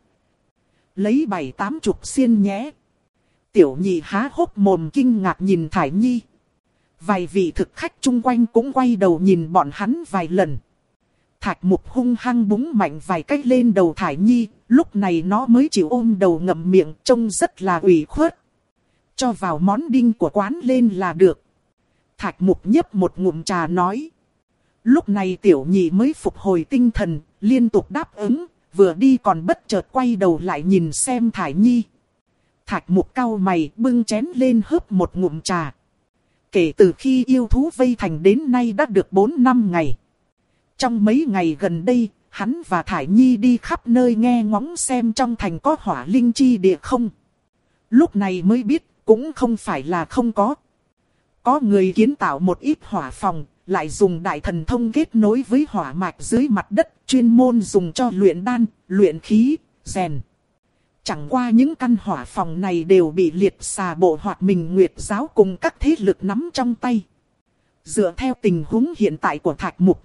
Lấy bảy tám chục xiên nhé. Tiểu nhị há hốc mồm kinh ngạc nhìn Thải Nhi. Vài vị thực khách chung quanh cũng quay đầu nhìn bọn hắn vài lần. Thạch Mục hung hăng búng mạnh vài cách lên đầu Thải Nhi, lúc này nó mới chịu ôm đầu ngậm miệng, trông rất là ủy khuất. Cho vào món đinh của quán lên là được. Thạch Mục nhấp một ngụm trà nói. Lúc này tiểu nhị mới phục hồi tinh thần, liên tục đáp ứng, vừa đi còn bất chợt quay đầu lại nhìn xem Thải Nhi. Thạch Mục cau mày bưng chén lên hớp một ngụm trà. Kể từ khi yêu thú vây thành đến nay đã được bốn năm ngày. Trong mấy ngày gần đây, hắn và Thải Nhi đi khắp nơi nghe ngóng xem trong thành có hỏa linh chi địa không. Lúc này mới biết, cũng không phải là không có. Có người kiến tạo một ít hỏa phòng, lại dùng đại thần thông kết nối với hỏa mạch dưới mặt đất, chuyên môn dùng cho luyện đan, luyện khí, rèn. Chẳng qua những căn hỏa phòng này đều bị liệt xà bộ Hoạt Minh Nguyệt giáo cùng các thế lực nắm trong tay. Dựa theo tình huống hiện tại của Thạch Mục,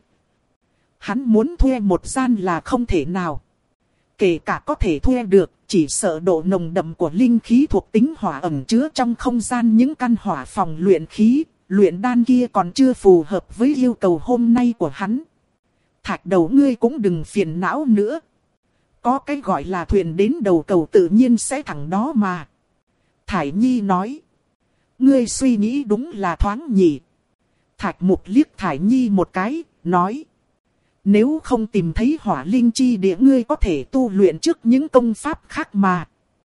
hắn muốn thuê một gian là không thể nào. Kể cả có thể thuê được, chỉ sợ độ nồng đậm của linh khí thuộc tính hỏa ẩn chứa trong không gian những căn hỏa phòng luyện khí, luyện đan kia còn chưa phù hợp với yêu cầu hôm nay của hắn. Thạch đầu ngươi cũng đừng phiền não nữa. Có cái gọi là thuyền đến đầu cầu tự nhiên sẽ thẳng đó mà. Thải Nhi nói. Ngươi suy nghĩ đúng là thoáng nhỉ. Thạch Mục liếc Thải Nhi một cái, nói. Nếu không tìm thấy hỏa linh chi địa ngươi có thể tu luyện trước những công pháp khác mà.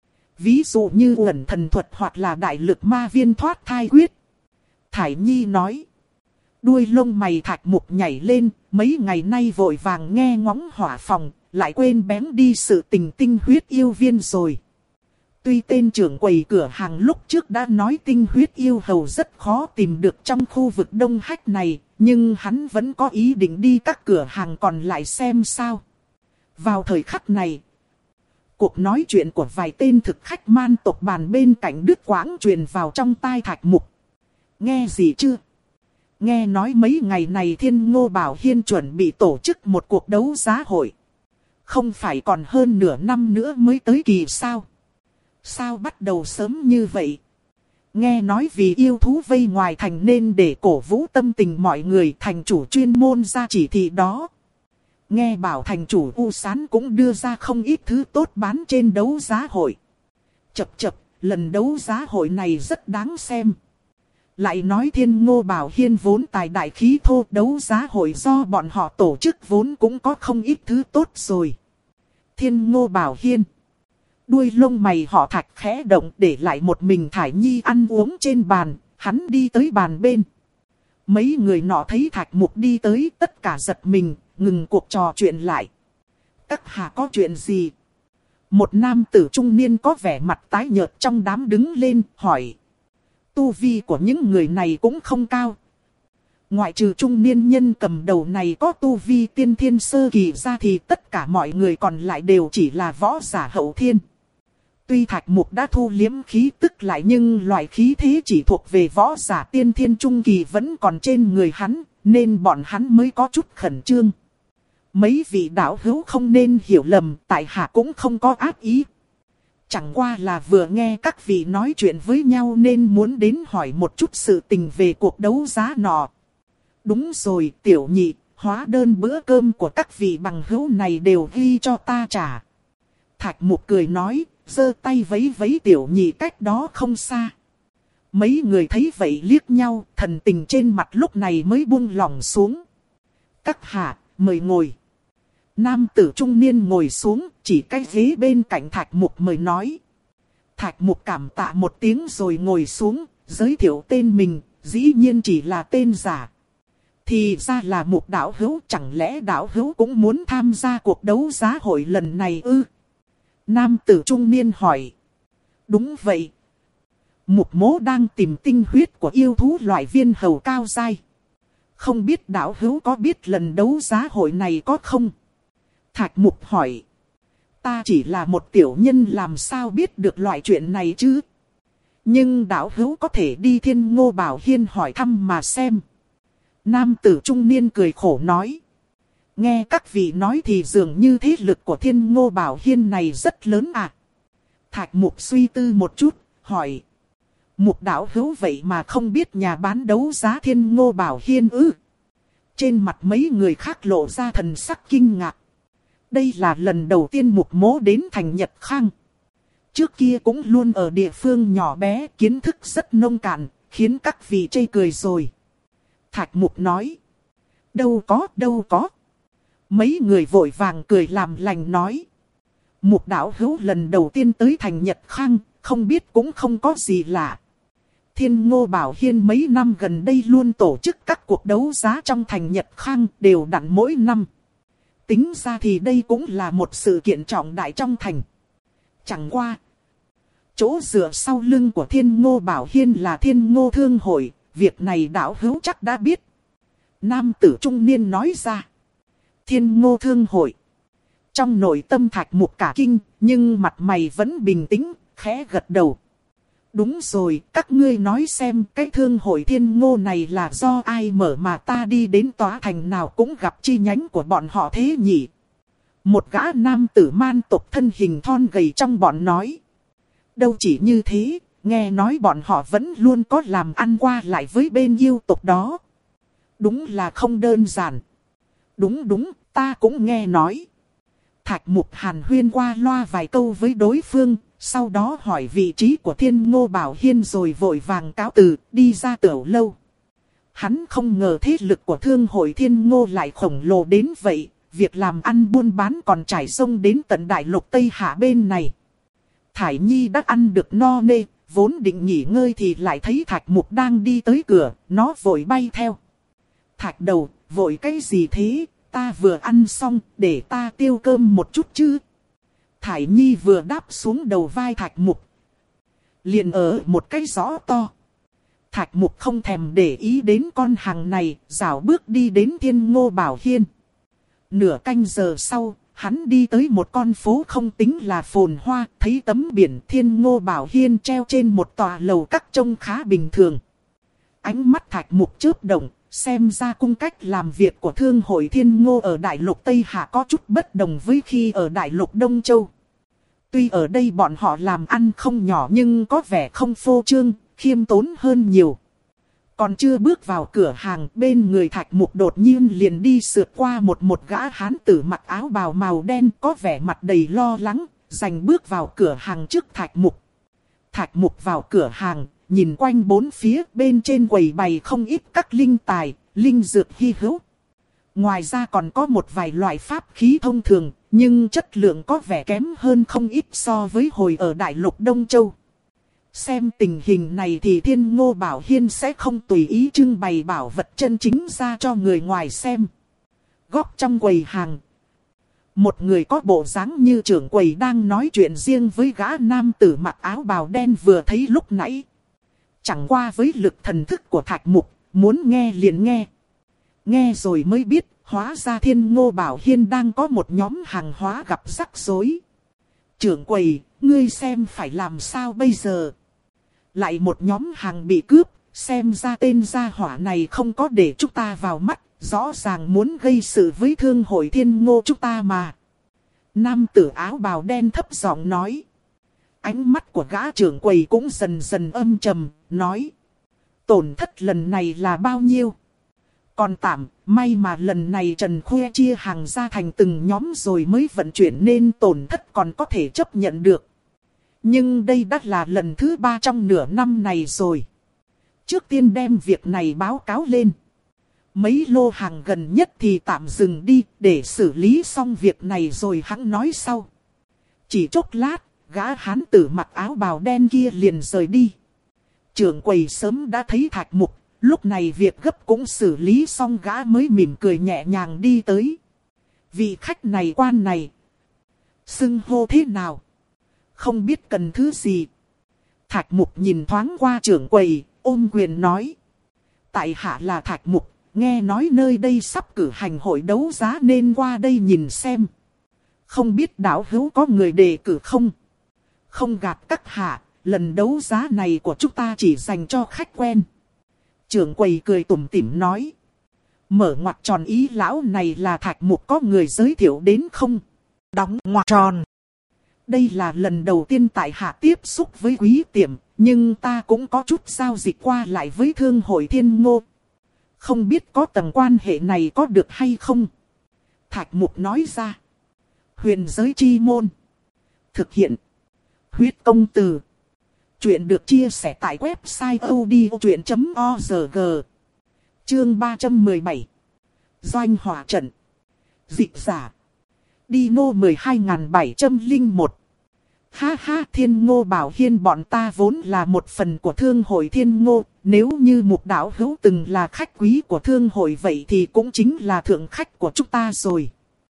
Ví dụ như uẩn thần thuật hoặc là đại lực ma viên thoát thai quyết. Thải Nhi nói. Đuôi lông mày Thạch Mục nhảy lên, mấy ngày nay vội vàng nghe ngóng hỏa phòng, lại quên bén đi sự tình tinh huyết yêu viên rồi. Tuy tên trưởng quầy cửa hàng lúc trước đã nói tinh huyết yêu hầu rất khó tìm được trong khu vực Đông Hách này, nhưng hắn vẫn có ý định đi các cửa hàng còn lại xem sao. Vào thời khắc này, cuộc nói chuyện của vài tên thực khách man tộc bàn bên cạnh đứt quãng truyền vào trong tai Thạch Mục. Nghe gì chưa? Nghe nói mấy ngày này Thiên Ngô Bảo Hiên chuẩn bị tổ chức một cuộc đấu giá hội. Không phải còn hơn nửa năm nữa mới tới kỳ sao? Sao bắt đầu sớm như vậy? Nghe nói vì yêu thú vây ngoài thành nên để cổ vũ tâm tình mọi người, thành chủ chuyên môn ra chỉ thị đó. Nghe bảo thành chủ U Sán cũng đưa ra không ít thứ tốt bán trên đấu giá hội. Chập chập, lần đấu giá hội này rất đáng xem. Lại nói Thiên Ngô Bảo Hiên vốn tài đại khí thô, đấu giá hội do bọn họ tổ chức vốn cũng có không ít thứ tốt rồi. Thiên Ngô Bảo Hiên. Đuôi lông mày họ Thạch khẽ động, để lại một mình Thải Nhi ăn uống trên bàn, hắn đi tới bàn bên. Mấy người nọ thấy Thạch Mục đi tới, tất cả giật mình, ngừng cuộc trò chuyện lại. Các hạ có chuyện gì? Một nam tử trung niên có vẻ mặt tái nhợt trong đám đứng lên, hỏi. Tu vi của những người này cũng không cao. Ngoại trừ trung niên nhân cầm đầu này có tu vi tiên thiên sơ kỳ ra thì tất cả mọi người còn lại đều chỉ là võ giả hậu thiên. Tuy Thạch Mục đã thu liếm khí tức lại nhưng loại khí thế chỉ thuộc về võ giả tiên thiên trung kỳ vẫn còn trên người hắn, nên bọn hắn mới có chút khẩn trương. Mấy vị đạo hữu không nên hiểu lầm, tại hạ cũng không có ác ý. Chẳng qua là vừa nghe các vị nói chuyện với nhau nên muốn đến hỏi một chút sự tình về cuộc đấu giá nọ. Đúng rồi tiểu nhị, hóa đơn bữa cơm của các vị bằng hữu này đều ghi cho ta trả. Thạch Mục cười nói, giơ tay vấy vấy Tiểu Nhị cách đó không xa. Mấy người thấy vậy liếc nhau, thần tình trên mặt lúc này mới buông lỏng xuống. Các hạ, mời ngồi. Nam tử trung niên ngồi xuống, chỉ cái ghế bên cạnh Thạch Mục mời nói. Thạch Mục cảm tạ một tiếng rồi ngồi xuống, giới thiệu tên mình, dĩ nhiên chỉ là tên giả. Thì ra là Mục đạo hữu, chẳng lẽ đạo hữu cũng muốn tham gia cuộc đấu giá hội lần này ư? Nam tử trung niên hỏi. Đúng vậy. Mục mỗ đang tìm tinh huyết của yêu thú loại viên hầu cao giai. Không biết đạo hữu có biết lần đấu giá hội này có không? Thạch Mục hỏi. Ta chỉ là một tiểu nhân làm sao biết được loại chuyện này chứ? Nhưng đạo hữu có thể đi Thiên Ngô Bảo Hiên hỏi thăm mà xem. Nam tử trung niên cười khổ nói. Nghe các vị nói thì dường như thế lực của Thiên Ngô Bảo Hiên này rất lớn à? Thạch Mục suy tư một chút, hỏi. Mục đạo hữu vậy mà không biết nhà bán đấu giá Thiên Ngô Bảo Hiên ư? Trên mặt mấy người khác lộ ra thần sắc kinh ngạc. Đây là lần đầu tiên Mục mỗ đến thành Nhật Khang. Trước kia cũng luôn ở địa phương nhỏ bé, kiến thức rất nông cạn, khiến các vị chê cười rồi. Thạch Mục nói. Đâu có, đâu có. Mấy người vội vàng cười làm lành nói. Mục đạo hữu lần đầu tiên tới thành Nhật Khang, không biết cũng không có gì lạ. Thiên Ngô Bảo Hiên mấy năm gần đây luôn tổ chức các cuộc đấu giá trong thành Nhật Khang đều đặn mỗi năm. Tính ra thì đây cũng là một sự kiện trọng đại trong thành. Chẳng qua. Chỗ dựa sau lưng của Thiên Ngô Bảo Hiên là Thiên Ngô Thương Hội, việc này đạo hữu chắc đã biết. Nam tử trung niên nói ra. Thiên Ngô Thương Hội. Trong nội tâm Thạch Mục cả kinh, nhưng mặt mày vẫn bình tĩnh, khẽ gật đầu. Đúng rồi, các ngươi nói xem cái thương hội Thiên Ngô này là do ai mở mà ta đi đến tòa thành nào cũng gặp chi nhánh của bọn họ thế nhỉ? Một gã nam tử man tộc thân hình thon gầy trong bọn nói. Đâu chỉ như thế, nghe nói bọn họ vẫn luôn có làm ăn qua lại với bên yêu tộc đó. Đúng là không đơn giản. Đúng đúng, ta cũng nghe nói. Thạch Mục hàn huyên qua loa vài câu với đối phương, sau đó hỏi vị trí của Thiên Ngô Bảo Hiên rồi vội vàng cáo từ, đi ra tiểu lâu. Hắn không ngờ thế lực của thương hội Thiên Ngô lại khổng lồ đến vậy, việc làm ăn buôn bán còn trải sông đến tận đại lục Tây Hạ bên này. Thải Nhi đã ăn được no nê, vốn định nghỉ ngơi thì lại thấy Thạch Mục đang đi tới cửa, nó vội bay theo. Thạch đầu, vội cái gì thế, ta vừa ăn xong, để ta tiêu cơm một chút chứ. Thải Nhi vừa đáp xuống đầu vai Thạch Mục. Liền ở một cái gió to. Thạch Mục không thèm để ý đến con hàng này, dạo bước đi đến Thiên Ngô Bảo Hiên. Nửa canh giờ sau, hắn đi tới một con phố không tính là phồn hoa, thấy tấm biển Thiên Ngô Bảo Hiên treo trên một tòa lầu các trông khá bình thường. Ánh mắt Thạch Mục chớp động, xem ra cung cách làm việc của thương hội Thiên Ngô ở Đại lục Tây Hạ có chút bất đồng với khi ở Đại lục Đông Châu. Tuy ở đây bọn họ làm ăn không nhỏ nhưng có vẻ không phô trương, khiêm tốn hơn nhiều. Còn chưa bước vào cửa hàng, bên người Thạch Mục đột nhiên liền đi sượt qua một một gã hán tử mặc áo bào màu đen có vẻ mặt đầy lo lắng, giành bước vào cửa hàng trước Thạch Mục. Thạch Mục vào cửa hàng, nhìn quanh bốn phía, bên trên quầy bày không ít các linh tài, linh dược hy hữu. Ngoài ra còn có một vài loại pháp khí thông thường, nhưng chất lượng có vẻ kém hơn không ít so với hồi ở Đại lục Đông Châu. Xem tình hình này thì Thiên Ngô Bảo Hiên sẽ không tùy ý trưng bày bảo vật chân chính ra cho người ngoài xem. Góc trong quầy hàng, một người có bộ dáng như trưởng quầy đang nói chuyện riêng với gã nam tử mặc áo bào đen vừa thấy lúc nãy. Chẳng qua với lực thần thức của Thạch Mục, muốn nghe liền nghe. Nghe rồi mới biết, hóa ra Thiên Ngô Bảo Hiên đang có một nhóm hàng hóa gặp rắc rối. Trưởng quầy, ngươi xem phải làm sao bây giờ? Lại một nhóm hàng bị cướp, xem ra tên gia hỏa này không có để chúng ta vào mắt, rõ ràng muốn gây sự với thương hội Thiên Ngô chúng ta mà. Nam tử áo bào đen thấp giọng nói. Ánh mắt của gã trưởng quầy cũng dần dần âm trầm, nói. Tổn thất lần này là bao nhiêu? Còn tạm, may mà lần này Trần Khuê chia hàng ra thành từng nhóm rồi mới vận chuyển nên tổn thất còn có thể chấp nhận được. Nhưng đây đã là lần thứ ba trong nửa năm này rồi. Trước tiên đem việc này báo cáo lên. Mấy lô hàng gần nhất thì tạm dừng đi để xử lý xong việc này rồi hắn nói sau. Chỉ chốc lát, gã hán tử mặc áo bào đen kia liền rời đi. Trưởng quầy sớm đã thấy Thạch Mục, lúc này việc gấp cũng xử lý xong gã mới mỉm cười nhẹ nhàng đi tới. Vị khách này quan này, xưng hô thế nào? Không biết cần thứ gì? Thạch Mục nhìn thoáng qua trưởng quầy, ôm quyền nói. Tại hạ là Thạch Mục, nghe nói nơi đây sắp cử hành hội đấu giá nên qua đây nhìn xem. Không biết đạo hữu có người đề cử không? Không gạt các hạ, lần đấu giá này của chúng ta chỉ dành cho khách quen. Trưởng quầy cười tủm tỉm nói. Mở ngoặc tròn, ý lão này là Thạch Mục có người giới thiệu đến không? Đóng ngoặc tròn. Đây là lần đầu tiên tại hạ tiếp xúc với quý tiệm, nhưng ta cũng có chút giao dịch qua lại với thương hội Thiên Ngô. Không biết có tầng quan hệ này có được hay không? Thạch Mục nói ra. Huyền giới chi môn. Thực hiện. Huyết công từ. Chuyện được chia sẻ tại website odchuyện chấm org. Chương ba trăm mười bảy. Doanh hỏa trận. Dịch giả. Dino mười hai nghìn bảy trăm lẻ một. Ha ha, Thiên Ngô Bảo Hiên bọn ta vốn là một phần của thương hội Thiên Ngô. Nếu như Mục đạo hữu từng là khách quý của thương hội vậy thì cũng chính là thượng khách của chúng ta rồi.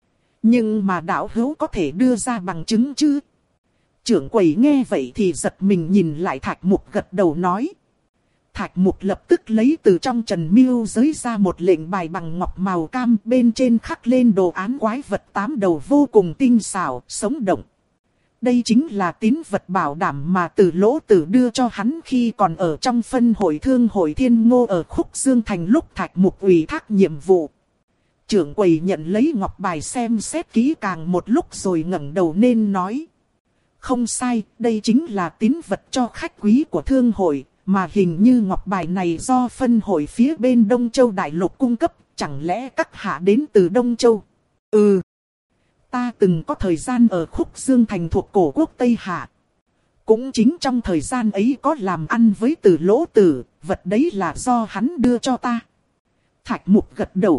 Nhưng mà đạo hữu có thể đưa ra bằng chứng chứ? Trưởng quầy nghe vậy thì giật mình nhìn lại Thạch Mục, gật đầu nói. Thạch Mục lập tức lấy từ trong Trần Miêu giới ra một lệnh bài bằng ngọc màu cam, bên trên khắc lên đồ án quái vật tám đầu vô cùng tinh xảo, sống động. Đây chính là tín vật bảo đảm mà Từ Lỗ Tử đưa cho hắn khi còn ở trong phân hội thương hội Thiên Ngô ở Khúc Dương Thành lúc Thạch Mục ủy thác nhiệm vụ. Trưởng quầy nhận lấy ngọc bài xem xét kỹ càng một lúc rồi ngẩng đầu nên nói. Không sai, đây chính là tín vật cho khách quý của thương hội, mà hình như ngọc bài này do phân hội phía bên Đông Châu Đại Lục cung cấp, chẳng lẽ các hạ đến từ Đông Châu? Ừ. Ta từng có thời gian ở Khúc Dương Thành thuộc cổ quốc Tây Hạ. Cũng chính trong thời gian ấy có làm ăn với Từ Lỗ Tử, vật đấy là do hắn đưa cho ta. Thạch Mục gật đầu.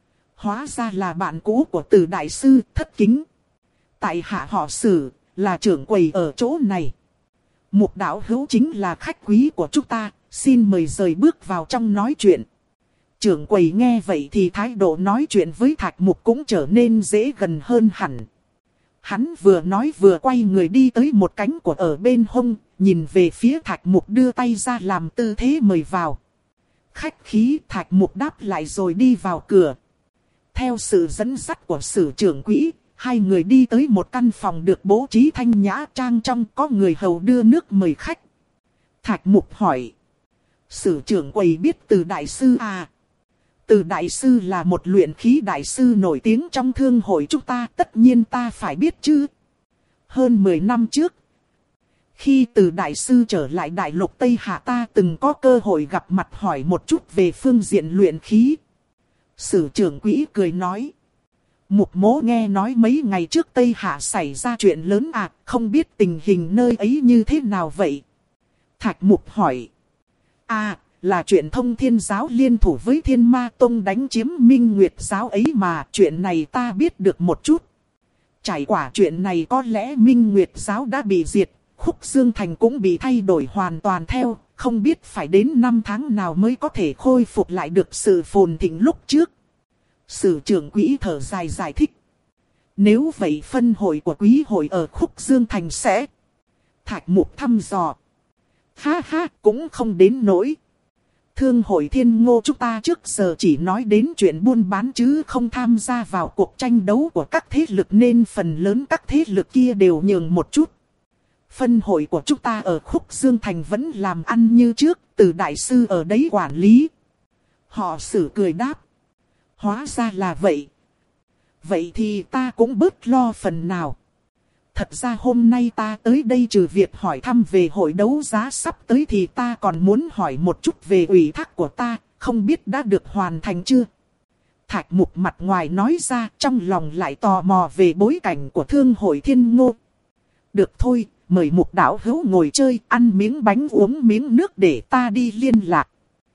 Hóa ra là bạn cũ của Từ Đại Sư, thất kính. Tại hạ họ Sử, là trưởng quầy ở chỗ này. Mục đạo hữu chính là khách quý của chúng ta, xin mời rời bước vào trong nói chuyện. Trưởng quầy nghe vậy thì thái độ nói chuyện với Thạch Mục cũng trở nên dễ gần hơn hẳn. Hắn vừa nói vừa quay người đi tới một cánh của ở bên hông, nhìn về phía Thạch Mục đưa tay ra làm tư thế mời vào. Khách khí, Thạch Mục đáp lại rồi đi vào cửa. Theo sự dẫn dắt của Sử trưởng quỹ, hai người đi tới một căn phòng được bố trí thanh nhã trang trọng, có người hầu đưa nước mời khách. Thạch Mục hỏi. Sử trưởng quầy biết Từ Đại Sư à? Từ Đại Sư là một luyện khí đại sư nổi tiếng trong thương hội chúng ta, tất nhiên ta phải biết chứ. Hơn mười năm trước, khi Từ Đại Sư trở lại Đại Lục Tây Hạ ta từng có cơ hội gặp mặt hỏi một chút về phương diện luyện khí. Sử trưởng quỹ cười nói. Mục mỗ nghe nói mấy ngày trước Tây Hạ xảy ra chuyện lớn à, không biết tình hình nơi ấy như thế nào vậy? Thạch Mục hỏi. À, là chuyện Thông Thiên Giáo liên thủ với Thiên Ma Tông đánh chiếm Minh Nguyệt Giáo ấy mà, chuyện này ta biết được một chút. Trải qua chuyện này có lẽ Minh Nguyệt Giáo đã bị diệt, Khúc Dương Thành cũng bị thay đổi hoàn toàn theo, không biết phải đến năm tháng nào mới có thể khôi phục lại được sự phồn thịnh lúc trước. Sử trưởng quỹ thở dài giải thích. Nếu vậy phân hội của quý hội ở Khúc Dương Thành sẽ... Thạch Mục thăm dò. Ha ha, cũng không đến nỗi. Thương hội Thiên Ngô chúng ta trước giờ chỉ nói đến chuyện buôn bán chứ không tham gia vào cuộc tranh đấu của các thế lực nên phần lớn các thế lực kia đều nhường một chút. Phân hội của chúng ta ở Khúc Dương Thành vẫn làm ăn như trước, Từ Đại Sư ở đấy quản lý. Họ Sử cười đáp. Hóa ra là vậy. Vậy thì ta cũng bớt lo phần nào. Thật ra hôm nay ta tới đây trừ việc hỏi thăm về hội đấu giá sắp tới thì ta còn muốn hỏi một chút về ủy thác của ta. không biết đã được hoàn thành chưa? Thạch Mục mặt ngoài nói ra, trong lòng lại tò mò về bối cảnh của thương hội Thiên Ngô. Được thôi, mời Mục đạo hữu ngồi chơi, ăn miếng bánh uống miếng nước để ta đi liên lạc.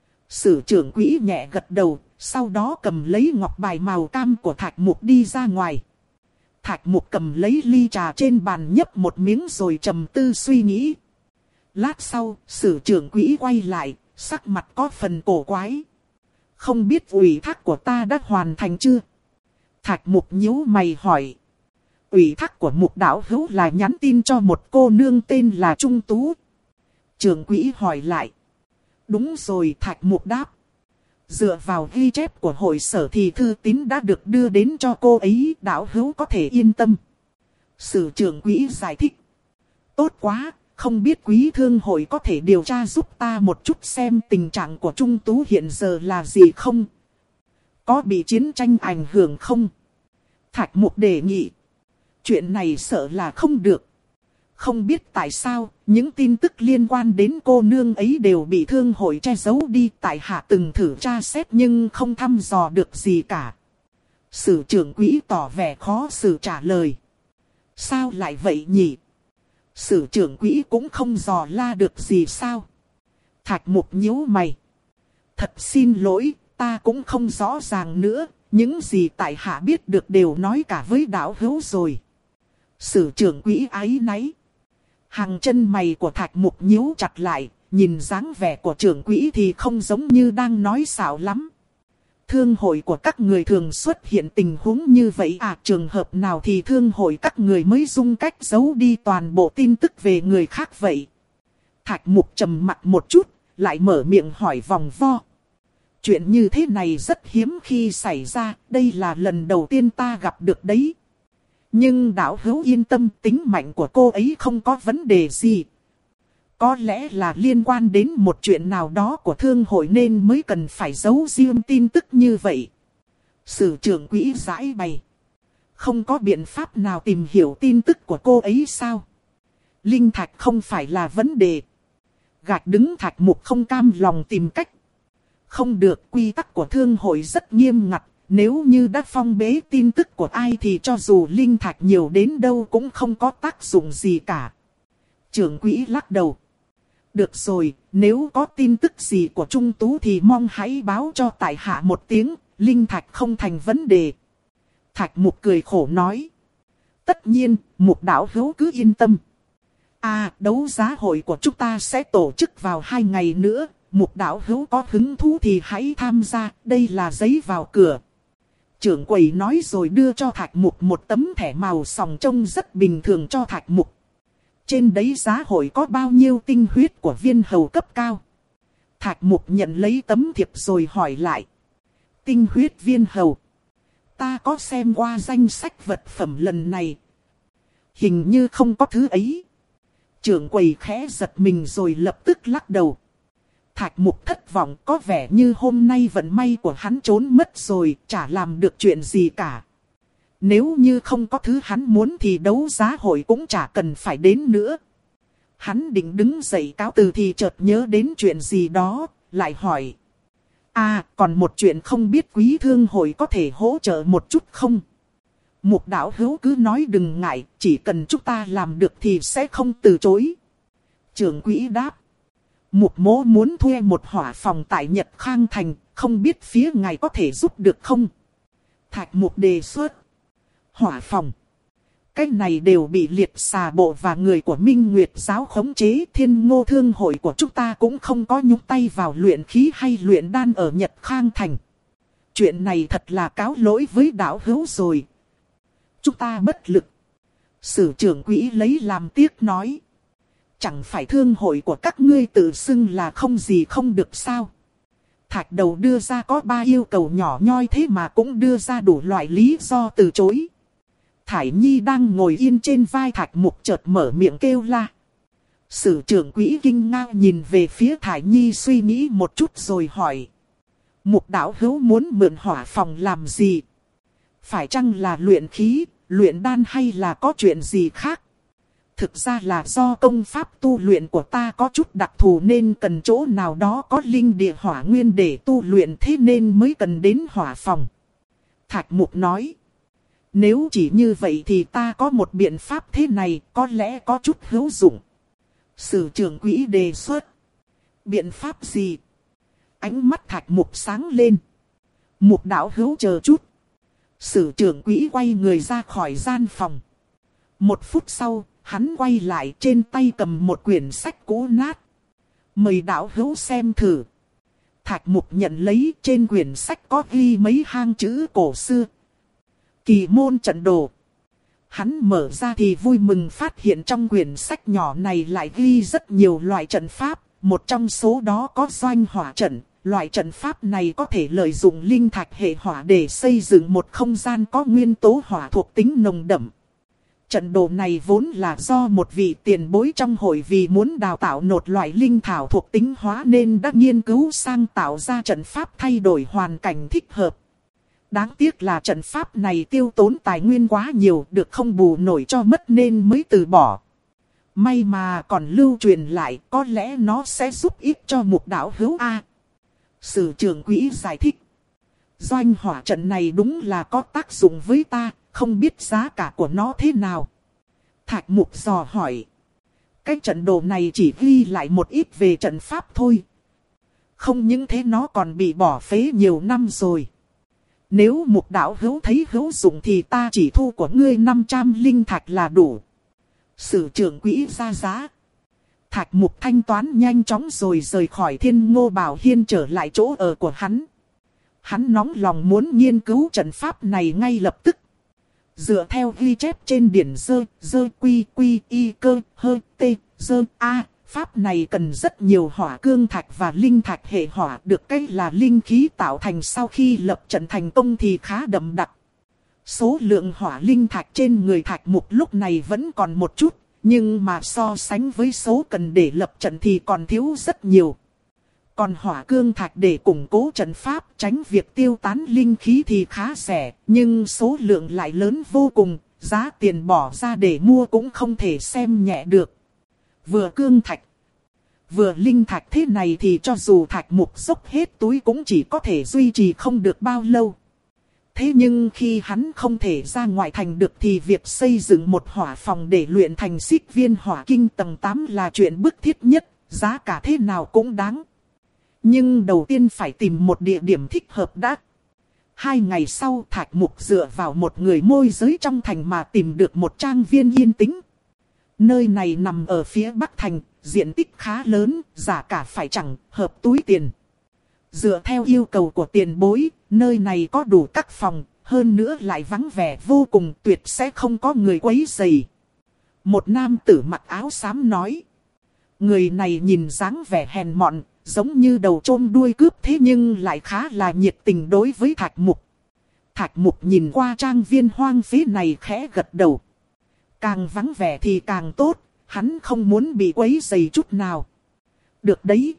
Sử trưởng quỹ nhẹ gật đầu, sau đó cầm lấy ngọc bài màu cam của Thạch Mục đi ra ngoài. Thạch Mục cầm lấy ly trà trên bàn nhấp một miếng rồi trầm tư suy nghĩ. Lát sau, sử trưởng quỹ quay lại, sắc mặt có phần cổ quái. Không biết ủy thác của ta đã hoàn thành chưa? Thạch Mục nhíu mày hỏi. Ủy thác của Mục đạo hữu là nhắn tin cho một cô nương tên là Trung Tú. Trưởng quỹ hỏi lại. Đúng rồi, Thạch Mục đáp. Dựa vào ghi chép của hội sở thì thư tín đã được đưa đến cho cô ấy, đạo hữu có thể yên tâm. Sử trưởng quỹ giải thích. Tốt quá, không biết quý thương hội có thể điều tra giúp ta một chút xem tình trạng của Trung Tú hiện giờ là gì không? Có bị chiến tranh ảnh hưởng không? Thạch Mục đề nghị. Chuyện này sợ là không được. Không biết tại sao, những tin tức liên quan đến cô nương ấy đều bị thương hội che giấu đi. Tại hạ từng thử tra xét nhưng không thăm dò được gì cả. Sử trưởng quỹ tỏ vẻ khó xử trả lời. Sao lại vậy nhỉ? Sử trưởng quỹ cũng không dò la được gì sao? Thạch Mục nhíu mày. Thật xin lỗi, ta cũng không rõ ràng nữa. Những gì tại hạ biết được đều nói cả với đạo hữu rồi. Sử trưởng quỹ áy náy. Hàng chân mày của Thạch Mục nhíu chặt lại, nhìn dáng vẻ của trưởng quỹ thì không giống như đang nói xạo lắm. Thương hội của các người thường xuất hiện tình huống như vậy à? Trường hợp nào thì thương hội các người mới dung cách giấu đi toàn bộ tin tức về người khác vậy? Thạch Mục trầm mặt một chút, lại mở miệng hỏi vòng vo. Chuyện như thế này rất hiếm khi xảy ra, đây là lần đầu tiên ta gặp được đấy. Nhưng đạo hữu yên tâm, tính mạnh của cô ấy không có vấn đề gì. Có lẽ là liên quan đến một chuyện nào đó của thương hội nên mới cần phải giấu riêng tin tức như vậy. Sử trưởng quỹ giải bày. Không có biện pháp nào tìm hiểu tin tức của cô ấy sao? Linh thạch không phải là vấn đề. Gạch đứng Thạch Mục không cam lòng tìm cách. Không được, quy tắc của thương hội rất nghiêm ngặt. Nếu như đã phong bế tin tức của ai thì cho dù linh thạch nhiều đến đâu cũng không có tác dụng gì cả. Trưởng quỹ lắc đầu. Được rồi, nếu có tin tức gì của Trung Tú thì mong hãy báo cho tại hạ một tiếng, linh thạch không thành vấn đề. Thạch Mục cười khổ nói. Tất nhiên, Mục đạo hữu cứ yên tâm. À, đấu giá hội của chúng ta sẽ tổ chức vào hai ngày nữa. Mục đạo hữu có hứng thú thì hãy tham gia, đây là giấy vào cửa. Trưởng quầy nói rồi đưa cho Thạch Mục một tấm thẻ màu sòng trông rất bình thường cho Thạch Mục. Trên đấy giá hội có bao nhiêu tinh huyết của viên hầu cấp cao. Thạch Mục nhận lấy tấm thiệp rồi hỏi lại. Tinh huyết viên hầu. Ta có xem qua danh sách vật phẩm lần này. Hình như không có thứ ấy. Trưởng quầy khẽ giật mình rồi lập tức lắc đầu. Thạch Mục thất vọng, có vẻ như hôm nay vận may của hắn trốn mất rồi, chả làm được chuyện gì cả. Nếu như không có thứ hắn muốn thì đấu giá hội cũng chả cần phải đến nữa. Hắn định đứng dậy cáo từ thì chợt nhớ đến chuyện gì đó, lại hỏi. À, còn một chuyện không biết quý thương hội có thể hỗ trợ một chút không? Mục đạo hữu cứ nói đừng ngại, chỉ cần chúng ta làm được thì sẽ không từ chối. Trưởng quỹ đáp. Mục mỗ muốn thuê một hỏa phòng tại Nhật Khang Thành, không biết phía ngài có thể giúp được không? Thạch Mục đề xuất. Hỏa phòng. Cái này đều bị liệt xà bộ và người của Minh Nguyệt giáo khống chế. Thiên Ngô thương hội của chúng ta cũng không có nhúng tay vào luyện khí hay luyện đan ở Nhật Khang Thành. Chuyện này thật là cáo lỗi với đạo hữu rồi. Chúng ta bất lực. Sử trưởng quỹ lấy làm tiếc nói. Chẳng phải thương hội của các ngươi tự xưng là không gì không được sao? Thạch Đầu đưa ra có ba yêu cầu nhỏ nhoi thế mà cũng đưa ra đủ loại lý do từ chối. Thải Nhi đang ngồi yên trên vai Thạch Mục chợt mở miệng kêu la. Sử trưởng quỹ kinh ngạc nhìn về phía Thải Nhi suy nghĩ một chút rồi hỏi. Mục đạo hữu muốn mượn hỏa phòng làm gì? Phải chăng là luyện khí, luyện đan hay là có chuyện gì khác? Thực ra là do công pháp tu luyện của ta có chút đặc thù nên cần chỗ nào đó có linh địa hỏa nguyên để tu luyện, thế nên mới cần đến hỏa phòng. Thạch Mục nói. Nếu chỉ như vậy thì ta có một biện pháp thế này, có lẽ có chút hữu dụng. Sử trưởng quỹ đề xuất. Biện pháp gì? Ánh mắt Thạch Mục sáng lên. Mục đạo hữu chờ chút. Sử trưởng quỹ quay người ra khỏi gian phòng. Một phút sau, hắn quay lại, trên tay cầm một quyển sách cũ nát. Mời đạo hữu xem thử. Thạch Mục nhận lấy, trên quyển sách có ghi mấy hàng chữ cổ xưa. Kỳ môn trận đồ. Hắn mở ra thì vui mừng phát hiện trong quyển sách nhỏ này lại ghi rất nhiều loại trận pháp. Một trong số đó có doanh hỏa trận. Loại trận pháp này có thể lợi dụng linh thạch hệ hỏa để xây dựng một không gian có nguyên tố hỏa thuộc tính nồng đậm. Trận đồ này vốn là do một vị tiền bối trong hội vì muốn đào tạo một loại linh thảo thuộc tính hóa nên đã nghiên cứu sang tạo ra trận pháp thay đổi hoàn cảnh thích hợp. Đáng tiếc là trận pháp này tiêu tốn tài nguyên quá nhiều, được không bù nổi cho mất nên mới từ bỏ. May mà còn lưu truyền lại, có lẽ nó sẽ giúp ích cho Mục đạo hữu A. Sử trưởng quỹ giải thích. Doanh hỏa trận này đúng là có tác dụng với ta, không biết giá cả của nó thế nào. Thạch Mục dò hỏi. Cái trận đồ này chỉ ghi lại một ít về trận pháp thôi. Không những thế nó còn bị bỏ phế nhiều năm rồi. Nếu Mục đạo hữu thấy hữu dụng thì ta chỉ thu của ngươi năm trăm linh thạch là đủ. Sử trưởng quỹ ra giá. Thạch Mục thanh toán nhanh chóng rồi rời khỏi Thiên Ngô Bảo Hiên trở lại chỗ ở của hắn. Hắn nóng lòng muốn nghiên cứu trận pháp này ngay lập tức. Dựa theo ghi chép trên điển dơ, dơ quy quy y cơ, hơ tê, dơ a, pháp này cần rất nhiều hỏa cương thạch và linh thạch hệ hỏa, được cái là linh khí tạo thành sau khi lập trận thành công thì khá đậm đặc. Số lượng hỏa linh thạch trên người Thạch Mục lúc này vẫn còn một chút, nhưng mà so sánh với số cần để lập trận thì còn thiếu rất nhiều. Còn hỏa cương thạch để củng cố trận pháp, tránh việc tiêu tán linh khí thì khá rẻ, nhưng số lượng lại lớn vô cùng, giá tiền bỏ ra để mua cũng không thể xem nhẹ được. Vừa cương thạch, vừa linh thạch thế này thì cho dù Thạch Mục dốc hết túi cũng chỉ có thể duy trì không được bao lâu. Thế nhưng khi hắn không thể ra ngoại thành được thì việc xây dựng một hỏa phòng để luyện thành xích viên hỏa kinh tầng tám là chuyện bức thiết nhất, giá cả thế nào cũng đáng. Nhưng đầu tiên phải tìm một địa điểm thích hợp đã. Hai ngày sau Thạch Mục dựa vào một người môi giới trong thành mà tìm được một trang viên yên tĩnh. Nơi này nằm ở phía bắc thành, diện tích khá lớn, giá cả phải chẳng hợp túi tiền. Dựa theo yêu cầu của tiền bối, nơi này có đủ các phòng, hơn nữa lại vắng vẻ vô cùng, tuyệt sẽ không có người quấy rầy. Một nam tử mặc áo xám nói. Người này nhìn dáng vẻ hèn mọn, giống như đầu trôm đuôi cướp thế nhưng lại khá là nhiệt tình đối với Thạch Mục. Thạch Mục nhìn qua trang viên hoang phế này khẽ gật đầu. Càng vắng vẻ thì càng tốt, hắn không muốn bị quấy rầy chút nào. Được đấy,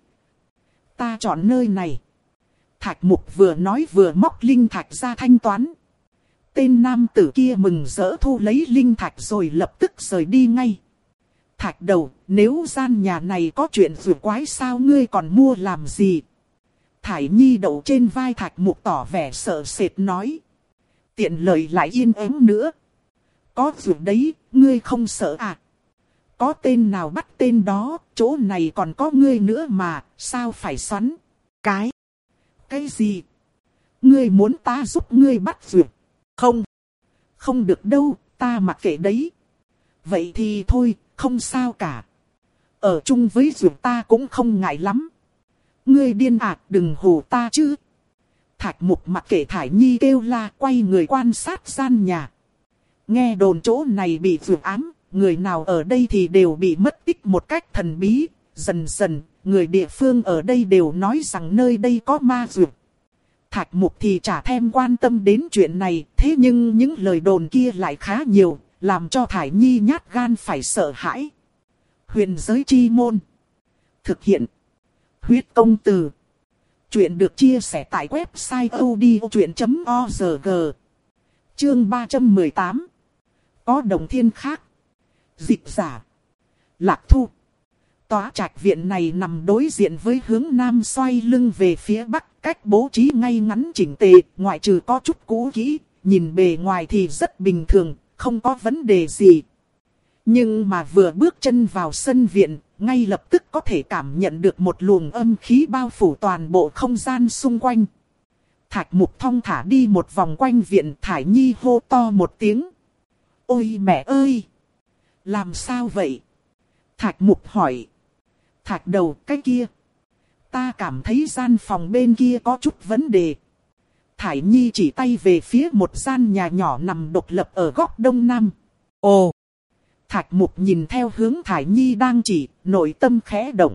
ta chọn nơi này. Thạch Mục vừa nói vừa móc linh thạch ra thanh toán. Tên nam tử kia mừng rỡ thu lấy linh thạch rồi lập tức rời đi ngay. Thạch đầu, nếu gian nhà này có chuyện rủa quái sao ngươi còn mua làm gì? Thải Nhi đậu trên vai Thạch Mục tỏ vẻ sợ sệt nói. Tiện lợi lại yên ắng nữa. Có rủa đấy, ngươi không sợ à? Có tên nào bắt tên đó, chỗ này còn có ngươi nữa mà, sao phải xoắn? Cái? Cái gì? Ngươi muốn ta giúp ngươi bắt rủa? Không. Không được đâu, ta mặc kệ đấy. Vậy thì thôi, không sao cả. Ở chung với rủa ta cũng không ngại lắm. Ngươi điên à, đừng hù ta chứ. Thạch Mục mặc kệ Thải Nhi kêu la, quay người quan sát gian nhà. Nghe đồn chỗ này bị rủa ám, người nào ở đây thì đều bị mất tích một cách thần bí. Dần dần, người địa phương ở đây đều nói rằng nơi đây có ma rủa. Thạch Mục thì chả thèm quan tâm đến chuyện này, thế nhưng những lời đồn kia lại khá nhiều, làm cho Thải Nhi nhát gan phải sợ hãi. Huyền giới chi môn. Thực hiện. Huyết công từ. Chuyện được chia sẻ tại website odchuyện chấm org. Chương ba trăm mười tám. Có đồng thiên khác. Dịch giả. Lạc Thu. Tòa trạch viện này nằm đối diện với hướng nam xoay lưng về phía bắc, cách bố trí ngay ngắn chỉnh tề, ngoại trừ có chút cũ kỹ, nhìn bề ngoài thì rất bình thường, không có vấn đề gì. Nhưng mà vừa bước chân vào sân viện, ngay lập tức có thể cảm nhận được một luồng âm khí bao phủ toàn bộ không gian xung quanh. Thạch Mục thong thả đi một vòng quanh viện, Thải Nhi hô to một tiếng. Ôi mẹ ơi! Làm sao vậy? Thạch Mục hỏi. Thạch đầu, cái kia. Ta cảm thấy gian phòng bên kia có chút vấn đề. Thải Nhi chỉ tay về phía một gian nhà nhỏ nằm độc lập ở góc đông nam. Ồ! Thạch Mục nhìn theo hướng Thải Nhi đang chỉ, nội tâm khẽ động.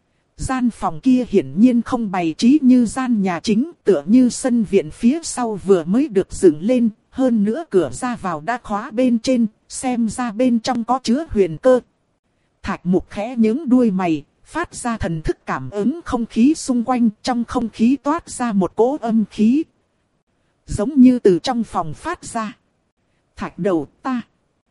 Gian phòng kia hiển nhiên không bày trí như gian nhà chính, tựa như sân viện phía sau vừa mới được dựng lên, hơn nữa cửa ra vào đã khóa bên trên, xem ra bên trong có chứa huyền cơ. Thạch Mục khẽ nhướng đuôi mày, phát ra thần thức cảm ứng không khí xung quanh, trong không khí toát ra một cỗ âm khí. Giống như từ trong phòng phát ra. Thạch đầu, ta,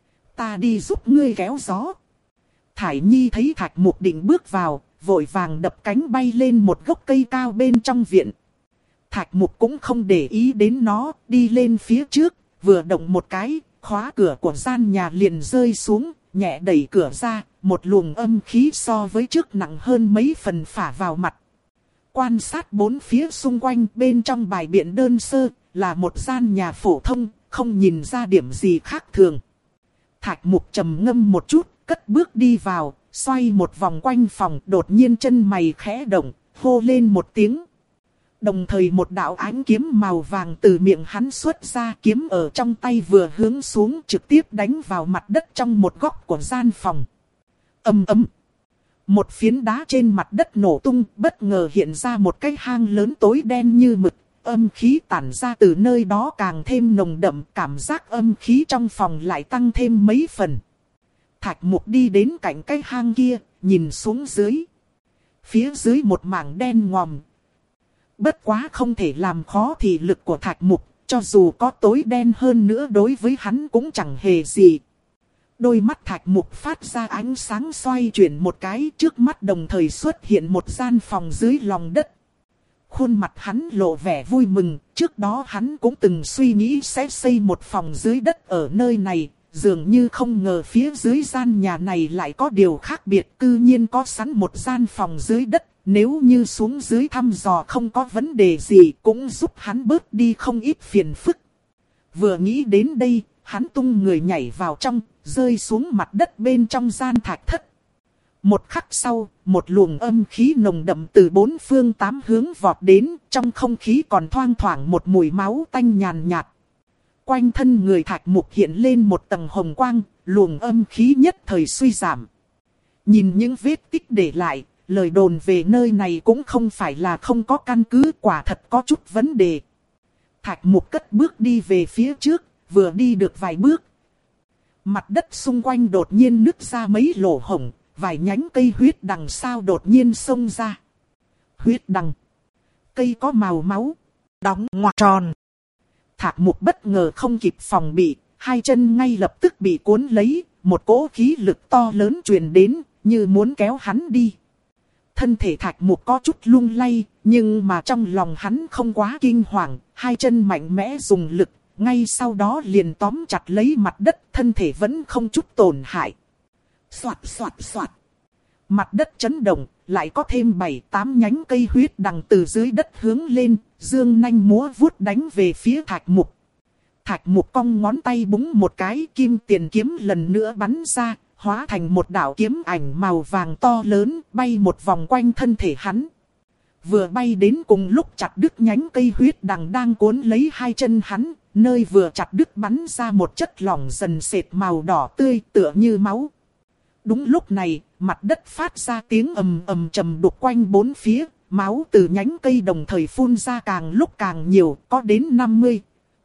ta đi giúp ngươi kéo gió. Thải Nhi thấy Thạch Mục định bước vào, vội vàng đập cánh bay lên một gốc cây cao bên trong viện. Thạch Mục cũng không để ý đến nó, đi lên phía trước, vừa động một cái, khóa cửa của gian nhà liền rơi xuống, nhẹ đẩy cửa ra, một luồng âm khí so với trước nặng hơn mấy phần phả vào mặt. Quan sát bốn phía xung quanh, bên trong bài biện đơn sơ, là một gian nhà phổ thông, không nhìn ra điểm gì khác thường. Thạch Mục trầm ngâm một chút, cất bước đi vào, xoay một vòng quanh phòng, đột nhiên chân mày khẽ động, hô lên một tiếng. Đồng thời một đạo ánh kiếm màu vàng từ miệng hắn xuất ra, kiếm ở trong tay vừa hướng xuống trực tiếp đánh vào mặt đất trong một góc của gian phòng. Ầm ầm. Một phiến đá trên mặt đất nổ tung, bất ngờ hiện ra một cái hang lớn tối đen như mực, âm khí tản ra từ nơi đó càng thêm nồng đậm, cảm giác âm khí trong phòng lại tăng thêm mấy phần. Thạch Mục đi đến cạnh cái hang kia, nhìn xuống dưới. Phía dưới một mảng đen ngòm. Bất quá không thể làm khó thị lực của Thạch Mục, cho dù có tối đen hơn nữa đối với hắn cũng chẳng hề gì. Đôi mắt Thạch Mục phát ra ánh sáng xoay chuyển một cái, trước mắt đồng thời xuất hiện một gian phòng dưới lòng đất. Khuôn mặt hắn lộ vẻ vui mừng, trước đó hắn cũng từng suy nghĩ sẽ xây một phòng dưới đất ở nơi này. Dường như không ngờ phía dưới gian nhà này lại có điều khác biệt, cư nhiên có sẵn một gian phòng dưới đất, nếu như xuống dưới thăm dò không có vấn đề gì cũng giúp hắn bớt đi không ít phiền phức. Vừa nghĩ đến đây, hắn tung người nhảy vào trong, rơi xuống mặt đất bên trong gian thạch thất. Một khắc sau, một luồng âm khí nồng đậm từ bốn phương tám hướng vọt đến, trong không khí còn thoang thoảng một mùi máu tanh nhàn nhạt. Quanh thân người Thạch Mục hiện lên một tầng hồng quang, luồng âm khí nhất thời suy giảm. Nhìn những vết tích để lại, lời đồn về nơi này cũng không phải là không có căn cứ, quả thật có chút vấn đề. Thạch Mục cất bước đi về phía trước, vừa đi được vài bước. Mặt đất xung quanh đột nhiên nứt ra mấy lỗ hổng, vài nhánh cây huyết đằng sao đột nhiên xông ra. Huyết đằng. Cây có màu máu, đóng ngoặc tròn. Thạch Mục bất ngờ không kịp phòng bị, hai chân ngay lập tức bị cuốn lấy, một cỗ khí lực to lớn truyền đến, như muốn kéo hắn đi. Thân thể Thạch Mục có chút lung lay, nhưng mà trong lòng hắn không quá kinh hoàng, hai chân mạnh mẽ dùng lực, ngay sau đó liền tóm chặt lấy mặt đất, thân thể vẫn không chút tổn hại. Soạt soạt soạt. Mặt đất chấn động, lại có thêm bảy tám nhánh cây huyết đằng từ dưới đất hướng lên, dương nanh múa vuốt đánh về phía Thạch Mục. Thạch Mục cong ngón tay búng một cái, kim tiền kiếm lần nữa bắn ra, hóa thành một đạo kiếm ảnh màu vàng to lớn, bay một vòng quanh thân thể hắn. Vừa bay đến cùng lúc chặt đứt nhánh cây huyết đằng đang cuốn lấy hai chân hắn, nơi vừa chặt đứt bắn ra một chất lỏng dần sệt màu đỏ tươi tựa như máu. Đúng lúc này, mặt đất phát ra tiếng ầm ầm trầm đục quanh bốn phía, máu từ nhánh cây đồng thời phun ra càng lúc càng nhiều, có đến năm mươi,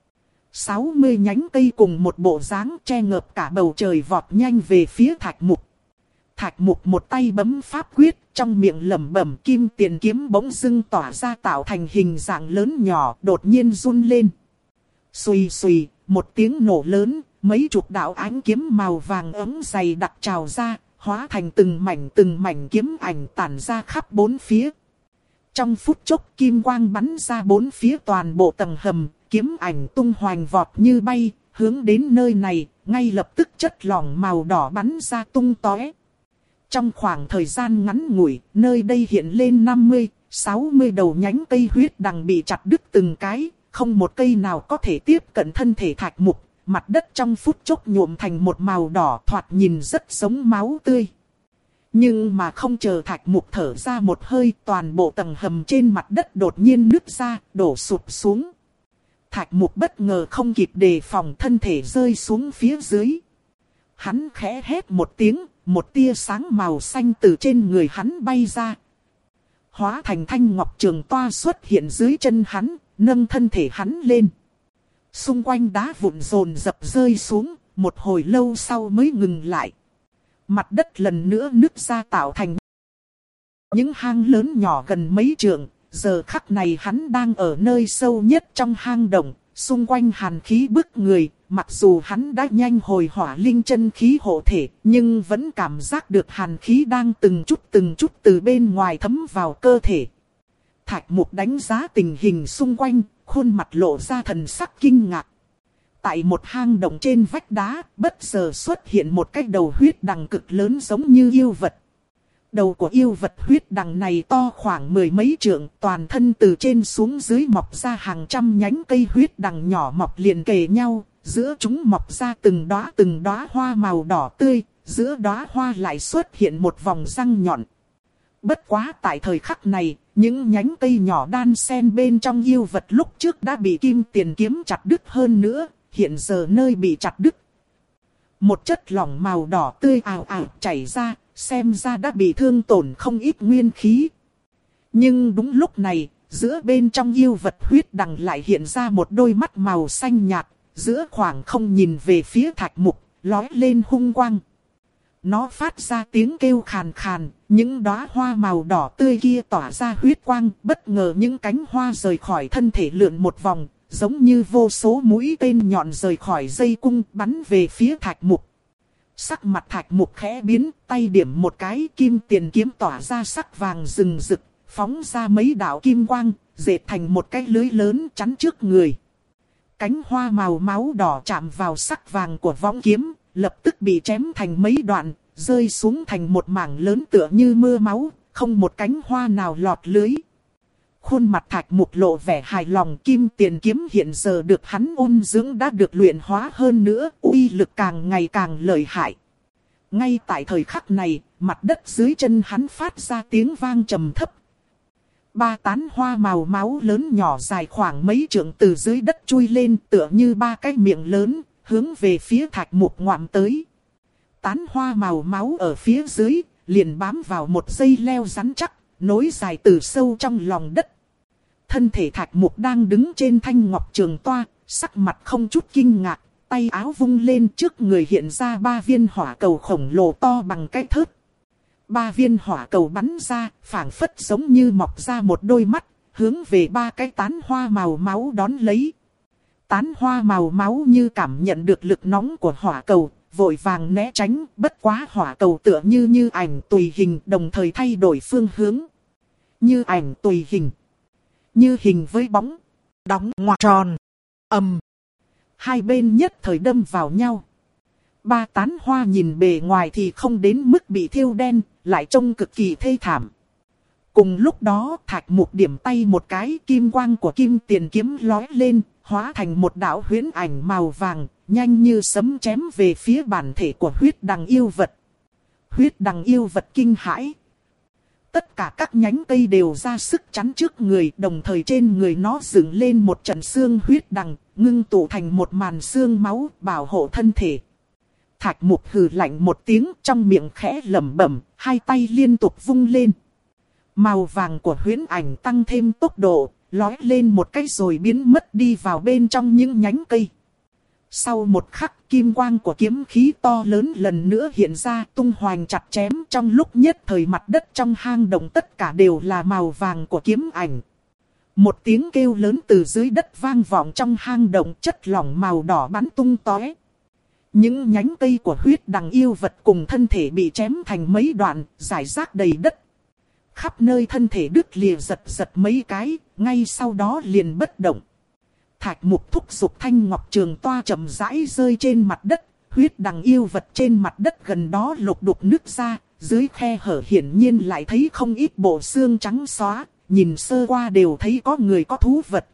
sáu mươi nhánh cây cùng một bộ dáng che ngợp cả bầu trời vọt nhanh về phía Thạch Mục. Thạch Mục một tay bấm pháp quyết, trong miệng lẩm bẩm, kim tiền kiếm bỗng dưng tỏa ra tạo thành hình dạng lớn nhỏ, đột nhiên run lên. Xùy xùy, một tiếng nổ lớn, mấy chục đạo ánh kiếm màu vàng ấm dày đặc trào ra, hóa thành từng mảnh từng mảnh kiếm ảnh tản ra khắp bốn phía. Trong phút chốc kim quang bắn ra bốn phía toàn bộ tầng hầm, kiếm ảnh tung hoành vọt như bay, hướng đến nơi này, ngay lập tức chất lỏng màu đỏ bắn ra tung tóe. Trong khoảng thời gian ngắn ngủi, nơi đây hiện lên năm mươi, sáu mươi đầu nhánh cây huyết đằng bị chặt đứt từng cái, không một cây nào có thể tiếp cận thân thể Thạch Mục, mặt đất trong phút chốc nhuộm thành một màu đỏ thoạt nhìn rất giống máu tươi. Nhưng mà không chờ Thạch Mục thở ra một hơi, toàn bộ tầng hầm trên mặt đất đột nhiên nứt ra, đổ sụp xuống. Thạch Mục bất ngờ không kịp đề phòng, thân thể rơi xuống phía dưới. Hắn khẽ hét một tiếng, một tia sáng màu xanh từ trên người hắn bay ra. Hóa thành thanh ngọc trường toa xuất hiện dưới chân hắn, nâng thân thể hắn lên. Xung quanh đá vụn dồn dập rơi xuống, một hồi lâu sau mới ngừng lại. Mặt đất lần nữa nứt ra tạo thành những hang lớn nhỏ gần mấy trượng. Giờ khắc này hắn đang ở nơi sâu nhất trong hang động, xung quanh hàn khí bức người. Mặc dù hắn đã nhanh hồi hỏa linh chân khí hộ thể, nhưng vẫn cảm giác được hàn khí đang từng chút từng chút từ bên ngoài thấm vào cơ thể. Thạch Mục đánh giá tình hình xung quanh, khuôn mặt lộ ra thần sắc kinh ngạc. Tại một hang động trên vách đá, bất ngờ xuất hiện một cái đầu huyết đằng cực lớn giống như yêu vật. Đầu của yêu vật huyết đằng này to khoảng mười mấy trượng, toàn thân từ trên xuống dưới mọc ra hàng trăm nhánh cây huyết đằng nhỏ mọc liền kề nhau, giữa chúng mọc ra từng đóa từng đóa hoa màu đỏ tươi, giữa đóa hoa lại xuất hiện một vòng răng nhọn. Bất quá tại thời khắc này, những nhánh cây nhỏ đan xen bên trong yêu vật lúc trước đã bị kim tiền kiếm chặt đứt hơn nữa, hiện giờ nơi bị chặt đứt. Một chất lỏng màu đỏ tươi ào ào chảy ra, xem ra đã bị thương tổn không ít nguyên khí. Nhưng đúng lúc này, giữa bên trong yêu vật huyết đằng lại hiện ra một đôi mắt màu xanh nhạt, giữa khoảng không nhìn về phía Thạch Mục, lóe lên hung quang. Nó phát ra tiếng kêu khàn khàn, những đóa hoa màu đỏ tươi kia tỏa ra huyết quang, bất ngờ những cánh hoa rời khỏi thân thể lượn một vòng, giống như vô số mũi tên nhọn rời khỏi dây cung bắn về phía Thạch Mục. Sắc mặt Thạch Mục khẽ biến, tay điểm một cái, kim tiền kiếm tỏa ra sắc vàng rừng rực, phóng ra mấy đạo kim quang, dệt thành một cái lưới lớn chắn trước người. Cánh hoa màu máu đỏ chạm vào sắc vàng của võng kiếm, lập tức bị chém thành mấy đoạn, rơi xuống thành một mảng lớn tựa như mưa máu, không một cánh hoa nào lọt lưới. Khuôn mặt Thạch Mục lộ vẻ hài lòng, kim tiền kiếm hiện giờ được hắn ôn dưỡng đã được luyện hóa hơn nữa, uy lực càng ngày càng lợi hại. Ngay tại thời khắc này, mặt đất dưới chân hắn phát ra tiếng vang trầm thấp. Ba tán hoa màu máu lớn nhỏ dài khoảng mấy trượng từ dưới đất chui lên tựa như ba cái miệng lớn, hướng về phía Thạch Mục ngoạm tới. Tán hoa màu máu ở phía dưới, liền bám vào một dây leo rắn chắc, nối dài từ sâu trong lòng đất. Thân thể Thạch Mục đang đứng trên thanh ngọc trường toa, sắc mặt không chút kinh ngạc, tay áo vung lên, trước người hiện ra ba viên hỏa cầu khổng lồ to bằng cái thớt. Ba viên hỏa cầu bắn ra, phảng phất giống như mọc ra một đôi mắt, hướng về ba cái tán hoa màu máu đón lấy. Tán hoa màu máu như cảm nhận được lực nóng của hỏa cầu, vội vàng né tránh, bất quá hỏa cầu tựa như như ảnh tùy hình, đồng thời thay đổi phương hướng. Như ảnh tùy hình, như hình với bóng, đóng ngoặc tròn, ầm. Hai bên nhất thời đâm vào nhau. Ba tán hoa nhìn bề ngoài thì không đến mức bị thiêu đen, lại trông cực kỳ thê thảm. Cùng lúc đó Thạch Mục điểm tay một cái, kim quang của kim tiền kiếm lóe lên, hóa thành một đạo huyễn ảnh màu vàng, nhanh như sấm chém về phía bản thể của huyết đằng yêu vật. Huyết đằng yêu vật kinh hãi. Tất cả các nhánh cây đều ra sức chắn trước người, đồng thời trên người nó dựng lên một trận xương huyết đằng, ngưng tụ thành một màn xương máu, bảo hộ thân thể. Thạch Mục hừ lạnh một tiếng, trong miệng khẽ lẩm bẩm, hai tay liên tục vung lên. Màu vàng của huyễn ảnh tăng thêm tốc độ, lói lên một cái rồi biến mất đi vào bên trong những nhánh cây. Sau một khắc, kim quang của kiếm khí to lớn lần nữa hiện ra, tung hoành chặt chém, trong lúc nhất thời mặt đất trong hang động tất cả đều là màu vàng của kiếm ảnh. Một tiếng kêu lớn từ dưới đất vang vọng trong hang động, chất lỏng màu đỏ bắn tung tóe. Những nhánh cây của huyết đằng yêu vật cùng thân thể bị chém thành mấy đoạn, rải rác đầy đất. Khắp nơi thân thể đứt lìa giật giật mấy cái, ngay sau đó liền bất động. Thạch Mục thúc giục thanh ngọc trường toa chậm rãi rơi trên mặt đất, huyết đằng yêu vật trên mặt đất gần đó lục đục nứt ra, dưới khe hở hiển nhiên lại thấy không ít bộ xương trắng xóa, nhìn sơ qua đều thấy có người có thú vật.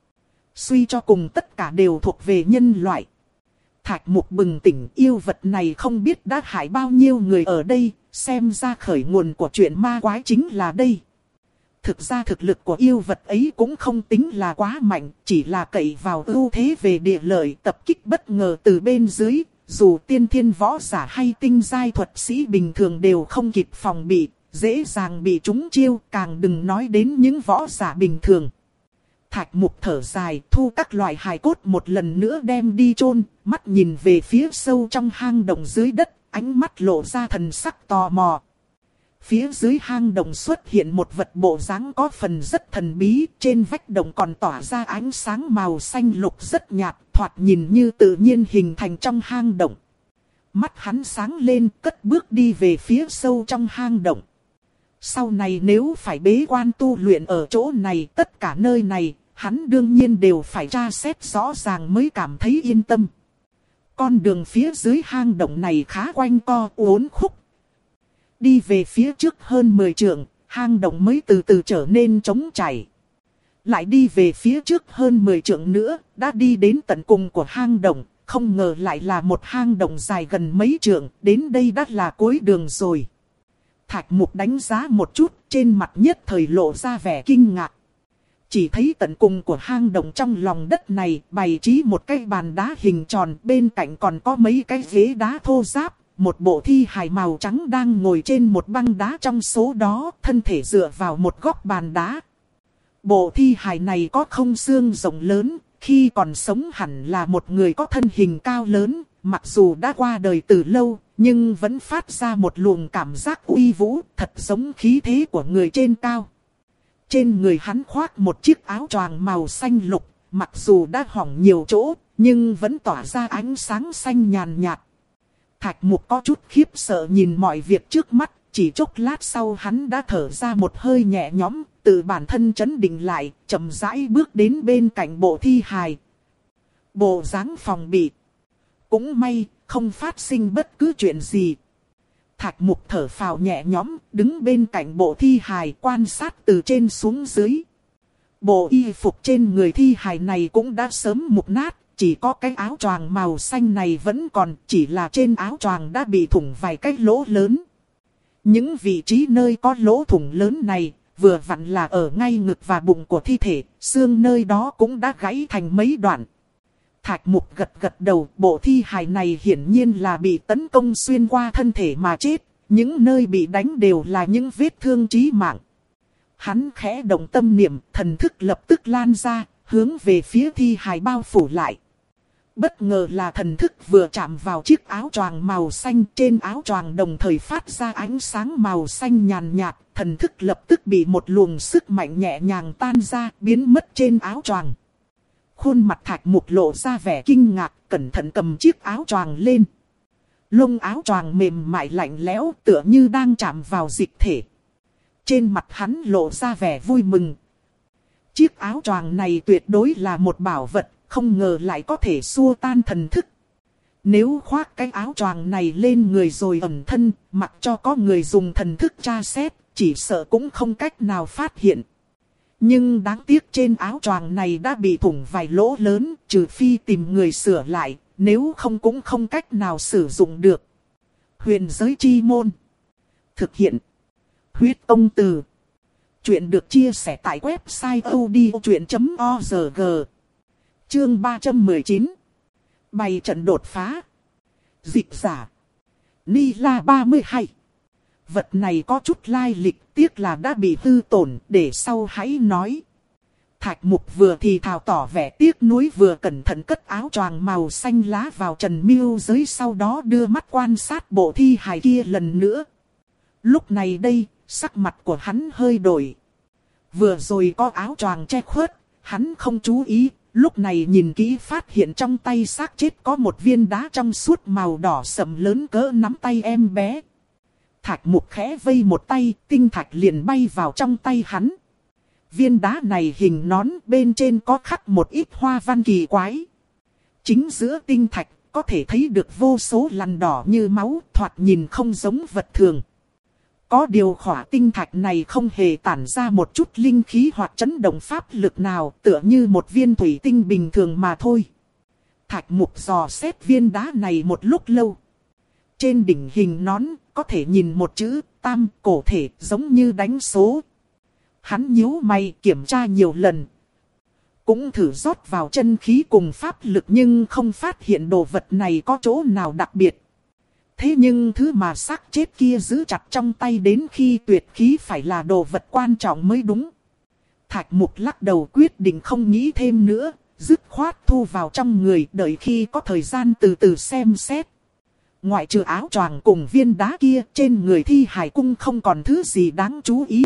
Suy cho cùng tất cả đều thuộc về nhân loại. Thạch Mục bừng tỉnh, yêu vật này không biết đã hại bao nhiêu người ở đây, xem ra khởi nguồn của chuyện ma quái chính là đây. Thực ra thực lực của yêu vật ấy cũng không tính là quá mạnh, chỉ là cậy vào ưu thế về địa lợi tập kích bất ngờ từ bên dưới, dù tiên thiên võ giả hay tinh giai thuật sĩ bình thường đều không kịp phòng bị, dễ dàng bị trúng chiêu, càng đừng nói đến những võ giả bình thường. Thạch Mục thở dài, thu các loại hài cốt một lần nữa đem đi chôn, mắt nhìn về phía sâu trong hang động dưới đất, ánh mắt lộ ra thần sắc tò mò. Phía dưới hang động xuất hiện một vật bộ dáng có phần rất thần bí, trên vách động còn tỏa ra ánh sáng màu xanh lục rất nhạt, thoạt nhìn như tự nhiên hình thành trong hang động. Mắt hắn sáng lên, cất bước đi về phía sâu trong hang động. Sau này nếu phải bế quan tu luyện ở chỗ này, tất cả nơi này, hắn đương nhiên đều phải tra xét rõ ràng mới cảm thấy yên tâm. Con đường phía dưới hang động này khá quanh co uốn khúc. Đi về phía trước hơn mười trượng, hang động mới từ từ trở nên trống trải. Lại đi về phía trước hơn mười trượng nữa, đã đi đến tận cùng của hang động, không ngờ lại là một hang động dài gần mấy trượng, đến đây đã là cuối đường rồi. Thạch Mục đánh giá một chút, trên mặt nhất thời lộ ra vẻ kinh ngạc. Chỉ thấy tận cùng của hang động trong lòng đất này bày trí một cái bàn đá hình tròn, bên cạnh còn có mấy cái ghế đá thô ráp. Một bộ thi hài màu trắng đang ngồi trên một băng đá trong số đó, thân thể dựa vào một góc bàn đá. Bộ thi hài này có không xương rộng lớn, khi còn sống hẳn là một người có thân hình cao lớn, mặc dù đã qua đời từ lâu, nhưng vẫn phát ra một luồng cảm giác uy vũ, thật giống khí thế của người trên cao. Trên người hắn khoác một chiếc áo choàng màu xanh lục, mặc dù đã hỏng nhiều chỗ, nhưng vẫn tỏa ra ánh sáng xanh nhàn nhạt. Thạch Mục có chút khiếp sợ nhìn mọi việc trước mắt, chỉ chốc lát sau hắn đã thở ra một hơi nhẹ nhõm, tự bản thân trấn định lại, chậm rãi bước đến bên cạnh bộ thi hài. Bộ dáng phòng bị. Cũng may, không phát sinh bất cứ chuyện gì. Thạch Mục thở phào nhẹ nhõm, đứng bên cạnh bộ thi hài quan sát từ trên xuống dưới. Bộ y phục trên người thi hài này cũng đã sớm mục nát. Chỉ có cái áo choàng màu xanh này vẫn còn, chỉ là trên áo choàng đã bị thủng vài cái lỗ lớn. Những vị trí nơi có lỗ thủng lớn này, vừa vặn là ở ngay ngực và bụng của thi thể, xương nơi đó cũng đã gãy thành mấy đoạn. Thạch Mục gật gật đầu, bộ thi hài này hiển nhiên là bị tấn công xuyên qua thân thể mà chết, những nơi bị đánh đều là những vết thương chí mạng. Hắn khẽ động tâm niệm, thần thức lập tức lan ra, hướng về phía thi hài bao phủ lại. Bất ngờ là thần thức vừa chạm vào chiếc áo choàng màu xanh, trên áo choàng đồng thời phát ra ánh sáng màu xanh nhàn nhạt, thần thức lập tức bị một luồng sức mạnh nhẹ nhàng tan ra, biến mất trên áo choàng. Khuôn mặt Thạch Mục lộ ra vẻ kinh ngạc, cẩn thận cầm chiếc áo choàng lên. Lông áo choàng mềm mại lạnh lẽo, tựa như đang chạm vào dịch thể. Trên mặt hắn lộ ra vẻ vui mừng. Chiếc áo choàng này tuyệt đối là một bảo vật, không ngờ lại có thể xua tan thần thức. Nếu khoác cái áo choàng này lên người rồi ẩn thân, mặc cho có người dùng thần thức tra xét, chỉ sợ cũng không cách nào phát hiện. Nhưng đáng tiếc trên áo choàng này đã bị thủng vài lỗ lớn, trừ phi tìm người sửa lại, nếu không cũng không cách nào sử dụng được. Huyền giới chi môn. Thực hiện. Huyết Công Từ. Chuyện được chia sẻ tại website odchuyện chấm org. Chương ba trăm mười chín. Bày trận đột phá. Dịch giả. Ni La ba mươi hai. Vật này có chút lai lịch, tiếc là đã bị hư tổn, để sau hãy nói. Thạch Mục vừa thì thào tỏ vẻ tiếc nuối, vừa cẩn thận cất áo choàng màu xanh lá vào trần miêu giới, sau đó đưa mắt quan sát bộ thi hài kia lần nữa. Lúc này đây, sắc mặt của hắn hơi đổi. Vừa rồi có áo choàng che khuất, hắn không chú ý, Lúc này nhìn kỹ phát hiện trong tay xác chết có một viên đá trong suốt màu đỏ sẫm lớn cỡ nắm tay em bé. Thạch Mục khẽ vây một tay, tinh thạch liền bay vào trong tay hắn. Viên đá này hình nón, bên trên có khắc một ít hoa văn kỳ quái. Chính giữa tinh thạch có thể thấy được vô số lằn đỏ như máu, thoạt nhìn không giống vật thường. Có điều khỏa tinh thạch này không hề tản ra một chút linh khí hoặc chấn động pháp lực nào, tựa như một viên thủy tinh bình thường mà thôi. Thạch Mục dò xét viên đá này một lúc lâu. Trên đỉnh hình nón có thể nhìn một chữ tam cổ thể giống như đánh số. Hắn nhíu mày kiểm tra nhiều lần. Cũng thử rót vào chân khí cùng pháp lực nhưng không phát hiện đồ vật này có chỗ nào đặc biệt. Thế nhưng thứ mà xác chết kia giữ chặt trong tay đến khi tuyệt khí phải là đồ vật quan trọng mới đúng. Thạch Mục lắc đầu quyết định không nghĩ thêm nữa, dứt khoát thu vào trong người đợi khi có thời gian từ từ xem xét. Ngoại trừ áo choàng cùng viên đá kia, trên người thi hải cung không còn thứ gì đáng chú ý.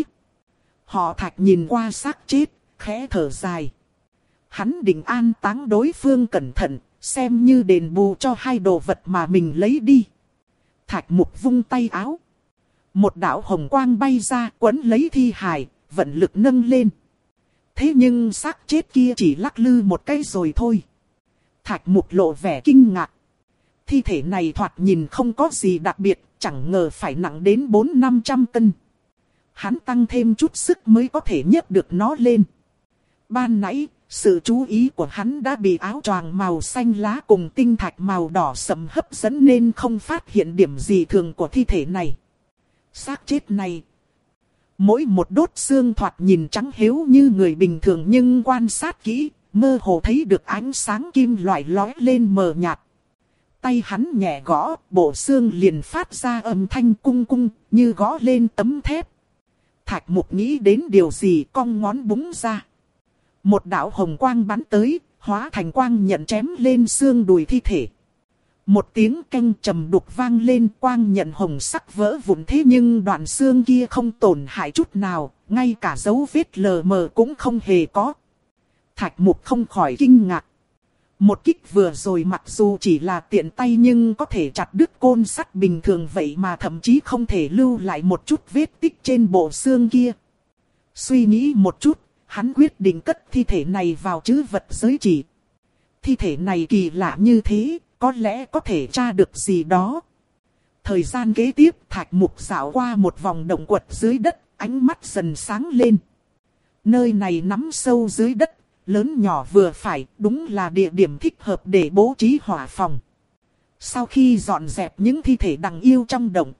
Họ Thạch nhìn qua xác chết, khẽ thở dài. Hắn định an táng đối phương cẩn thận, xem như đền bù cho hai đồ vật mà mình lấy đi. Thạch Mục vung tay áo. Một đạo hồng quang bay ra quấn lấy thi hài, vận lực nâng lên. Thế nhưng xác chết kia chỉ lắc lư một cái rồi thôi. Thạch Mục lộ vẻ kinh ngạc. Thi thể này thoạt nhìn không có gì đặc biệt, chẳng ngờ phải nặng đến bốn năm trăm cân. Hắn tăng thêm chút sức mới có thể nhấc được nó lên. Ban nãy, sự chú ý của hắn đã bị áo choàng màu xanh lá cùng tinh thạch màu đỏ sẫm hấp dẫn nên không phát hiện điểm gì thường của thi thể này. Xác chết này, mỗi một đốt xương thoạt nhìn trắng hiếu như người bình thường nhưng quan sát kỹ, mơ hồ thấy được ánh sáng kim loại lóe lên mờ nhạt. Tay hắn nhẹ gõ, bộ xương liền phát ra âm thanh cung cung như gõ lên tấm thép. Thạch Mục nghĩ đến điều gì cong ngón búng ra. Một đạo hồng quang bắn tới, hóa thành quang nhận chém lên xương đùi thi thể. Một tiếng keng trầm đục vang lên, quang nhận hồng sắc vỡ vụn, thế nhưng đoạn xương kia không tổn hại chút nào, ngay cả dấu vết lờ mờ cũng không hề có. Thạch Mục không khỏi kinh ngạc. Một kích vừa rồi mặc dù chỉ là tiện tay nhưng có thể chặt đứt côn sắt bình thường vậy mà thậm chí không thể lưu lại một chút vết tích trên bộ xương kia. Suy nghĩ một chút, hắn quyết định cất thi thể này vào trữ vật giới chỉ. Thi thể này kỳ lạ như thế, có lẽ có thể tra được gì đó. Thời gian kế tiếp, Thạch Mục dạo qua một vòng động quật dưới đất, ánh mắt dần sáng lên. Nơi này nắm sâu dưới đất, lớn nhỏ vừa phải, đúng là địa điểm thích hợp để bố trí hỏa phòng. Sau khi dọn dẹp những thi thể đằng yêu trong động,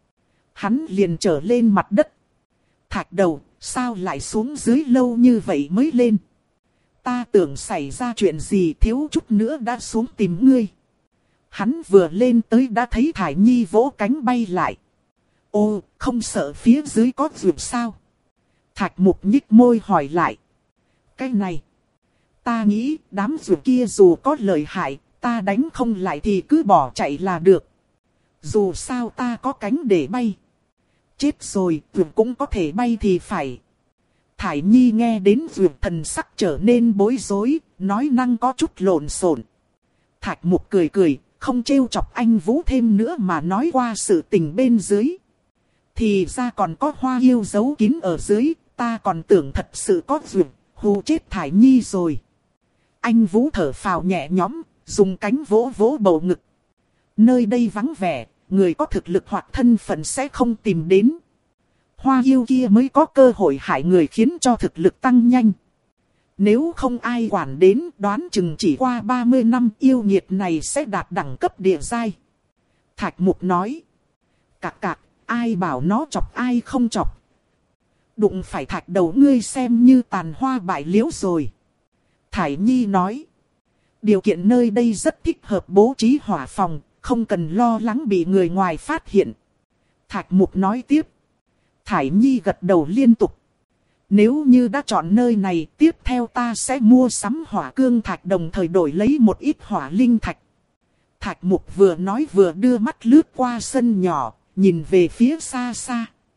hắn liền trở lên mặt đất. Thạch Đầu, sao lại xuống dưới lâu như vậy mới lên? Ta tưởng xảy ra chuyện gì thiếu chút nữa đã xuống tìm ngươi. Hắn vừa lên tới đã thấy Thải Nhi vỗ cánh bay lại. Ô, không sợ phía dưới có vượt sao? Thạch Mục nhích môi hỏi lại. Cái này, ta nghĩ đám vượt kia dù có lợi hại, ta đánh không lại thì cứ bỏ chạy là được. Dù sao ta có cánh để bay. Chết rồi, vượt cũng có thể bay thì phải. Thải Nhi nghe đến vượt thần sắc trở nên bối rối, nói năng có chút lộn xộn. Thạch Mục cười cười, không trêu chọc anh Vũ thêm nữa mà nói qua sự tình bên dưới. Thì ra còn có hoa yêu giấu kín ở dưới, ta còn tưởng thật sự có vượt, hù chết Thải Nhi rồi. Anh Vũ thở phào nhẹ nhõm, dùng cánh vỗ vỗ bầu ngực. Nơi đây vắng vẻ, người có thực lực hoặc thân phận sẽ không tìm đến. Hoa yêu kia mới có cơ hội hại người khiến cho thực lực tăng nhanh. Nếu không ai quản đến, đoán chừng chỉ qua ba mươi năm yêu nghiệt này sẽ đạt đẳng cấp địa giai. Thạch Mục nói. Cạc cạc, ai bảo nó chọc ai không chọc. Đụng phải Thạch Đầu ngươi xem như tàn hoa bại liễu rồi. Thải Nhi nói. Điều kiện nơi đây rất thích hợp bố trí hỏa phòng, không cần lo lắng bị người ngoài phát hiện. Thạch Mục nói tiếp. Thải Nhi gật đầu liên tục. Nếu như đã chọn nơi này, tiếp theo ta sẽ mua sắm hỏa cương thạch đồng thời đổi lấy một ít hỏa linh thạch. Thạch Mục vừa nói vừa đưa mắt lướt qua sân nhỏ, nhìn về phía xa xa.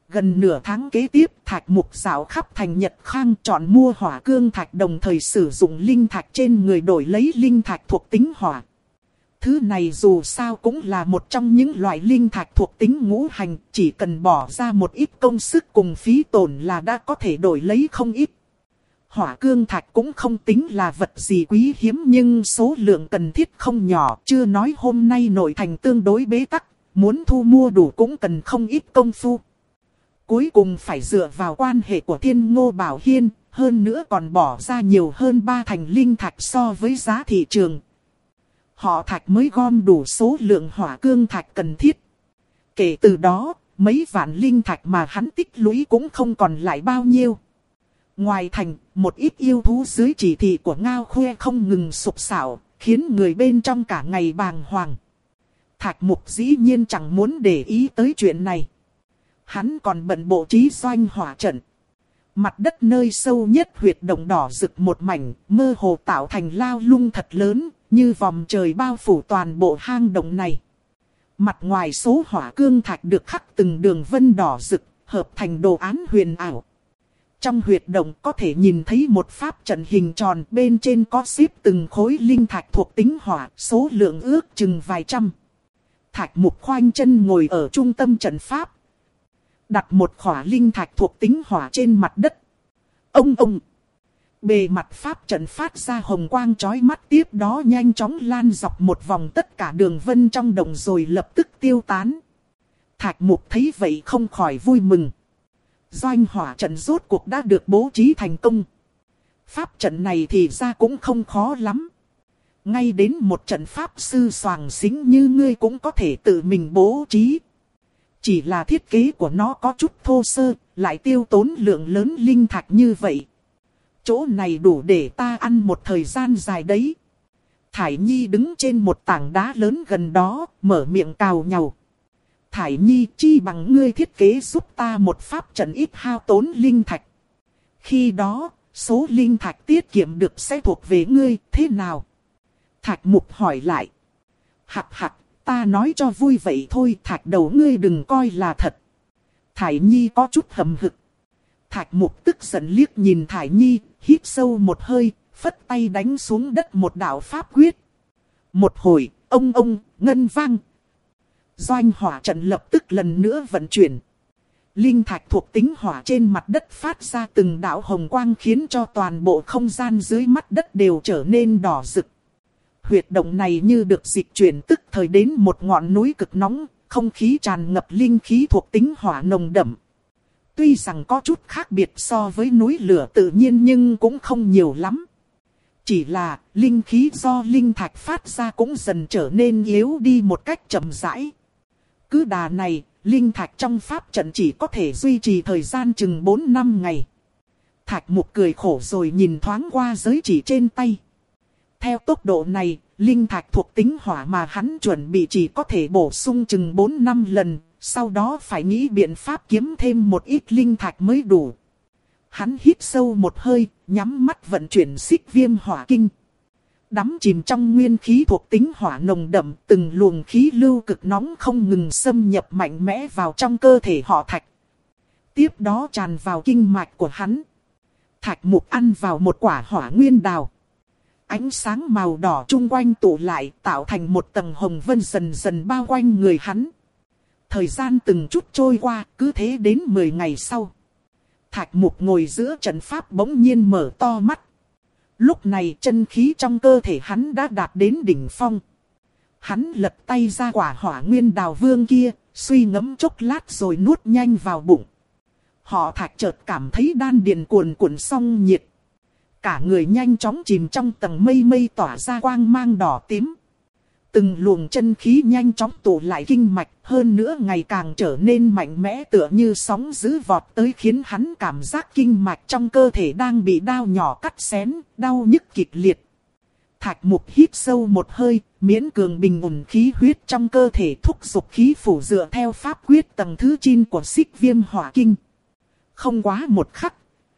Gần nửa tháng kế tiếp, Thạch Mục dạo khắp thành Nhật Khang chọn mua hỏa cương thạch, đồng thời sử dụng linh thạch trên người đổi lấy linh thạch thuộc tính hỏa. Thứ này dù sao cũng là một trong những loại linh thạch thuộc tính ngũ hành, chỉ cần bỏ ra một ít công sức cùng phí tổn là đã có thể đổi lấy không ít. Hỏa cương thạch cũng không tính là vật gì quý hiếm, nhưng số lượng cần thiết không nhỏ, chưa nói hôm nay nội thành tương đối bế tắc, muốn thu mua đủ cũng cần không ít công phu. Cuối cùng phải dựa vào quan hệ của Thiên Ngô Bảo Hiên, hơn nữa còn bỏ ra nhiều hơn ba thành linh thạch so với giá thị trường. Họ Thạch mới gom đủ số lượng hỏa cương thạch cần thiết. Kể từ đó, mấy vạn linh thạch mà hắn tích lũy cũng không còn lại bao nhiêu. Ngoài thành, một ít yêu thú dưới chỉ thị của Ngao Khuê không ngừng sục sạo, khiến người bên trong cả ngày bàng hoàng. Thạch Mục dĩ nhiên chẳng muốn để ý tới chuyện này. Hắn còn bận bộ trí doanh hỏa trận. Mặt đất nơi sâu nhất huyệt động đỏ rực một mảnh, mơ hồ tạo thành lao lung thật lớn, như vòng trời bao phủ toàn bộ hang động này. Mặt ngoài số hỏa cương thạch được khắc từng đường vân đỏ rực, hợp thành đồ án huyền ảo. Trong huyệt động có thể nhìn thấy một pháp trận hình tròn, bên trên có xếp từng khối linh thạch thuộc tính hỏa, số lượng ước chừng vài trăm. Thạch Mục khoanh chân ngồi ở trung tâm trận pháp, đặt một khỏa linh thạch thuộc tính hỏa trên mặt đất. Ông ông! Bề mặt pháp trận phát ra hồng quang chói mắt, tiếp đó nhanh chóng lan dọc một vòng tất cả đường vân trong động rồi lập tức tiêu tán. Thạch Mục thấy vậy không khỏi vui mừng. Doanh hỏa trận rốt cuộc đã được bố trí thành công. Pháp trận này thì ra cũng không khó lắm. Ngay đến một trận pháp sư soàng xính như ngươi cũng có thể tự mình bố trí. Chỉ là thiết kế của nó có chút thô sơ, lại tiêu tốn lượng lớn linh thạch như vậy. Chỗ này đủ để ta ăn một thời gian dài đấy. Thải Nhi đứng trên một tảng đá lớn gần đó, mở miệng cào nhàu. Thải Nhi, chi bằng ngươi thiết kế giúp ta một pháp trận ít hao tốn linh thạch. Khi đó, số linh thạch tiết kiệm được sẽ thuộc về ngươi, thế nào? Thạch Mục hỏi lại. Hạc hạc, ta nói cho vui vậy thôi, Thạch đầu ngươi đừng coi là thật. Thải Nhi có chút hầm hực. Thạch Mục tức giận liếc nhìn Thải Nhi, hít sâu một hơi, phất tay đánh xuống đất một đạo pháp quyết. Một hồi, ông ông, ngân vang. Doanh hỏa trận lập tức lần nữa vận chuyển. Linh thạch thuộc tính hỏa trên mặt đất phát ra từng đạo hồng quang, khiến cho toàn bộ không gian dưới mắt đất đều trở nên đỏ rực. Huyệt động này như được dịch chuyển tức thời đến một ngọn núi cực nóng, không khí tràn ngập linh khí thuộc tính hỏa nồng đậm. Tuy rằng có chút khác biệt so với núi lửa tự nhiên nhưng cũng không nhiều lắm. Chỉ là linh khí do linh thạch phát ra cũng dần trở nên yếu đi một cách chậm rãi. Cứ đà này, linh thạch trong pháp trận chỉ có thể duy trì thời gian chừng bốn năm ngày. Thạch Mục cười khổ rồi nhìn thoáng qua giới chỉ trên tay. Theo tốc độ này, linh thạch thuộc tính hỏa mà hắn chuẩn bị chỉ có thể bổ sung chừng bốn năm lần, sau đó phải nghĩ biện pháp kiếm thêm một ít linh thạch mới đủ. Hắn hít sâu một hơi, nhắm mắt vận chuyển xích viêm hỏa kinh. Đắm chìm trong nguyên khí thuộc tính hỏa nồng đậm, từng luồng khí lưu cực nóng không ngừng xâm nhập mạnh mẽ vào trong cơ thể họ Thạch. Tiếp đó tràn vào kinh mạch của hắn. Thạch Mục ăn vào một quả hỏa nguyên đào. Ánh sáng màu đỏ chung quanh tụ lại, tạo thành một tầng hồng vân dần dần bao quanh người hắn. Thời gian từng chút trôi qua, cứ thế đến mười ngày sau. Thạch Mục ngồi giữa trận pháp bỗng nhiên mở to mắt. Lúc này chân khí trong cơ thể hắn đã đạt đến đỉnh phong. Hắn lật tay ra quả hỏa nguyên đào vương kia, suy ngẫm chốc lát rồi nuốt nhanh vào bụng. Họ Thạch chợt cảm thấy đan điền cuồn cuộn song nhiệt. Cả người nhanh chóng chìm trong tầng mây mây tỏa ra quang mang đỏ tím. Từng luồng chân khí nhanh chóng tụ lại kinh mạch, hơn nữa ngày càng trở nên mạnh mẽ tựa như sóng dữ vọt tới, khiến hắn cảm giác kinh mạch trong cơ thể đang bị đao nhỏ cắt xén, đau nhức kịch liệt. Thạch Mục hít sâu một hơi, miễn cường bình ổn khí huyết trong cơ thể, thúc giục khí phủ dựa theo pháp quyết tầng thứ chín của xích viêm hỏa kinh. Không quá một khắc,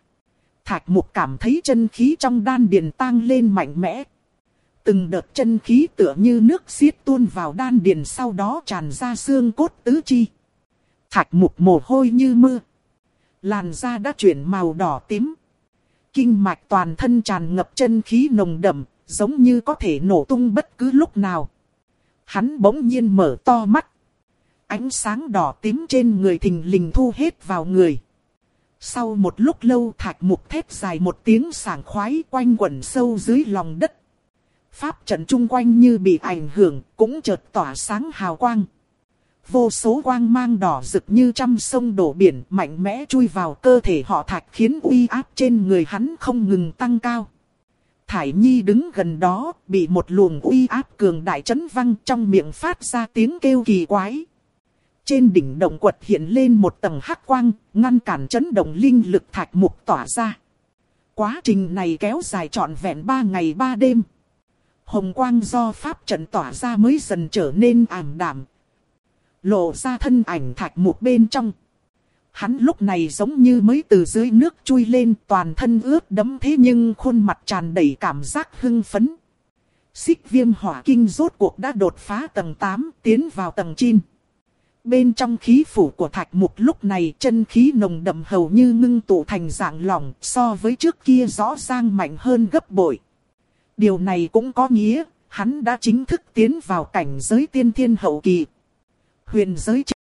Thạch Mục cảm thấy chân khí trong đan điền tăng lên mạnh mẽ. Từng đợt chân khí tựa như nước xiết tuôn vào đan điền, sau đó tràn ra xương cốt tứ chi. Thạch Mục mồ hôi như mưa. Làn da đã chuyển màu đỏ tím. Kinh mạch toàn thân tràn ngập chân khí nồng đậm, giống như có thể nổ tung bất cứ lúc nào. Hắn bỗng nhiên mở to mắt. Ánh sáng đỏ tím trên người thình lình thu hết vào người. Sau một lúc lâu Thạch Mục thét dài một tiếng sảng khoái quanh quẩn sâu dưới lòng đất. Pháp trận chung quanh như bị ảnh hưởng, cũng chợt tỏa sáng hào quang. Vô số quang mang đỏ rực như trăm sông đổ biển mạnh mẽ chui vào cơ thể họ Thạch, khiến uy áp trên người hắn không ngừng tăng cao. Thải Nhi đứng gần đó, bị một luồng uy áp cường đại chấn văng, trong miệng phát ra tiếng kêu kỳ quái. Trên đỉnh động quật hiện lên một tầng hắc quang, ngăn cản chấn động linh lực Thạch Mục tỏa ra. Quá trình này kéo dài trọn vẹn ba ngày ba đêm. Hồng quang do pháp trận tỏa ra mới dần trở nên ảm đạm, lộ ra thân ảnh Thạch Mục bên trong. Hắn lúc này giống như mới từ dưới nước chui lên, toàn thân ướt đẫm thế nhưng khuôn mặt tràn đầy cảm giác hưng phấn. Xích Viêm Hỏa Kinh rốt cuộc đã đột phá tầng tám, tiến vào tầng chín. Bên trong khí phủ của Thạch Mục lúc này chân khí nồng đậm hầu như ngưng tụ thành dạng lỏng, so với trước kia rõ ràng mạnh hơn gấp bội. Điều này cũng có nghĩa, hắn đã chính thức tiến vào cảnh giới tiên thiên hậu kỳ. Huyền giới